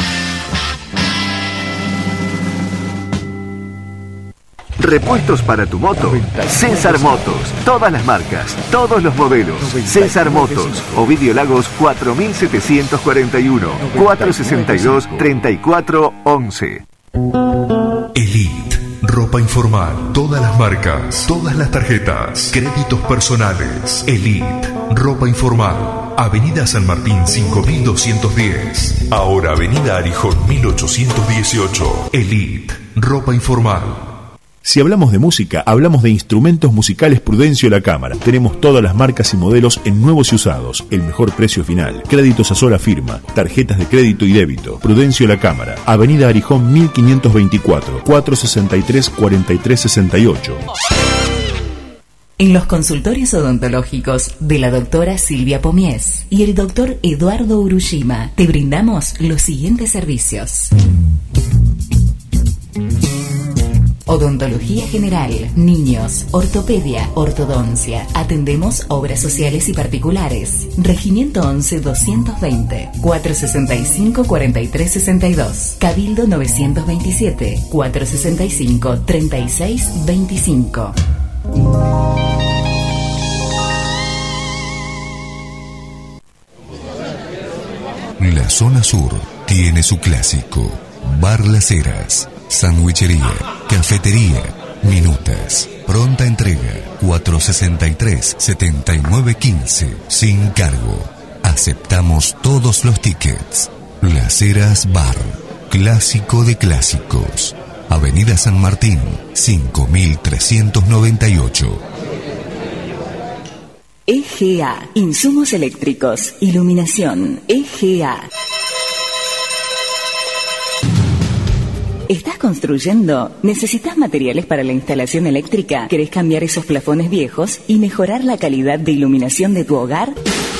Repuestos para tu moto. César Motos. Todas las marcas, todos los modelos. César Motos. Ovidio Lagos cuatro mil setecientos cuarenta y uno, cuatrocientos sesenta y dos, treinta y cuatro once. Elite. Ropa informal. Todas las marcas. Todas las tarjetas. Créditos personales. Elite. Ropa informal. Avenida San Martín cinco mil doscientos diez. Ahora Avenida Arijón mil ochocientos dieciocho. Elite. Ropa informal. Si hablamos de música, hablamos de instrumentos musicales Prudencio La Cámara. Tenemos todas las marcas y modelos en nuevos y usados, el mejor precio final, créditos a sola firma, tarjetas de crédito y débito. Prudencio La Cámara, Avenida Arijón mil quinientos veinticuatro, cuatrocientos sesenta y tres, cuarenta y tres sesenta y ocho. En los consultorios odontológicos de la doctora Silvia Pomies y el doctor Eduardo Urushima te brindamos los siguientes servicios. Odontología general, niños, ortopedia, ortodoncia. Atendemos obras sociales y particulares. Regimiento once doscientos veinte, cuatrocientos sesenta y cinco, cuarenta y tres sesenta y dos. Cabildo novecientos veintisiete, cuatrocientos sesenta y cinco, treinta y seis veinticinco. La zona sur tiene su clásico. Bar Las Heras. Sandwichería, cafetería, minutas, pronta entrega, cuatrocientos sesenta y tres, setenta y nueve quince, sin cargo. Aceptamos todos los tickets. Las Heras Bar, clásico de clásicos. Avenida San Martín, cinco mil trescientos noventa y ocho. E G A, insumos eléctricos, iluminación. E G A. ¿Estás construyendo? ¿Necesitas materiales para la instalación eléctrica? ¿Querés cambiar esos plafones viejos y mejorar la calidad de iluminación de tu hogar?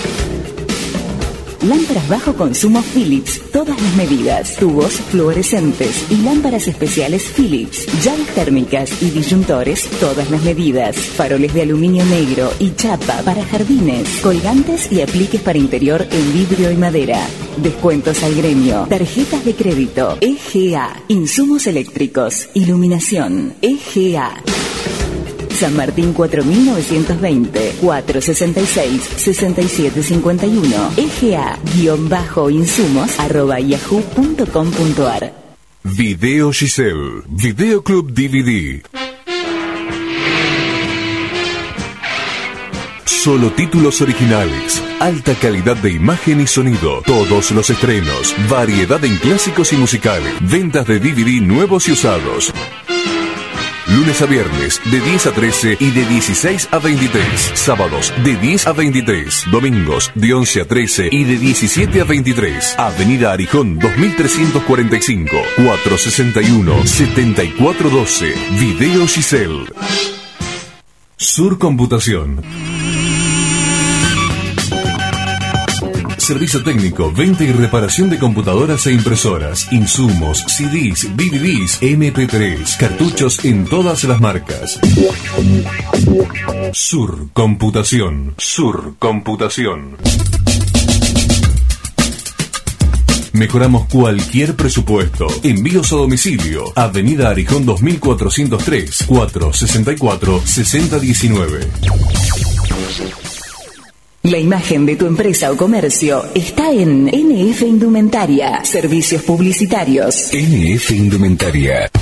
Lámparas bajo consumo Philips, todas las medidas, tubos fluorescentes y lámparas especiales Philips, llaves térmicas y disyuntores, todas las medidas, faroles de aluminio negro y chapa para jardines, colgantes y apliques para interior en vidrio y madera. Descuentos al gremio, tarjetas de crédito, E G A, insumos eléctricos, iluminación, E G A. San Martín cuatro mil novecientos veinte, cuatrocientos sesenta y seis, sesenta y siete cincuenta y uno, E G A-insumos arroba yahoo punto com punto ar. Video Giselle, Videoclub D V D. Solo títulos originales, alta calidad de imagen y sonido, todos los estrenos, variedad en clásicos y musicales, ventas de D V D nuevos y usados. Lunes a viernes, de diez a trece y de dieciséis a veintitrés. Sábados, de diez a veintitrés. Domingos, de once a trece y de diecisiete a veintitrés. Avenida Arijón dos mil trescientos cuarenta y cinco, cuatrocientos sesenta y uno, setenta y cuatro doce. Video Giselle. Sur Computación. Servicio técnico, venta y reparación de computadoras e impresoras, insumos, C Ds, D V Ds, M P tres, cartuchos en todas las marcas. Sur Computación. Sur Computación. Mejoramos cualquier presupuesto. Envíos a domicilio. Avenida Arijón dos mil cuatrocientos tres, cuatrocientos sesenta y cuatro, sesenta diecinueve. La imagen de tu empresa o comercio está en N F Indumentaria. Servicios publicitarios. N F Indumentaria.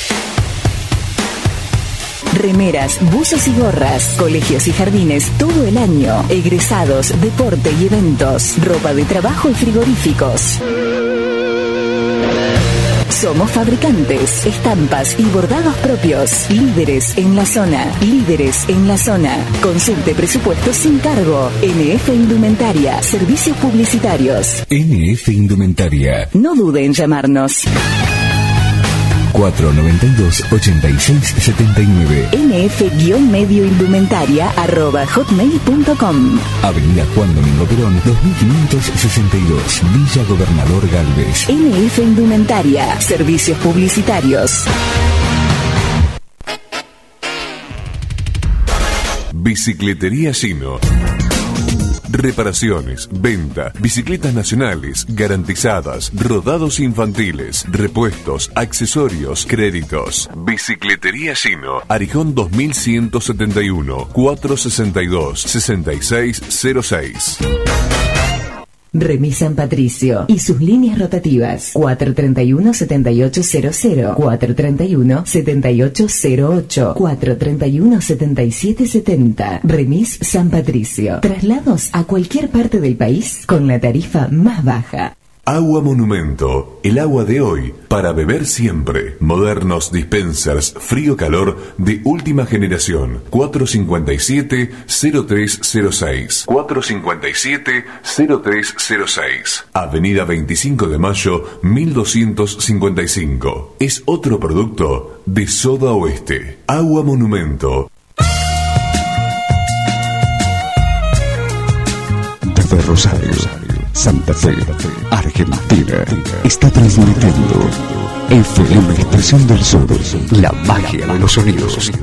Remeras, buzos y gorras, colegios y jardines todo el año, egresados, deporte y eventos, ropa de trabajo y frigoríficos. Somos fabricantes, estampas y bordados propios. Líderes en la zona. Líderes en la zona. Consulte presupuestos sin cargo. N F Indumentaria. Servicios publicitarios. N F Indumentaria. No dude en llamarnos. cuatro noventa y dos, ochenta y seis setenta y nueve. N F-medio indumentaria arroba hotmail punto com. Avenida Juan Domingo Perón, dos mil quinientos sesenta y dos, Villa Gobernador Galvez. N F Indumentaria. Servicios publicitarios. Bicicletería Gino. Reparaciones, venta, bicicletas nacionales, garantizadas, rodados infantiles, repuestos, accesorios, créditos. Bicicletería Gino. Arijón dos mil ciento setenta y uno, cuatrocientos sesenta y dos, sesenta y seis cero seis. Remis San Patricio y sus líneas rotativas cuatro treinta y uno, setenta y ocho cero cero, cuatro treinta y uno, setenta y ocho cero ocho, cuatro treinta y uno, setenta y siete setenta. Remis San Patricio. Traslados a cualquier parte del país con la tarifa más baja. Agua Monumento, el agua de hoy, para beber siempre. Modernos dispensers frío-calor de última generación. cuatro cincuenta y siete, cero tres cero seis. cuatro cincuenta y siete, cero tres cero seis. Avenida veinticinco de mayo, mil doscientos cincuenta y cinco. Es otro producto de Soda Oeste. Agua Monumento. Desde Rosario, Santa Fe, Argentina, está transmitiendo F M Expresión del Sur, la magia de los sonidos.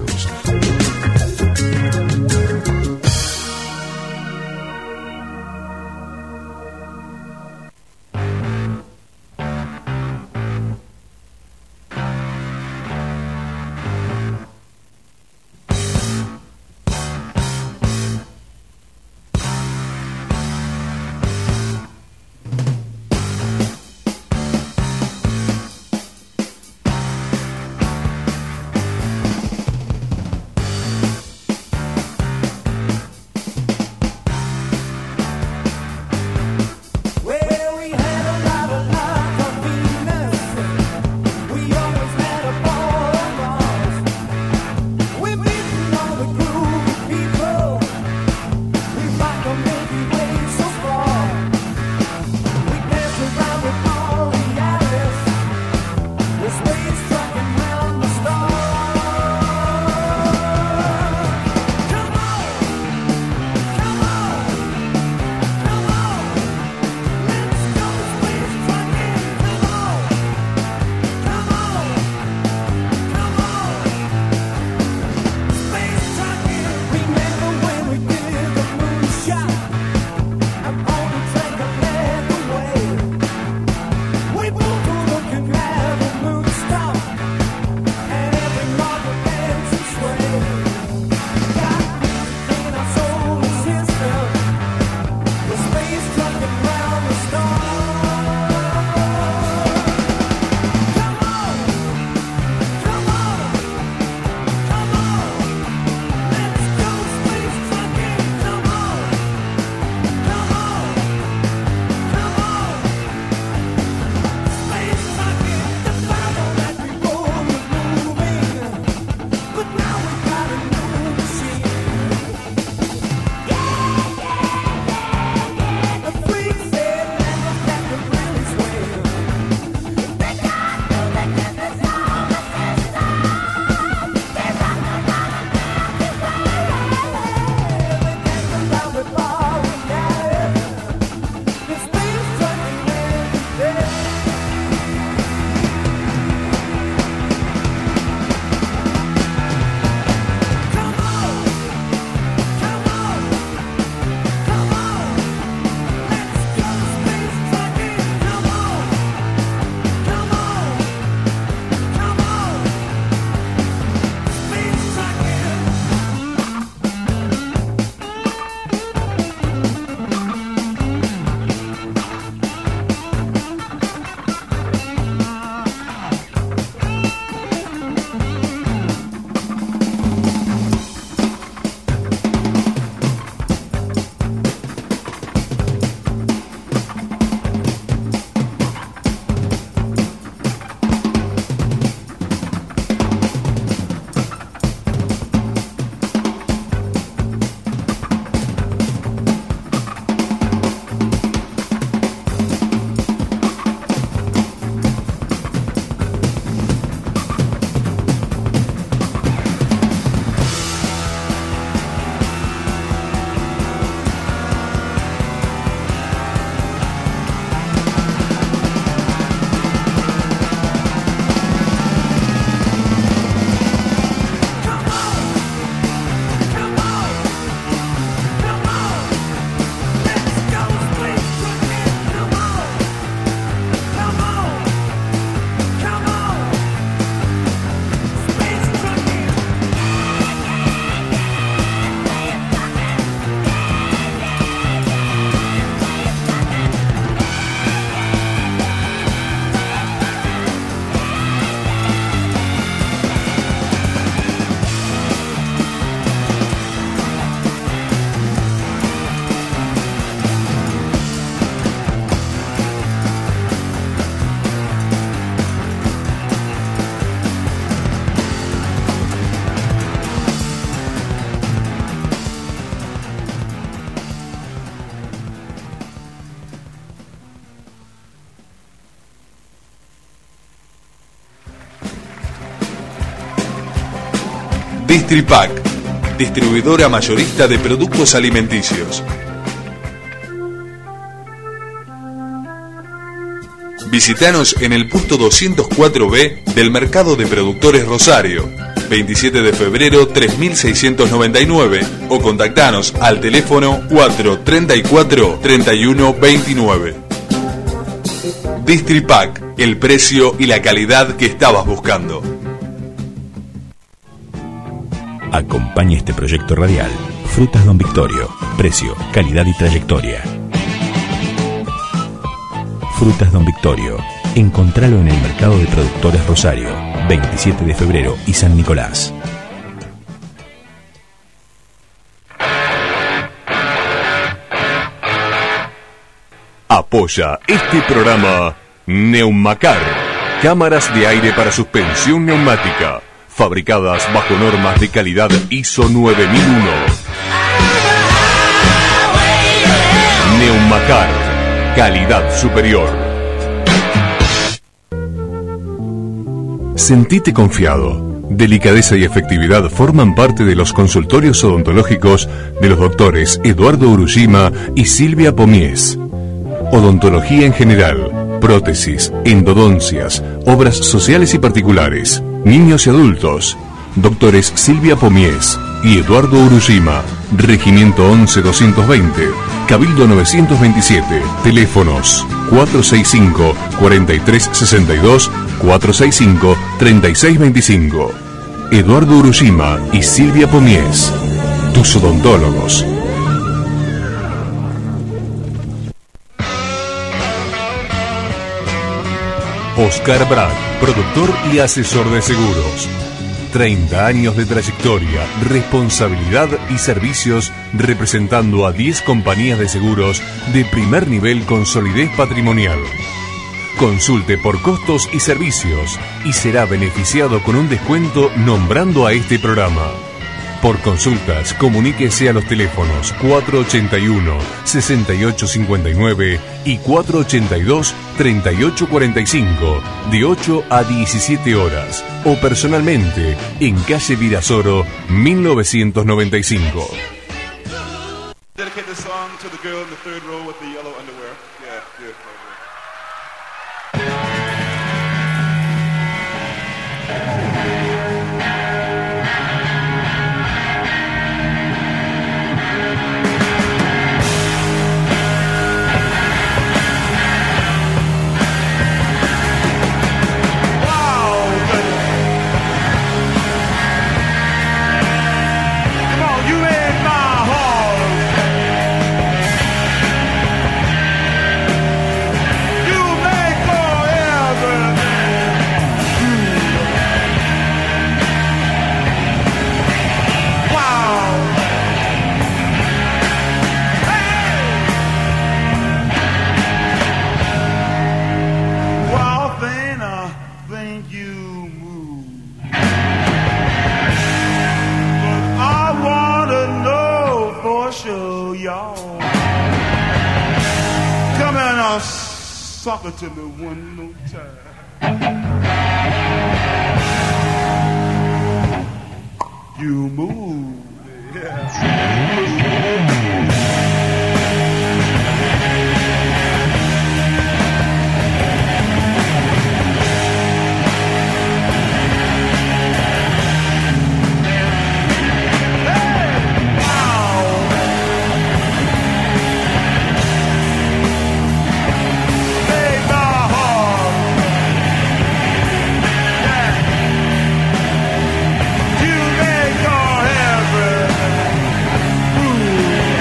Distripac, distribuidora mayorista de productos alimenticios. Visítanos en el puesto doscientos cuatro B del Mercado de Productores Rosario, veintisiete de febrero tres mil seiscientos noventa y nueve, o contactanos al teléfono cuatro treinta y cuatro treinta y uno veintinueve. Distripac, el precio y la calidad que estabas buscando. Acompaña este proyecto radial. Frutas Don Victorio. Precio, calidad y trayectoria. Frutas Don Victorio. Encontralo en el Mercado de Productores Rosario, veintisiete de febrero y San Nicolás. Apoya este programa Neumacar, cámaras de aire para suspensión neumática, fabricadas bajo normas de calidad I S O nueve mil uno. Neumacar, calidad superior. Sentite confiado. Delicadeza y efectividad forman parte de los consultorios odontológicos de los doctores Eduardo Urushima y Silvia Pomies. Odontología en general, prótesis, endodoncias, obras sociales y particulares, niños y adultos. Doctores Silvia Pomies y Eduardo Urushima. Regimiento once doscientos veinte, Cabildo novecientos veintisiete. Teléfonos cuatro seis cinco, cuatro tres seis dos, cuatro seis cinco, tres seis dos cinco. Eduardo Urushima y Silvia Pomies, tus odontólogos. Oscar Brad, productor y asesor de seguros. treinta años de trayectoria, responsabilidad y servicios representando a diez compañías de seguros de primer nivel con solidez patrimonial. Consulte por costos y servicios y será beneficiado con un descuento nombrando a este programa. Por consultas, comuníquese a los teléfonos cuatro ochenta y uno, sesenta y ocho cincuenta y nueve y cuatro ochenta y dos, treinta y ocho cuarenta y cinco, de ocho a diecisiete horas, o personalmente en calle Virasoro, mil novecientos noventa y cinco. Dedicate this song to the girl in the third row with the yellow underwear. Yeah, good. Suck it to me one more time. You move. Yeah. You make your heaven. Ooh.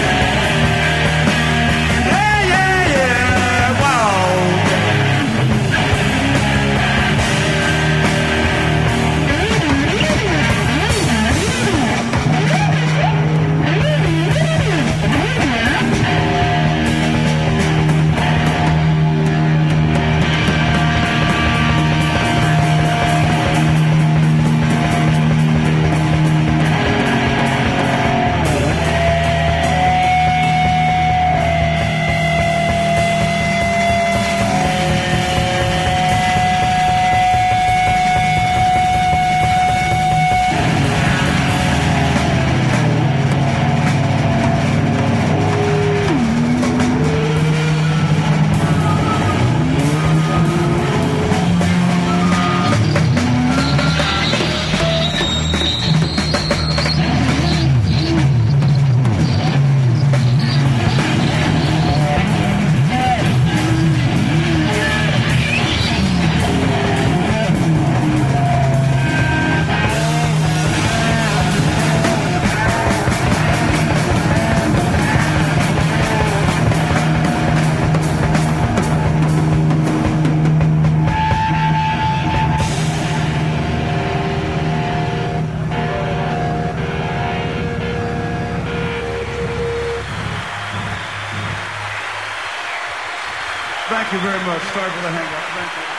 Thank you very much. Sorry for the hang-up. Thank you.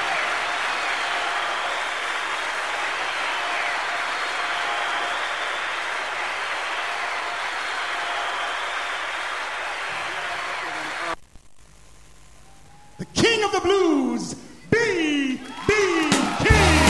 The king of the blues, B B King.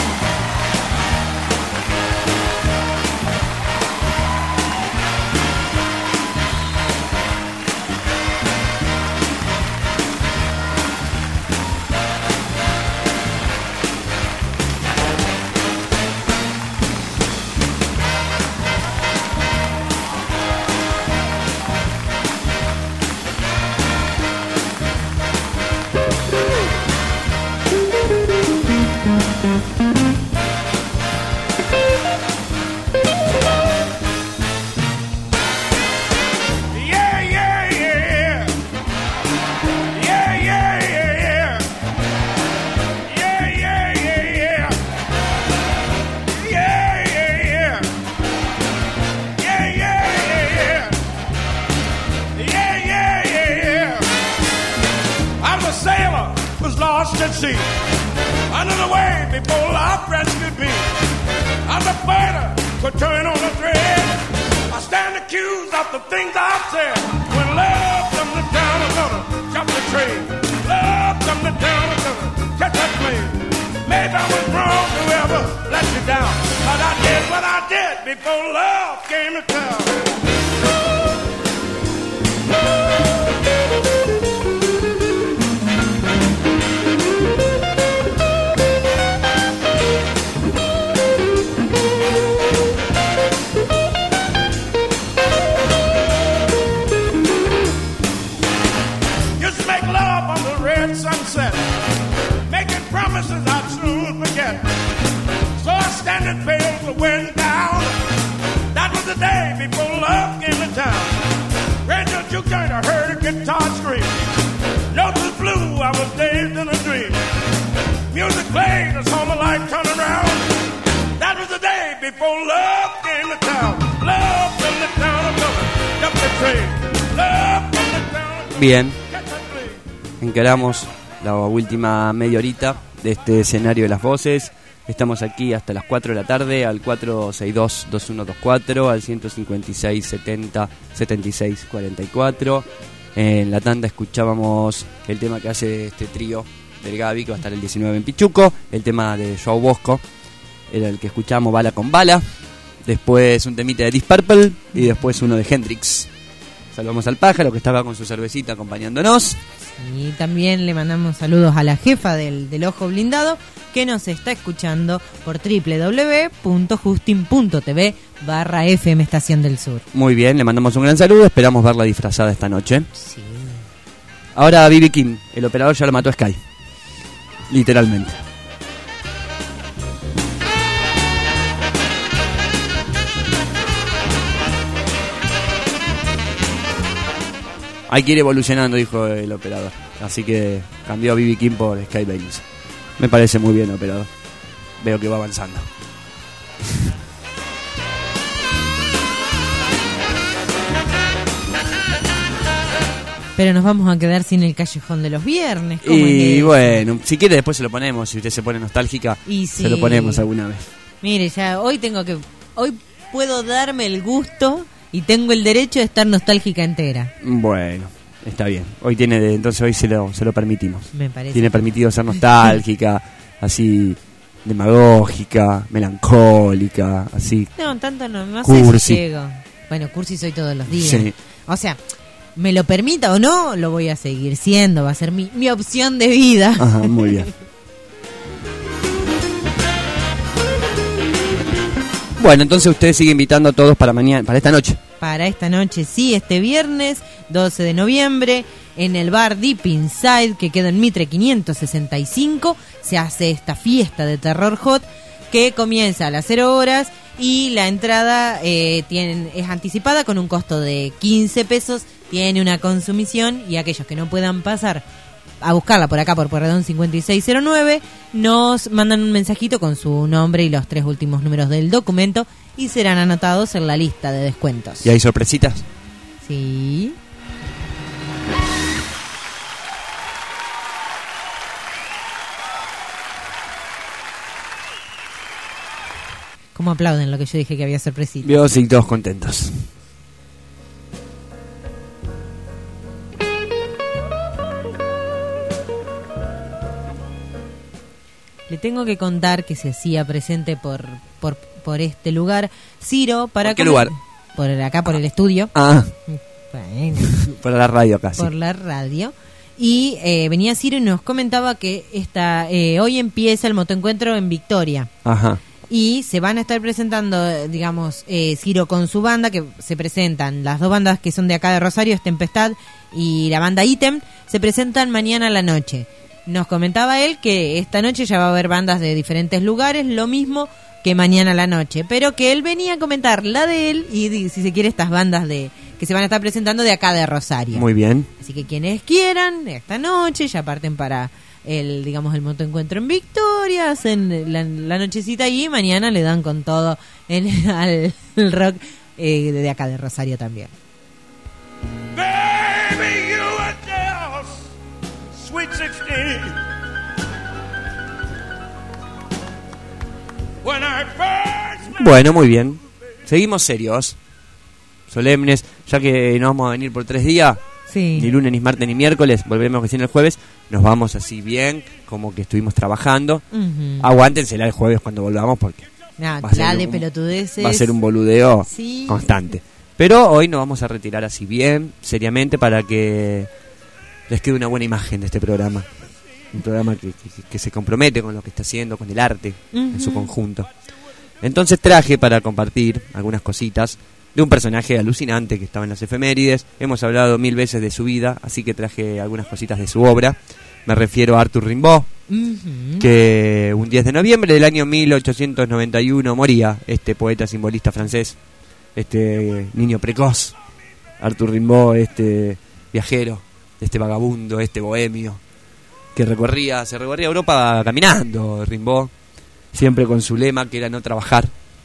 At sea, under the wave before our rescued me. I'm a fighter, could turn on a thread. I stand accused of the things I've said. When love comes to town, I'm gonna jump the train. Love comes to town, I'm gonna catch that plane. Maybe I was wrong, whoever let you down, but I did what I did before love came to town. Sunset, making promises I'd soon forget. So I stand and fail the wind down. That was the day before love came to town. Radio juke joint, I heard a guitar scream. Notes was blue, I was dazed in a dream. Music played, I saw my life turn around. That was the day before love came to town. Love from the town of Love, jump the train. Love from the town. Bien. Encaramos la última media horita de este escenario de las voces. Estamos aquí hasta las cuatro de la tarde al cuatro seis dos, dos uno dos cuatro, al ciento cincuenta y seis, setenta, setenta y seis, cuarenta y cuatro. En la tanda escuchábamos el tema que hace este trío del Gaby, que va a estar el diecinueve en Pichuco. El tema de Joao Bosco era el que escuchamos, Bala con Bala. Después un temita de Deep Purple y después uno de Hendrix. Saludamos al pájaro que estaba con su cervecita acompañándonos. Y también le mandamos saludos a la jefa del, del Ojo Blindado, que nos está escuchando por doble u doble u doble u punto justin punto t v barra F M Estación del Sur. Muy bien, le mandamos un gran saludo, esperamos verla disfrazada esta noche. Sí. Ahora B B King, el operador ya lo mató a Sky. Literalmente. Hay que ir evolucionando, dijo el operador. Así que cambió a B B King por Sky Baines. Me parece muy bien, operador. Veo que va avanzando. Pero nos vamos a quedar sin el callejón de los viernes. ¿Cómo Y es bueno, si quiere después se lo ponemos. Si usted se pone nostálgica, Y sí. se lo ponemos alguna vez. Mire, ya hoy tengo que... Hoy puedo darme el gusto y tengo el derecho de estar nostálgica entera. Bueno, está bien. Hoy tiene, de- entonces hoy se lo, se lo permitimos. Me parece. Tiene permitido ser nostálgica, así demagógica, melancólica, así. No, tanto no, no sé Cursi. si llego. Bueno, cursi soy todos los días. Sí. O sea, me lo permita o no, lo voy a seguir siendo. Va a ser mi, mi opción de vida. Ajá, muy bien. Bueno, entonces usted sigue invitando a todos para mañana, para esta noche. Para esta noche, sí, este viernes doce de noviembre, en el bar Deep Inside, que queda en Mitre quinientos sesenta y cinco, se hace esta fiesta de terror hot que comienza a las cero horas y la entrada eh, tiene, es anticipada con un costo de quince pesos, tiene una consumición y aquellos que no puedan pasar a buscarla por acá por Pueyrredón cincuenta y seis cero nueve nos mandan un mensajito con su nombre y los tres últimos números del documento y serán anotados en la lista de descuentos. ¿Y hay sorpresitas? Sí. ¿Cómo aplauden lo que yo dije que había sorpresita? Vio, sí, todos contentos. Le tengo que contar que se hacía presente por por, por este lugar Ciro para ¿Por qué comen- lugar? Por el- acá por el estudio. Ah. Bueno. Por la radio casi. Por la radio. Y eh, venía Ciro y nos comentaba que esta, eh, hoy empieza el motoencuentro en Victoria. Ajá. Y se van a estar presentando, eh, digamos, eh, Ciro con su banda, que se presentan las dos bandas que son de acá de Rosario, es Tempestad y la banda Ítem, se presentan mañana a la noche. Nos comentaba él que esta noche ya va a haber bandas de diferentes lugares, lo mismo que mañana a la noche, pero que él venía a comentar la de él y, di- si se quiere, estas bandas de que se van a estar presentando de acá de Rosario. Muy bien. Así que quienes quieran, esta noche ya parten para el, digamos, el motoencuentro en Victoria, hacen la, la nochecita ahí y mañana le dan con todo en, al el rock eh, de acá de Rosario también. Baby, you were just sweet sixteen. When I first met Bueno, muy bien. Seguimos serios, solemnes, ya que nos vamos a venir por tres días. Sí. Ni lunes, ni martes, ni miércoles. Volveremos recién el jueves. Nos vamos así bien, como que estuvimos trabajando. Ujú. Aguántensela el jueves cuando volvamos porque Nah, va a ser la de un- pelotudeces. va a ser un boludeo Sí. constante. Pero hoy nos vamos a retirar así bien, seriamente, para que les quede una buena imagen de este programa. Un programa que, que- que se compromete con lo que está haciendo, con el arte en su Ujú. conjunto. Entonces traje para compartir algunas cositas de un personaje alucinante que estaba en las efemérides. Hemos hablado mil veces de su vida, así que traje algunas cositas de su obra. Me refiero a Arthur Rimbaud, Ujú. que un diez de noviembre del año mil ochocientos noventa y uno moría este poeta simbolista francés, este niño precoz, Arthur Rimbaud, este viajero, este vagabundo, este bohemio, que recorría, se recorría Europa caminando, Rimbaud, siempre con su lema que era no trabajar,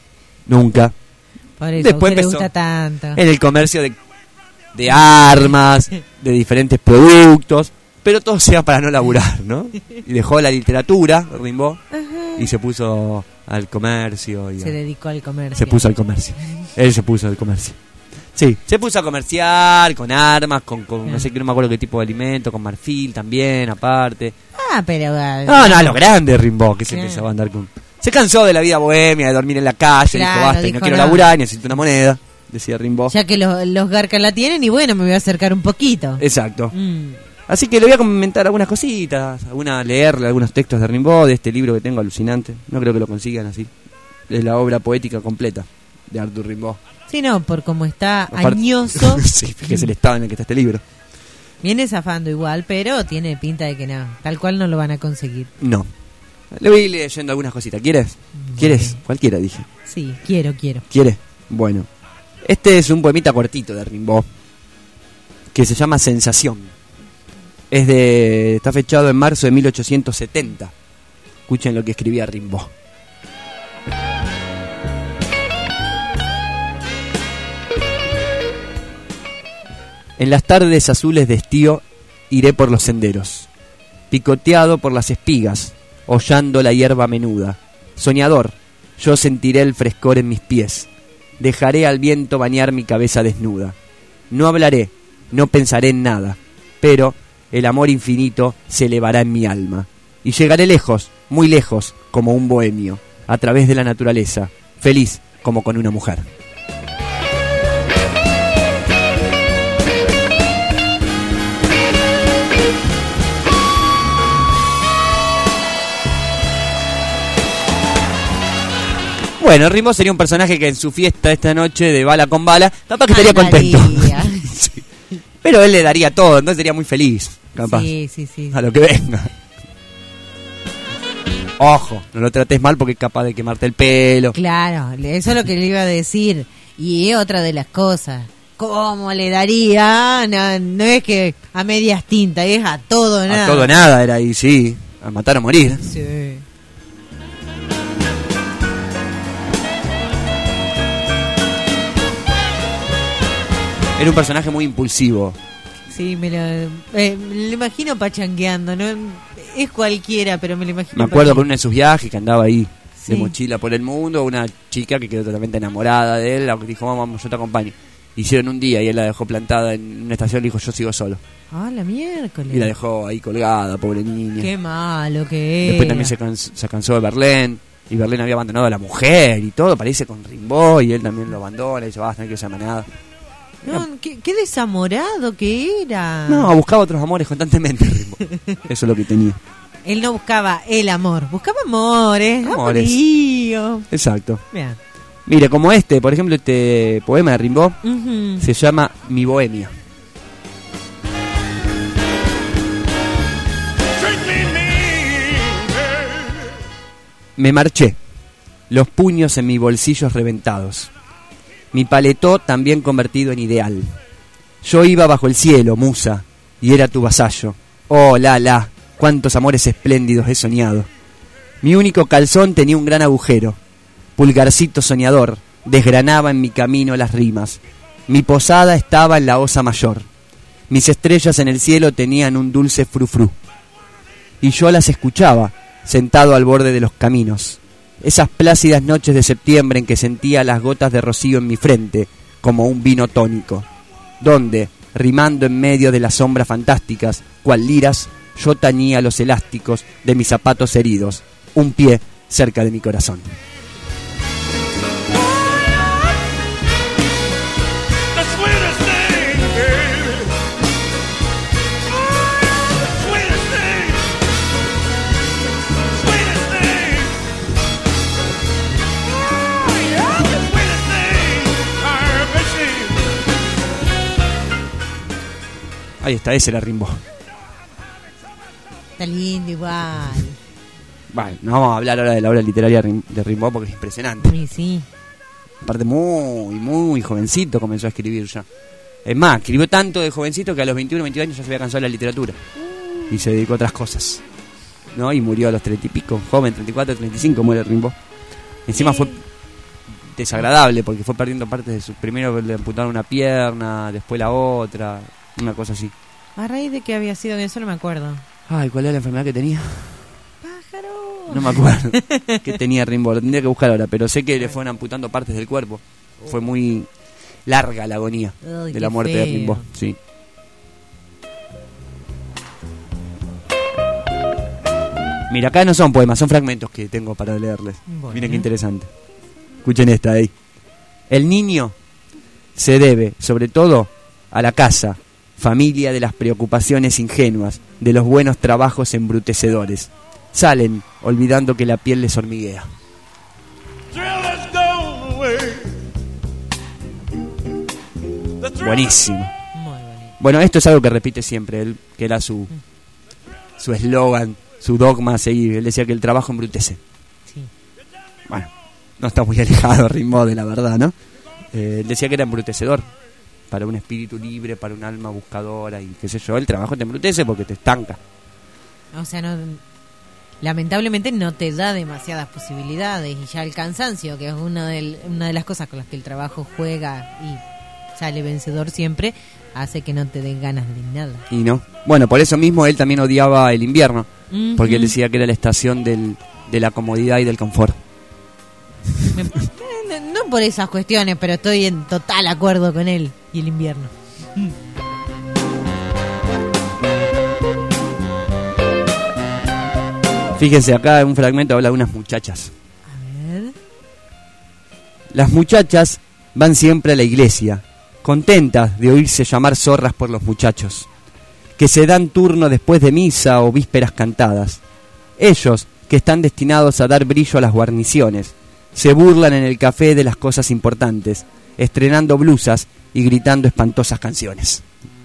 nunca. Por eso, Después a usted le empezó gusta tanto. en el comercio de, de armas, de diferentes productos, pero todo sea para no laburar, ¿no? Y dejó la literatura, Rimbaud, y se puso al comercio. Y Se a- dedicó al comercio. se puso al comercio. Él se puso al comercio. Sí, se puso a comerciar con armas, con, con no sé qué, no me acuerdo qué tipo de alimento, con marfil también, aparte. Ah, pero... ah, No, no, a lo grande Rimbaud, que se Claro. empezó a andar con... Se cansó de la vida bohemia, de dormir en la calle, Claro, dijo basta, y dijo, no quiero no. laburar, necesito una moneda, decía Rimbaud. Ya que los, los garcas la tienen y bueno, me voy a acercar un poquito. Exacto. Mm. Así que le voy a comentar algunas cositas, alguna, leerle algunos textos de Rimbaud, de este libro que tengo alucinante. No creo que lo consigan así. Es la obra poética completa de Arthur Rimbaud. Sí, no, por como está Aparte- añoso, sí, fíjese el estado en el que está este libro. viene zafando igual, pero tiene pinta de que no, tal cual no lo van a conseguir. No. Le voy a ir leyendo algunas cositas. ¿Quieres? ¿Quieres? Cualquiera, dije. Sí, quiero, quiero. ¿Quieres? Bueno. Este es un poemita cortito de Rimbaud, que se llama Sensación. Es de... Está fechado en marzo de mil ochocientos setenta. Escuchen lo que escribía Rimbaud. En las tardes azules de estío iré por los senderos, picoteado por las espigas, hollando la hierba menuda. Soñador, yo sentiré el frescor en mis pies, dejaré al viento bañar mi cabeza desnuda. No hablaré, no pensaré en nada, pero el amor infinito se elevará en mi alma, y llegaré lejos, muy lejos, como un bohemio, a través de la naturaleza, feliz como con una mujer. Bueno, Rimbaud sería un personaje que en su fiesta esta noche de bala con bala, capaz que estaría contento. Sí. Pero él le daría todo, entonces sería muy feliz, capaz. Sí, sí, sí. A lo que venga. Ojo, no lo trates mal porque es capaz de quemarte el pelo. Claro, eso es lo que le iba a decir. Y es otra de las cosas. ¿Cómo le daría? No, no es que a medias tintas, es a todo nada. A todo nada era ahí, sí. A matar o morir. Sí. Era un personaje muy impulsivo. Sí, me lo, eh, me lo imagino pachangueando, ¿no? Es cualquiera, pero me lo imagino. Me acuerdo pachangueando. con uno de sus viajes que andaba ahí de mochila por el mundo, una chica que quedó totalmente enamorada de él, dijo, vamos, yo te acompaño. Hicieron un día y él la dejó plantada en una estación y dijo, yo sigo solo. Ah, la miércoles. Y la dejó ahí colgada, pobre niña. Qué malo que Después era. también se, cans- se cansó de Berlín. Y Berlín había abandonado a la mujer y todo, parece con Rimbaud, y él también lo abandona y dice, basta, no quiero saber nada. No, qué, qué desamorado que era. No, buscaba otros amores constantemente, Rimbaud. Eso es lo que tenía. Él no buscaba el amor, buscaba amores. Amores. Amorío. Exacto. Bien. Mire, como este, por ejemplo, este poema de Rimbaud Ujú. se llama Mi Bohemia. Me marché, los puños en mis bolsillos reventados, mi paletó también convertido en ideal. Yo iba bajo el cielo, musa, y era tu vasallo. Oh, la, la, cuántos amores espléndidos he soñado. Mi único calzón tenía un gran agujero. Pulgarcito soñador, desgranaba en mi camino las rimas. Mi posada estaba en la osa mayor. Mis estrellas en el cielo tenían un dulce frufru. Y yo las escuchaba, sentado al borde de los caminos. Esas plácidas noches de septiembre en que sentía las gotas de rocío en mi frente, como un vino tónico. Donde, rimando en medio de las sombras fantásticas, cual liras, yo tañía los elásticos de mis zapatos heridos, un pie cerca de mi corazón. Ahí está, ese la Rimbaud. Está lindo igual. Bueno, no vamos a hablar ahora de la obra literaria de Rimbaud porque es impresionante. Sí, sí. Aparte muy, muy jovencito comenzó a escribir ya. Es más, escribió tanto de jovencito que a los veintiuno, veintidós años ya se había cansado de la literatura. Y se dedicó a otras cosas. ¿No? Y murió a los treinta y pico, joven, treinta y cuatro, treinta y cinco muere Rimbaud. Encima fue desagradable porque fue perdiendo partes de su... Primero le amputaron una pierna, después la otra, una cosa así. ¿A raíz de qué había sido? Eso no me acuerdo. Ay, ¿cuál era la enfermedad que tenía? No me acuerdo qué tenía Rimbaud, lo tendría que buscar ahora, pero sé que le fueron amputando partes del cuerpo. Fue muy larga la agonía Ay, de la qué muerte feo. de Rimbaud, sí. Mira, acá no son poemas, son fragmentos que tengo para leerles. Bueno. Miren qué interesante. Escuchen esta ahí. El niño se debe, sobre todo, a la casa, familia de las preocupaciones ingenuas, de los buenos trabajos embrutecedores. Salen olvidando que la piel les hormiguea. Buenísimo. Bueno, esto es algo que repite siempre él, que era su su eslogan, su dogma a seguir. Él decía que el trabajo embrutece. Sí. Bueno, no está muy alejado Rimbaud de la verdad, ¿no? Eh, él decía que era embrutecedor para un espíritu libre, para un alma buscadora y qué sé yo. El trabajo te embrutece porque te estanca. O sea, no, lamentablemente no te da demasiadas posibilidades y ya el cansancio, que es una de, una de las cosas con las que el trabajo juega y sale vencedor siempre, hace que no te den ganas de nada. Y no. Bueno, por eso mismo él también odiaba el invierno, Ujú. porque él decía que era la estación del, de la comodidad y del confort. Me- eh, no, no por esas cuestiones, pero estoy en total acuerdo con él y el invierno. Fíjense, acá en un fragmento habla de unas muchachas. A ver. Las muchachas van siempre a la iglesia, contentas de oírse llamar zorras por los muchachos, que se dan turno después de misa o vísperas cantadas. Ellos, que están destinados a dar brillo a las guarniciones, se burlan en el café de las cosas importantes, estrenando blusas y gritando espantosas canciones.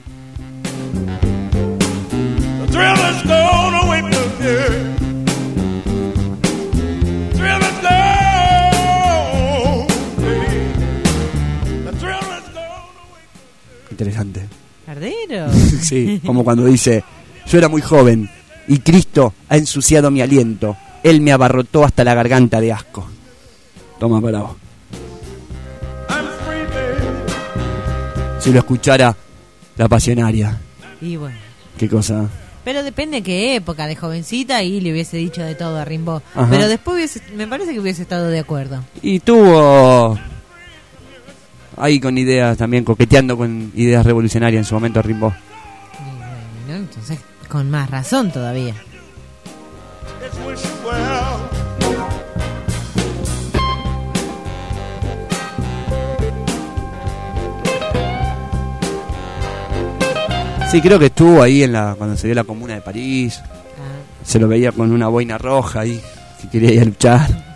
The thrill is gone away from here. Thrill is gone. The thrill is gone. Interesante. ¿Cardero? Sí, como cuando dice, yo era muy joven y Cristo ha ensuciado mi aliento, Él me abarrotó hasta la garganta de asco. Toma para vos. Si lo escuchara la pasionaria, Y bueno, qué cosa. Pero depende de qué época, de jovencita, y le hubiese dicho de todo a Rimbaud. Ajá. Pero después hubiese, me parece que hubiese estado de acuerdo. Y tuvo ahí con ideas también, coqueteando con ideas revolucionarias en su momento Rimbaud. ¿No? Entonces, con más razón todavía. Sí, creo que estuvo ahí en la cuando se dio la Comuna de París. Ah. Se lo veía con una boina roja ahí, que quería ir a luchar.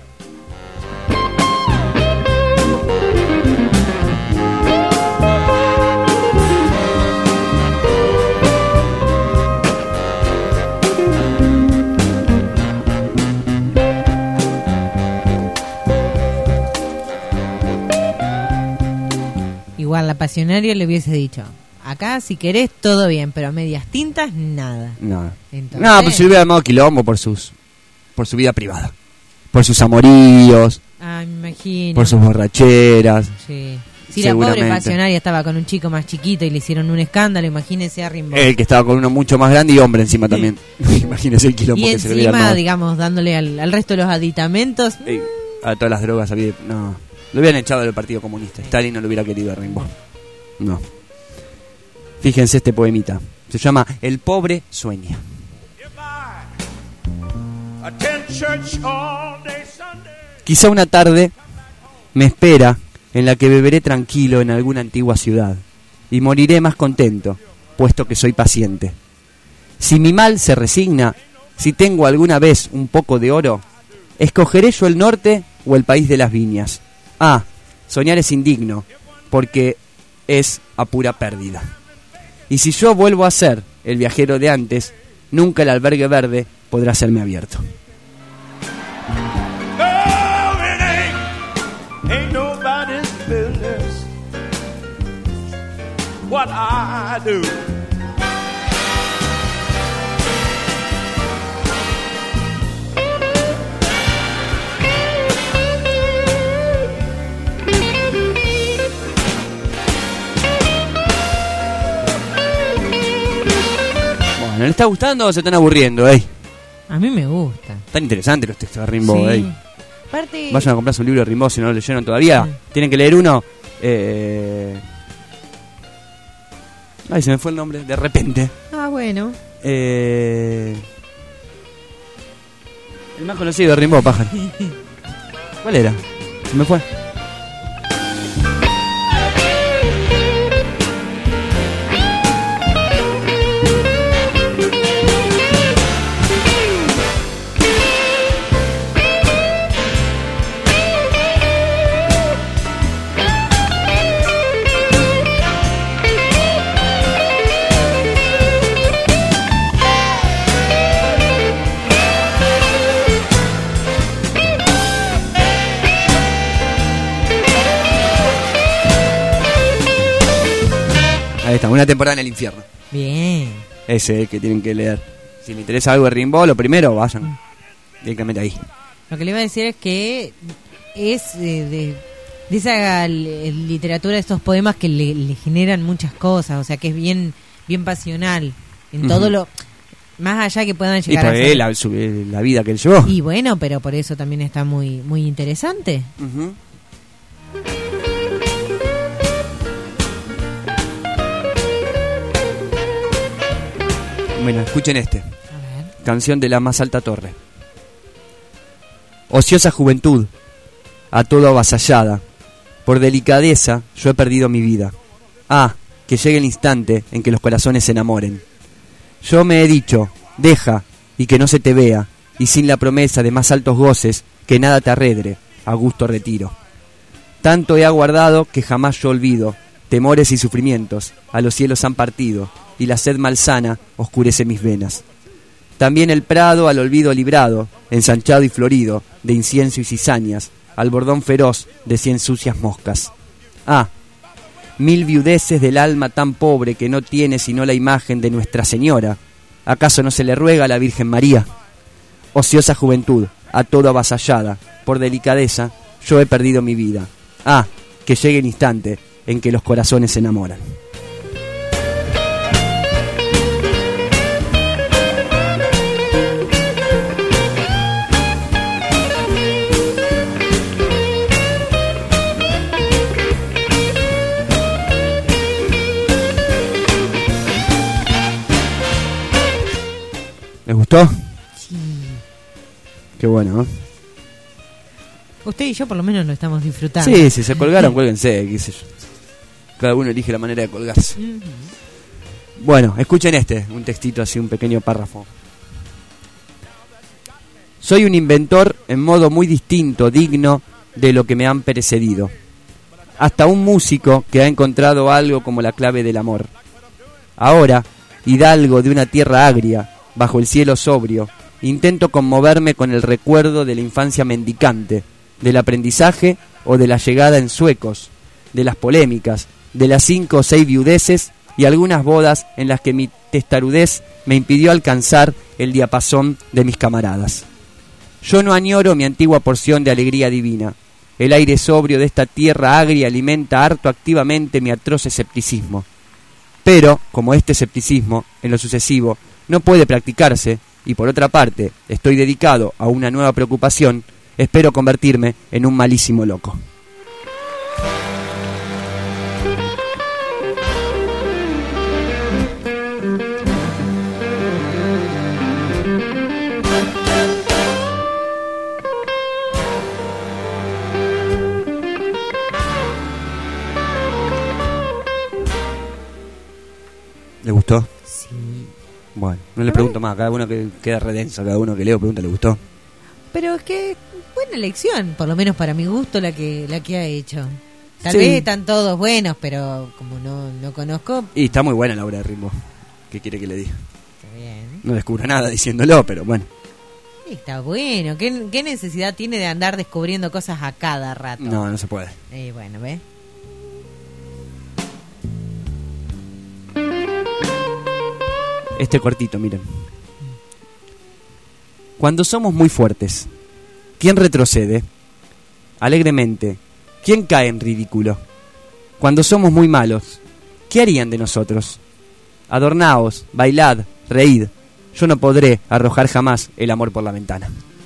Igual la Pasionaria le hubiese dicho: acá si querés todo bien, pero a medias tintas nada. No, Entonces, no, pues se le hubiera armado quilombo por sus por su vida privada, por sus amoríos, ah, me imagino. por sus borracheras. Sí. Si la pobre Pasionaria estaba con un chico más chiquito y le hicieron un escándalo, imagínese a Rimbaud. El que estaba con uno mucho más grande y hombre encima también. Imagínese el quilombo y que se le hubiera encima, armado. digamos, dándole al, al resto de los aditamentos. Ey, a todas las drogas había, no, lo hubieran echado del Partido Comunista. Stalin no lo hubiera querido a Rimbaud. No. Fíjense este poemita. Se llama El pobre sueña. Quizá una tarde me espera en la que beberé tranquilo en alguna antigua ciudad y moriré más contento, puesto que soy paciente. Si mi mal se resigna, si tengo alguna vez un poco de oro, escogeré yo el norte o el país de las viñas. Ah, soñar es indigno, porque es a pura pérdida. Y si yo vuelvo a ser el viajero de antes, nunca el albergue verde podrá serme abierto. Oh, it ain't, ain't nobody's business what I do. ¿No le está gustando o se están aburriendo, eh? A mí me gusta. Tan interesante los textos de Rimbaud, Sí. eh. Aparte, Vayan a comprarse un libro de Rimbaud si no lo leyeron todavía. Sí. Tienen que leer uno. Eh... Ay, se me fue el nombre, de repente. ah, bueno. Eh... El más conocido de Rimbaud, pájaro. ¿Cuál era? Se me fue. Ahí está, una temporada en el infierno. Bien. Ese que tienen que leer. Si les interesa algo de Rimbaud, lo primero, vayan directamente ahí. Lo que le iba a decir es que es eh, de, de esa l- literatura, de estos poemas que le, le generan muchas cosas, o sea que es bien bien pasional en todo Ujú. lo, más allá que puedan Y llegar por a él, ser. la, su- eh, la vida que él llevó. Y bueno, pero por eso también está muy muy interesante. Ujú. Bueno, escuchen este. Canción de la más alta torre. Ociosa juventud, a todo avasallada, por delicadeza yo he perdido mi vida. Ah, que llegue el instante en que los corazones se enamoren. Yo me he dicho, deja, y que no se te vea, y sin la promesa de más altos goces, que nada te arredre, a gusto retiro. Tanto he aguardado que jamás yo olvido, temores y sufrimientos, a los cielos han partido, y la sed malsana oscurece mis venas. También el prado al olvido librado, ensanchado y florido, de incienso y cizañas, al bordón feroz de cien sucias moscas. Ah, mil viudeces del alma tan pobre que no tiene sino la imagen de Nuestra Señora, ¿acaso no se le ruega a la Virgen María? Ociosa juventud, a todo avasallada, por delicadeza, yo he perdido mi vida. Ah, que llegue el instante en que los corazones se enamoran. ¿Les gustó? Sí. Qué bueno, ¿eh? Usted y yo por lo menos lo estamos disfrutando. Sí, si se colgaron, cuélguense, qué sé yo. Cada uno elige la manera de colgarse. Uh-huh. Bueno, escuchen este, un textito así, un pequeño párrafo. Soy un inventor en modo muy distinto, digno de lo que me han precedido. Hasta un músico que ha encontrado algo como la clave del amor. Ahora, hidalgo de una tierra agria, bajo el cielo sobrio, intento conmoverme con el recuerdo de la infancia mendicante, del aprendizaje o de la llegada en suecos, de las polémicas, de las cinco o seis viudeces y algunas bodas en las que mi testarudez me impidió alcanzar el diapasón de mis camaradas. Yo no añoro mi antigua porción de alegría divina. El aire sobrio de esta tierra agria alimenta harto activamente mi atroz escepticismo. Pero, como este escepticismo, en lo sucesivo, no puede practicarse, y por otra parte, estoy dedicado a una nueva preocupación, espero convertirme en un malísimo loco. ¿Le gustó? Sí. Bueno, no le pregunto más, cada uno que queda redenso, cada uno que leo pregunta, ¿le gustó? Pero es que buena elección, por lo menos para mi gusto, la que la que ha hecho. Tal Sí. vez están todos buenos, pero como no, no conozco, Y está muy buena la obra de Rimbaud. ¿Qué quiere que le diga? está bien. No descubro nada diciéndolo, pero bueno. Está bueno. ¿Qué, qué necesidad tiene de andar descubriendo cosas a cada rato? No, no se puede. Eh, bueno, ¿ves? Este cortito, miren. Cuando somos muy fuertes, ¿quién retrocede? Alegremente, ¿quién cae en ridículo? Cuando somos muy malos, ¿qué harían de nosotros? Adornaos, bailad, reíd. Yo no podré arrojar jamás el amor por la ventana.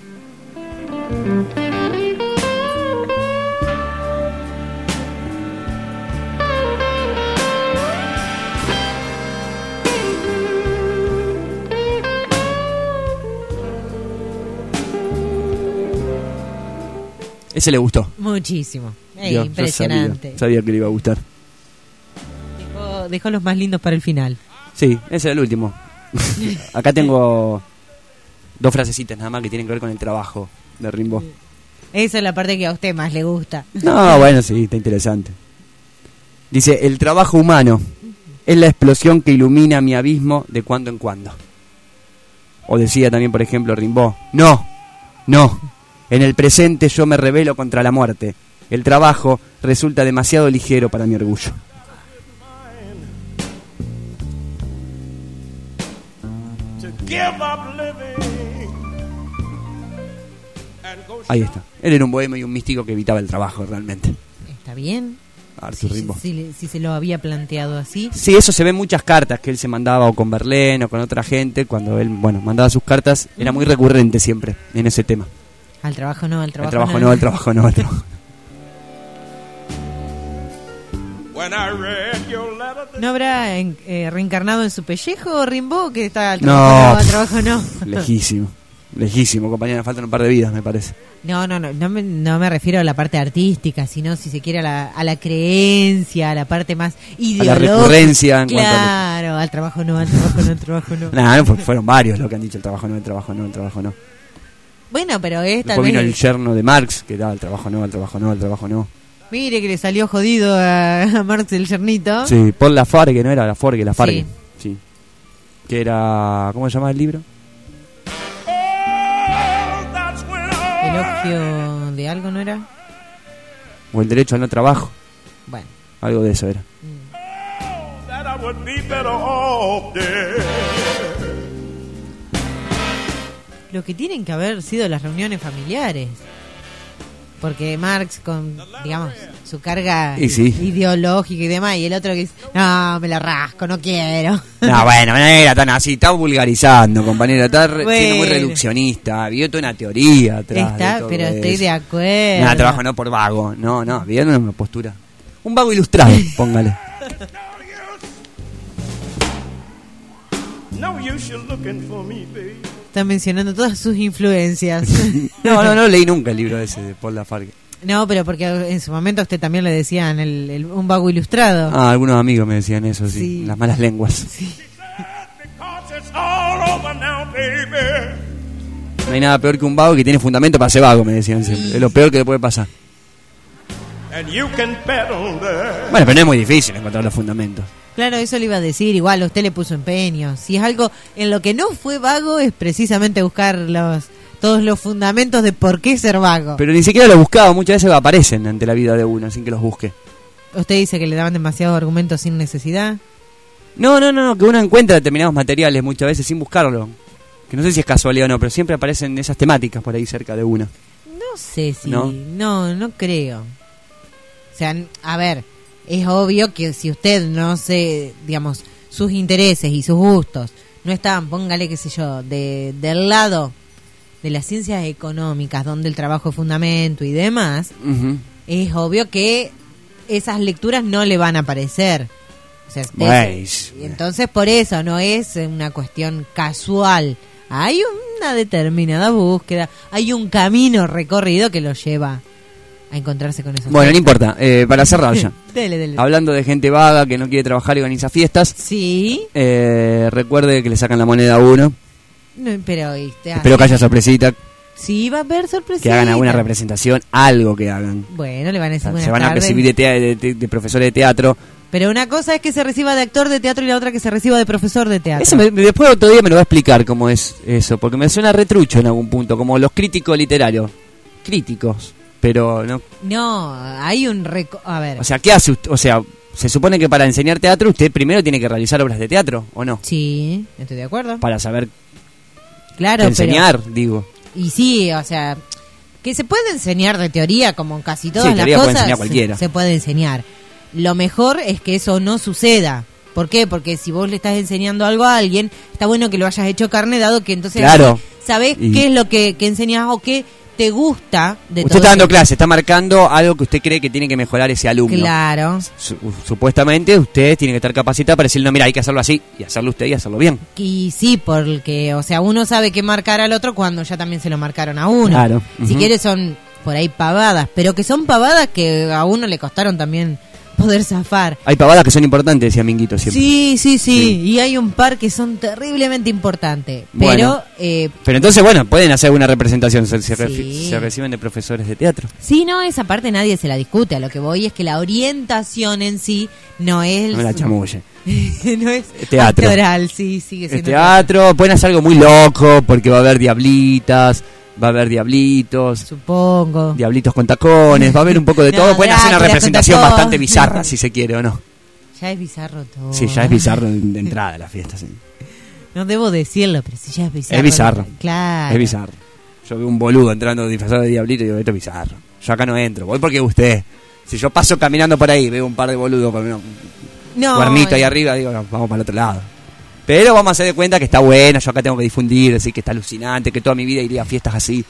Ese le gustó. Muchísimo. Ey, Dios, yo impresionante. Sabía, sabía que le iba a gustar. Dejó, dejó los más lindos para el final. Sí, ese era el último. Acá tengo dos frasecitas nada más que tienen que ver con el trabajo de Rimbaud. Esa es la parte que a usted más le gusta. No, bueno, sí, está interesante. Dice, el trabajo humano es la explosión que ilumina mi abismo de cuando en cuando. O decía también, por ejemplo, Rimbaud, no, no, en el presente yo me rebelo contra la muerte. El trabajo resulta demasiado ligero para mi orgullo. Ahí está. Él era un bohemio y un místico que evitaba el trabajo realmente. Está bien. Arthur Si, Rimbaud. si- si se lo había planteado así. Sí, eso se ve en muchas cartas que él se mandaba o con Verlaine o con otra gente. Cuando él, bueno, mandaba sus cartas, era muy recurrente siempre en ese tema. Al trabajo no, al trabajo, El trabajo no, el trabajo no, el trabajo. ¿No habrá en- eh, reencarnado en su pellejo Rimbaud que está al No, trabajo no, al trabajo no? Lejísimo, lejísimo, compañera, faltan un par de vidas, me parece. No, no, no, no me, no me refiero a la parte artística, sino si se quiere a la, a la creencia, a la parte más ideológica. recurrencia en cuanto a- Claro, al trabajo no, al trabajo no, al trabajo no. Nah, no, fueron varios los que han dicho el trabajo no, el trabajo no, el trabajo no. Bueno, pero esta Después vino el vez, yerno de Marx, que daba el trabajo no, el trabajo no, el trabajo no. mire que le salió jodido a, a Marx el yernito. Sí, Paul Lafargue, ¿no era? Lafargue, Lafargue. Sí. Sí. Que era... ¿Cómo se llama el libro? Elogio de algo, ¿no era? O el derecho al no trabajo. Bueno. Algo de eso era. That I would be better off dead. Lo que tienen que haber sido las reuniones familiares. Porque Marx con, digamos, su carga Y sí. ideológica y demás, y el otro que dice, no, me la rasco, no quiero. No, bueno, no era tan así, está vulgarizando, compañera, está re- Bueno. siendo muy reduccionista, vio toda una teoría atrás. Está, de todo pero estoy eso. de acuerdo. Nada, trabajo no por vago, no, no, bien una postura. Un vago ilustrado, póngale. No use you looking for me, baby. Está mencionando todas sus influencias. No, no, no leí nunca el libro ese de Paul Lafargue. No, pero porque en su momento a usted también le decían el, el, un vago ilustrado. Ah, algunos amigos me decían eso, sí. Sí. Las malas lenguas. Sí. It's all over now, baby. No hay nada peor que un vago que tiene fundamento para ser vago, me decían siempre. Es lo peor que le puede pasar. And you can bet on that. Bueno, pero no es muy difícil encontrar los fundamentos. Claro, eso le iba a decir. Igual usted le puso empeño. Si es algo en lo que no fue vago, es precisamente buscar los todos los fundamentos de por qué ser vago. Pero ni siquiera los buscaba, muchas veces aparecen ante la vida de uno sin que los busque. ¿Usted dice que le daban demasiados argumentos sin necesidad? No, no, no, no, que uno encuentra determinados materiales muchas veces sin buscarlo. Que no sé si es casualidad o no, pero siempre aparecen esas temáticas por ahí cerca de uno. No sé si... ¿No? No, no creo. O sea, a ver, es obvio que si usted no se, digamos, sus intereses y sus gustos no estaban, póngale, qué sé yo, de del lado de las ciencias económicas, donde el trabajo es fundamento y demás, Uh-huh. es obvio que esas lecturas no le van a aparecer. O sea, usted- Pues, entonces por eso no es una cuestión casual. Hay una determinada búsqueda, hay un camino recorrido que lo lleva a encontrarse con esos Bueno, no textos. importa, eh, para cerrar ya. Dele, dele. Hablando de gente vaga que no quiere trabajar y organiza fiestas. Sí. Eh, recuerde que le sacan la moneda a uno. No, pero ¿viste? Espero que haya sorpresita, Sí, va a haber sorpresa. que hagan alguna representación, algo que hagan. Bueno, le van a decir buenas Se van a tardes. recibir de, tea- de, de- de profesores de teatro. Pero una cosa es que se reciba de actor de teatro y la otra que se reciba de profesor de teatro. Eso me- después otro día me lo va a explicar cómo es eso, porque me suena retrucho en algún punto, como los críticos literarios. Críticos, pero no. No, hay un... reco- a ver. O sea, ¿qué hace usted? O sea, se supone que para enseñar teatro usted primero tiene que realizar obras de teatro, ¿o no? Sí, estoy de acuerdo. Para saber Claro, qué enseñar, pero- digo. Y sí, o sea, que se puede enseñar de teoría, como casi todas Sí, las teoría puede cosas. enseñar cualquiera. Se, se puede enseñar. Lo mejor es que eso no suceda. ¿Por qué? Porque si vos le estás enseñando algo a alguien, está bueno que lo hayas hecho carne, dado que entonces Claro. sabés Y- qué es lo que, que enseñas o qué te gusta de Usted todo está dando eso. clase, está marcando algo que usted cree que tiene que mejorar ese alumno. Claro. Su- supuestamente usted tiene que estar capacitado para decirle, no, mira, hay que hacerlo así, y hacerlo usted y hacerlo bien. Y sí, porque, o sea, uno sabe qué marcar al otro cuando ya también se lo marcaron a uno. Claro. Si Ujú. quiere son por ahí pavadas, pero que son pavadas que a uno le costaron también poder zafar. Hay pavadas que son importantes, decía Minguito siempre. Sí, sí, sí, y hay un par que son terriblemente importantes, pero Bueno. eh, Pero entonces, bueno, pueden hacer una representación, se, se, refi- Sí. se reciben de profesores de teatro. sí, no, esa parte nadie se la discute, a lo que voy es que la orientación en sí no es... No me la chamulle. no es Teatro. actoral, sí, sigue El siendo teatro, pueden hacer algo muy loco, porque va a haber diablitas, va a haber diablitos, supongo. diablitos con tacones, va a haber un poco de No, todo. Pueden hacer una Drácula con representación tacón. bastante bizarra, si se quiere o no. Ya es bizarro todo. Sí, ya es bizarro de, de entrada la fiesta, sí. No debo decirlo, pero sí ya es bizarro. Es bizarro. Claro. Es bizarro. Yo veo un boludo entrando disfrazado de diablito y digo, esto es bizarro. Yo acá no entro, voy porque usted. Si yo paso caminando por ahí, veo un par de boludos con un No, cuernito ahí eh. arriba, digo, no, vamos para el otro lado. Pero vamos a hacer de cuenta que está bueno, yo acá tengo que difundir, decir que está alucinante, que toda mi vida iría a fiestas así.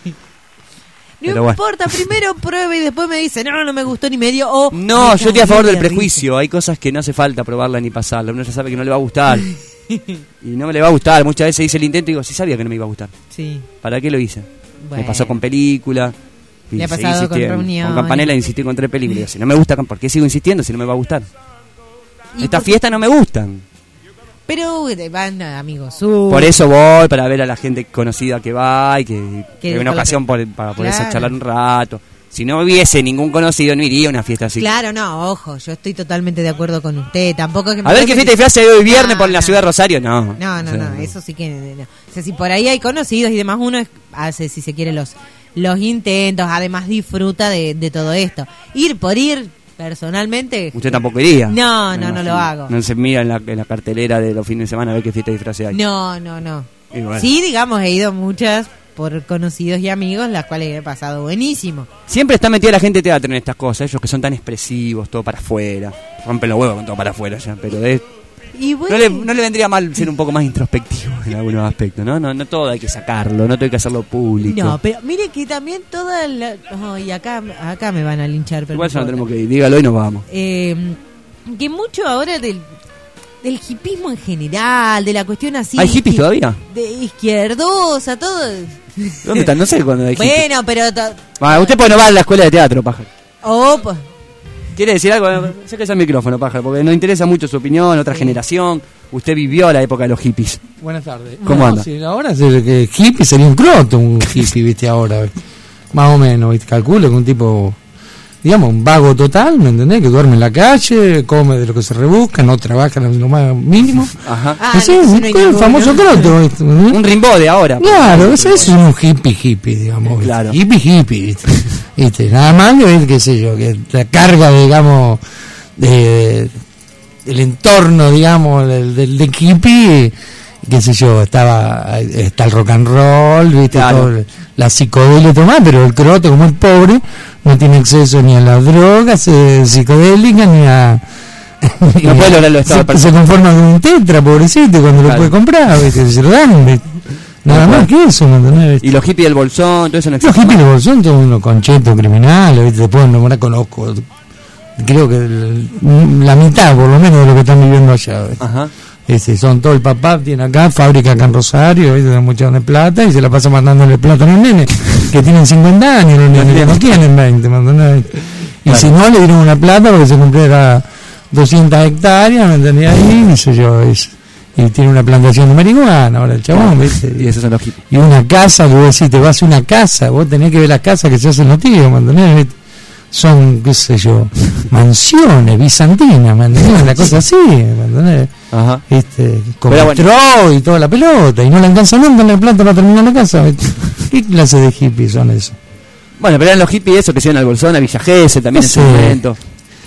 No Pero bueno. importa, primero pruebe y después me dice, no, no me gustó ni medio. O No, me yo estoy a favor del cagué de prejuicio. Hay cosas que no hace falta probarla ni pasarla. Uno ya sabe que no le va a gustar. Y no me le va a gustar. Muchas veces hice el intento y digo, sí sabía que no me iba a gustar. Sí. ¿Para qué lo hice? Bueno. Me pasó con película. y Le ha seguí pasado con insistiendo. reuniones. Con Campanella insistí con tres películas. Digo, si no me gusta, ¿por qué sigo insistiendo si no me va a gustar? Estas fiestas no me gustan. Pero eh, van eh, amigos suyos. Por eso voy, para ver a la gente conocida que va y que, que hay una con la ocasión que- por- para poderse Claro. charlar un rato. Si no hubiese ningún conocido, no iría a una fiesta así. Claro, no, ojo, yo estoy totalmente de acuerdo con usted. Tampoco es que me A ver parece qué fiesta de que- disfraz hay hoy viernes No, por la no. ciudad de Rosario. No. No, no, O sea, no, eso sí que no. O sea, si por ahí hay conocidos y demás, uno es- hace, si se quiere, los los intentos, además disfruta de, de todo esto. Ir por ir, personalmente... Usted tampoco iría. No, Me no, no imagino. lo hago. No se mira en la, en la cartelera de los fines de semana a ver qué fiesta de disfraz hay. No, no, no. Y bueno. Sí, digamos, he ido muchas por conocidos y amigos, las cuales he pasado buenísimo. Siempre está metida la gente de teatro en estas cosas, ellos que son tan expresivos, todo para afuera. Rompen los huevos con todo para afuera ya, pero de- Y bueno, no, le, no le vendría mal ser un poco más introspectivo en algunos aspectos, ¿no? No, no todo hay que sacarlo, no todo hay que hacerlo público. no, pero mire que también toda la... Oh, y acá, acá me van a linchar, pero Igual no ya no importa. tenemos que ir, dígalo y nos vamos. Eh, que mucho ahora del, del hipismo en general, de la cuestión así. ¿Hay hippies izquier- todavía? De izquierdosa, todo. ¿Dónde están? No sé cuándo hay hippies. Bueno, pero. to- Ah, usted pues no va a la escuela de teatro, pájaro. Oh, pues. ¿Quiere decir algo? Sáquese el micrófono, pájaro, porque nos interesa mucho su opinión, otra generación. Usted vivió la época de los hippies. Buenas tardes. ¿Cómo No, anda? sí, ahora es el que hippie sería un croto, un hippie, viste, ahora. ¿viste? Más o menos, ¿viste? Calculo que un tipo, digamos, un vago total, ¿me entendés? Que duerme en la calle, come de lo que se rebusca, no trabaja en lo más mínimo. Ajá. Ah, Así, no, un, no hay el ninguno. famoso croto, ¿viste? Un rimbo de ahora. Claro, ese es un hippie hippie, digamos. ¿viste? Claro. Hippie hippie, ¿viste? ¿Viste? Nada más que, ¿viste? qué sé yo, que la carga, digamos, de, del entorno, digamos, del, del de hippie, qué sé yo, estaba, está el rock and roll, ¿viste? Claro. Todo, la psicodelia y todo más, pero el croto, como es pobre, no tiene acceso ni a las drogas eh, psicodélicas ni a... No puede lograr los estados se, se conforma con un tetra, pobrecito, cuando Claro. lo puede comprar, ¿viste? Se lo dan, ¿viste? Nada más que eso, ¿me entendés? Y los hippies del bolsón, todo eso no Los existe. hippies de bolsón son unos conchetos criminales, ¿viste? Después nombrar conozco, creo que el- la mitad por lo menos de lo que están viviendo allá, ¿viste? Ajá. Ese, son todo el papá, tiene acá, fábrica acá en Rosario, ¿viste? De mucho de plata y se la pasa mandándole plata a los nenes, que tienen cincuenta años, los nenes que no tienen veinte, ¿me entendés? Y Claro. si no, le dieron una plata porque se cumpliera doscientas hectáreas, ¿me entendés? Ahí, y sé yo, es, y tiene una plantación de marihuana, ahora el chabón, ¿viste? Y esos son los hippies. Y una casa, vos decís, te vas a una casa, vos tenés que ver las casas que se hacen los tíos, ¿me entendés? ¿Viste? Son, qué sé yo, mansiones bizantinas, ¿me entendés? Una cosa así, ¿me entendés? Ajá. ¿Viste? Con Pero bueno. metro y toda la pelota, y no le alcanza nunca la plata para terminar la casa, ¿viste? ¿Qué clase de hippies son esos? Bueno, pero eran los hippies esos que se iban al bolsón, a Villa Gesell también en Sí. ese momento.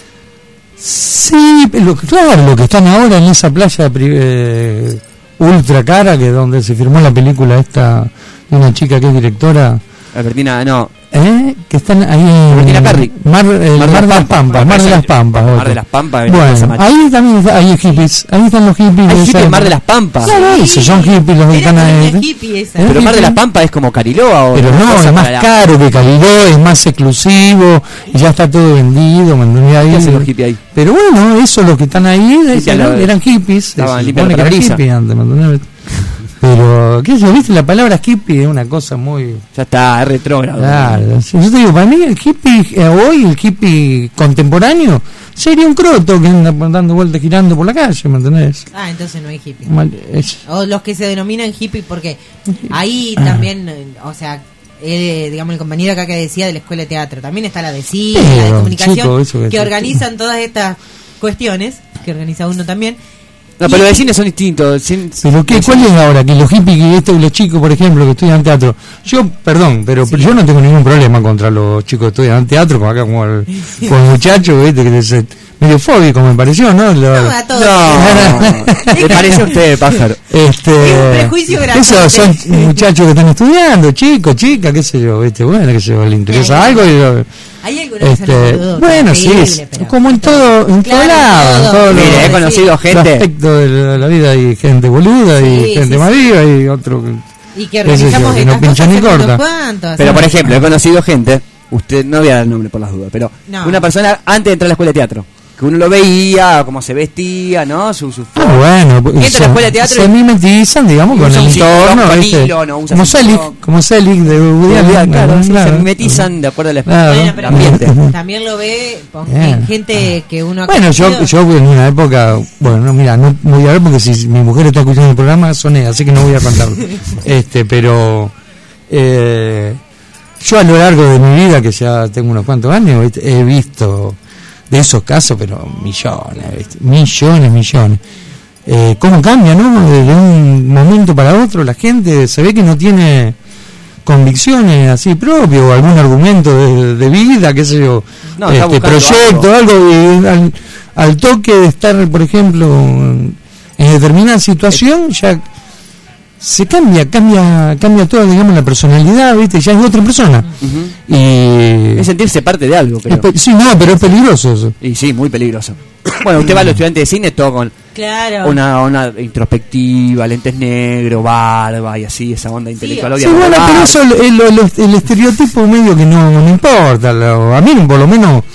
Sí, lo, claro, lo que están ahora en esa playa pri- eh, ultra cara, que es donde se firmó la película esta de una chica que es directora, Albertina, no. ¿eh? que están ahí en Albertina Perry. Mar, el Mar, de las Pampas, Mar de las Pampas. Mar otro. de las Pampas, en Plaza Bueno, Machi. ahí también hay hippies, ahí están los hippies. Hay de hippies esa- en Mar de las Pampas. Claro, esos son hippies los que están ahí. hippie esa. ¿Eh? Pero Mar de las Pampas es como Cariloa o Pero una no, cosa es más para la- caro que Cariló, es más exclusivo, y ya está todo vendido, ¿me entendés? Ahí- ¿Qué hacen los hippies ahí? Pero bueno, eso los que están ahí Limpian eran, la- eran hippies, estaban se limpiando supone que eran la hippies antes, ¿me entendés? Pero, ¿qué sé? ¿Viste? La palabra hippie es una cosa muy... Ya está, es retrógrado. Claro, sí, yo te digo, para mí el hippie eh, hoy, el hippie contemporáneo, sería un croto que anda dando vueltas girando por la calle, ¿me entendés? Ah, entonces no hay hippie. Mal- es- O los que se denominan hippie, porque ahí también, eh, o sea, eh, digamos, el compañero acá que decía de la escuela de teatro, también está la de cine, la de Pero, comunicación, chico, eso que- que organizan todas estas cuestiones, que organiza uno también. No, pero los de cine son distintos. Cin- Pero qué, ¿cuál es ahora? Que los hippies, que estos, los chicos, por ejemplo, que estudian teatro. Yo, perdón, pero, pero yo no tengo ningún problema contra los chicos que estudian teatro, como acá, como el, como el muchacho, ¿viste? Que es eh, medio fóbico, me pareció, ¿no? Lo- No, a todos. No, le parece a usted, pájaro. Este, Es un prejuicio grande. esos son muchachos que están estudiando, chicos, chicas, qué sé yo, ¿viste? Bueno, qué sé yo, le interesa algo y lo- Hay algunos que son este, boludos, bueno, sí, terribles, es pero- como en todo, en Claro, todo lado, en todo. todos los- Mire, he conocido los gente. aspectos de la, la vida, hay gente boluda y Sí, gente sí, más sí. viva y otro que... Y que qué sé yo, organizamos que no estas pincha cosas ni hace unos corta. cuantos, Pero así. por ejemplo, he conocido gente, usted no voy a dar el nombre por las dudas, pero No. una persona antes de entrar a la escuela de teatro, que uno lo veía, cómo se vestía, ¿no? Su, su Ah, bueno, pues, Entra a la se, escuela de teatro se y- mimetizan, digamos, y con usa el un cinturón entorno, con ¿viste? hilo, no usa como cinturón. Selig, como Selig de Woody Allen, Claro, claro, sí, claro. se mimetizan de acuerdo a la Claro. Bueno, pero ambiente. también lo ve con Bien. gente que uno ha Bueno, yo, conocido. yo en una época, bueno, no, mira, no voy a ver porque si mi mujer está escuchando el programa, soné, así que no voy a contarlo. este, pero eh, yo a lo largo de mi vida, que ya tengo unos cuantos años, ¿viste? He visto de esos casos, pero millones, ¿viste? millones, millones. Eh, ¿Cómo cambia, no? De un momento para otro, la gente se ve que no tiene convicciones así propias o algún argumento de, de vida, qué sé yo, No, está este buscando proyecto, algo, y al, al toque de estar, por ejemplo, en, en determinada situación, ya se cambia, cambia, cambia todo, digamos, la personalidad, ¿viste? Ya es otra persona. Ujú. Y Es sentirse parte de algo, es creo. pe- sí, no, pero es peligroso eso. Y sí, muy peligroso. Bueno, usted va a los estudiantes de cine todo con Claro. una, una introspectiva, lentes negros, barba y así, esa onda intelectual. Sí, obvia, bueno, barba. pero eso, el, el- el- el estereotipo medio que no, no importa. lo- a mí, por lo menos,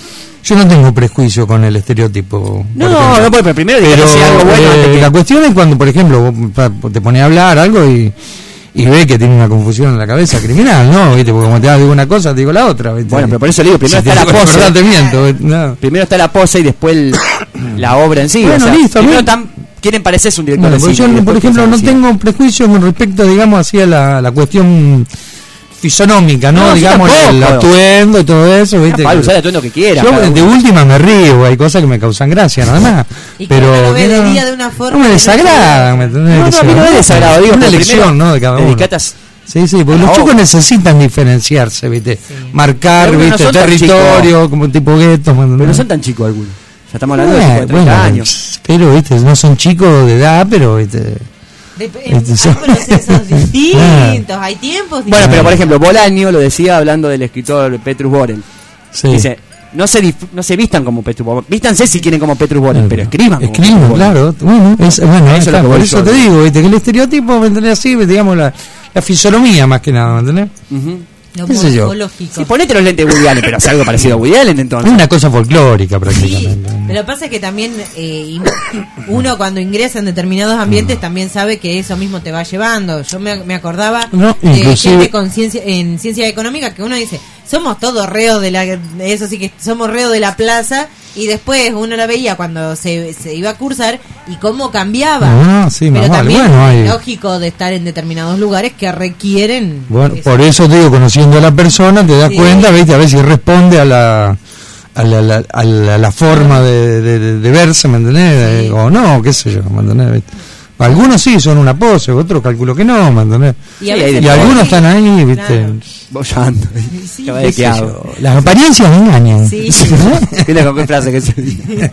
yo no tengo prejuicio con el estereotipo. No, no, no, pero primero diga que sea algo bueno eh, antes que- la cuestión es cuando, por ejemplo, vos te pones a hablar algo y, y ves que tiene una confusión en la cabeza criminal, ¿no? ¿Viste? Porque como te digo una cosa, te digo la otra, ¿viste? Bueno, pero por eso le digo, primero Si está te la digo pose. verdad, te miento, no. Primero está la pose y después el- la obra en sí. Bueno, o sea, listo, primero bien. tan- quieren parecerse un director Bueno, de porque cine. y yo, después por ejemplo, no piensan así. tengo prejuicio con respecto, digamos, así a la, la cuestión fisonómica, ¿no? No, yo digamos, tampoco. el atuendo y todo eso, ¿viste? Para usar el atuendo que quiera. Yo cada de uno. última me río, hay cosas que me causan gracia, nada más. Y que pero uno lo ve de no, día de una forma. no me que desagrada, ¿me entendés? No, Que no, a sea mí no me desagrada, digo, una pero elección, primero ¿no? De cada uno. dedicate a- Sí, sí, porque a los la chicos obra. necesitan diferenciarse, ¿viste? Marcar, Pero no ¿viste? son tan Territorio, chicos. como tipo guetos, ¿me Pero no entendés? son tan chicos algunos. Ya estamos hablando de Eh, chicos de treinta bueno, años. pero, ¿viste? No son chicos de edad, pero, ¿viste? De- Este, hay son- procesos distintos, hay tiempos distintos. Bueno, pero por ejemplo, Bolaño lo decía hablando del escritor Petrus Boren. Sí. Dice, no se, dif- no se vistan como Petrus Boren. Vístanse si quieren como Petrus Boren, pero escriban como Escriben, Petrus Boren. claro. Bueno, es, bueno, Eso ahí es lo está, que por voy eso yo, te ¿no? digo, ¿viste? Que el estereotipo, ¿me entendés? Así, digamos, la, la fisonomía más que nada, ¿me entendés? Ujú. Lo ¿Qué sé yo? morfológico. Sí, ponete los lentes de Woody Allen, pero hace algo parecido a Woody Allen Es entonces. una cosa folclórica Sí, prácticamente. pero pasa que también eh, in- uno cuando ingresa en determinados ambientes también sabe que eso mismo te va llevando. Yo me, me acordaba No, de inclusive- gente con ciencia, en ciencia económica que uno dice, somos todos reos de la, eso sí que somos reos de la plaza, y después uno la veía cuando se, se iba a cursar y cómo cambiaba. Ah, sí, pero más vale. también Bueno, hay- es lógico de estar en determinados lugares que requieren Bueno, eso. por eso te digo, conociendo a la persona, te das Sí. cuenta, ¿viste? A ver si responde a la a la, la- a la, la forma de, de- de- de verse, ¿me entendés? Sí. O no, qué sé yo, ¿me entendés? ¿Viste? Algunos sí son una pose, otros calculo que no, ¿me entendés? Y a Y, veces- algunos están ahí, ¿viste? Claro. Bollando. Sí, ¿Qué ¿Qué sé ¿Qué hago? yo? Las apariencias engañan. Sí. Mira con qué frase que se dice.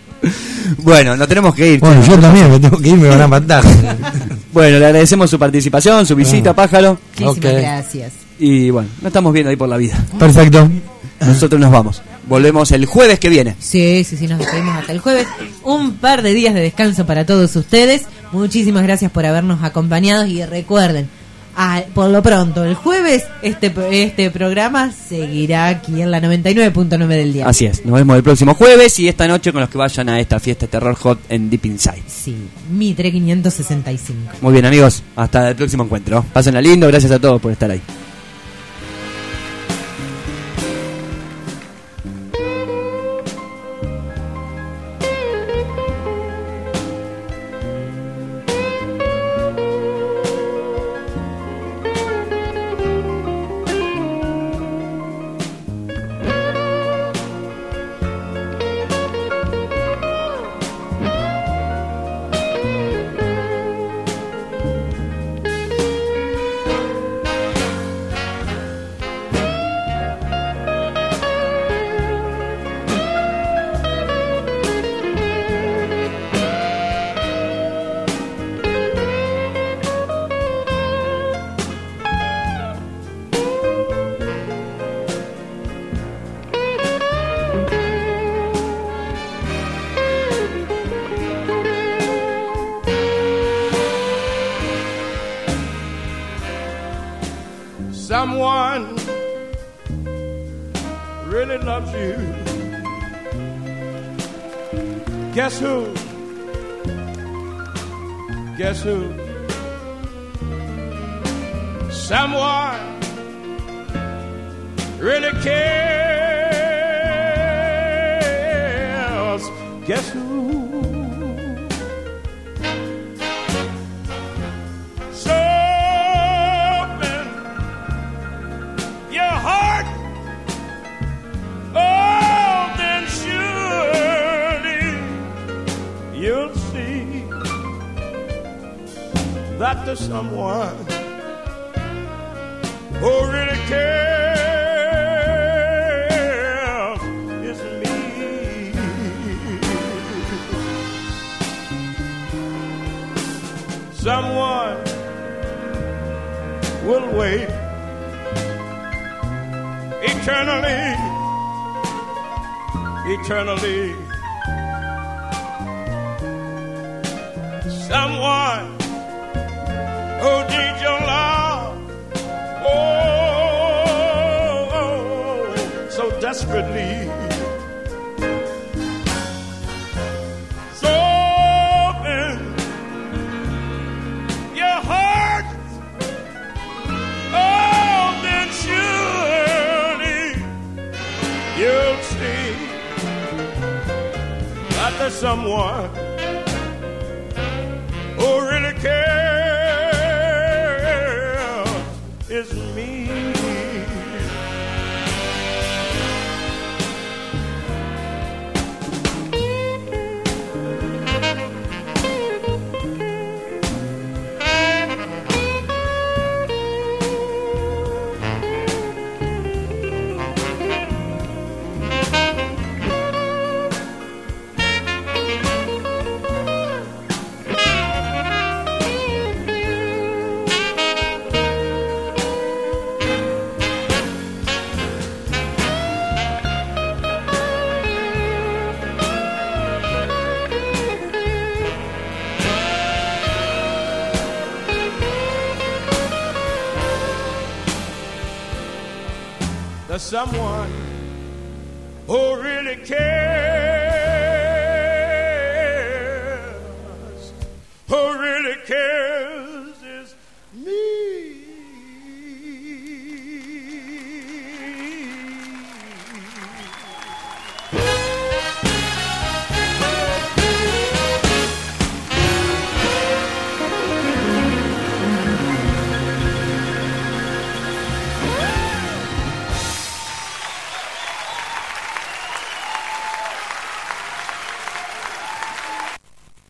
Bueno, nos tenemos que ir. Bueno, chicos. yo también me tengo que ir, me van a matar. Bueno, le agradecemos su participación, su visita, Pájaro. Muchísimas Ok. gracias. Y bueno, nos estamos viendo ahí por la vida. Perfecto. Nosotros nos vamos. Volvemos el jueves que viene. Sí, sí, sí, nos despedimos hasta el jueves. Un par de días de descanso para todos ustedes. Muchísimas gracias por habernos acompañado y recuerden, ah, por lo pronto, el jueves este este programa seguirá aquí en la noventa y nueve punto nueve del día. Así es, nos vemos el próximo jueves y esta noche con los que vayan a esta fiesta Terror Hot en Deep Inside. Sí, Mitre quinientos sesenta y cinco. Muy bien amigos, hasta el próximo encuentro. Pásenla lindo, gracias a todos por estar ahí. Someone really loves you. Guess who? Guess who? Someone really cares. Guess who? So open your heart. Oh, then surely you'll see that there's someone who really cares is me. Someone will wait eternally, eternally. Someone who needs your love, oh, so desperately. someone who really cares is me. There's someone who really cares, who really cares is me.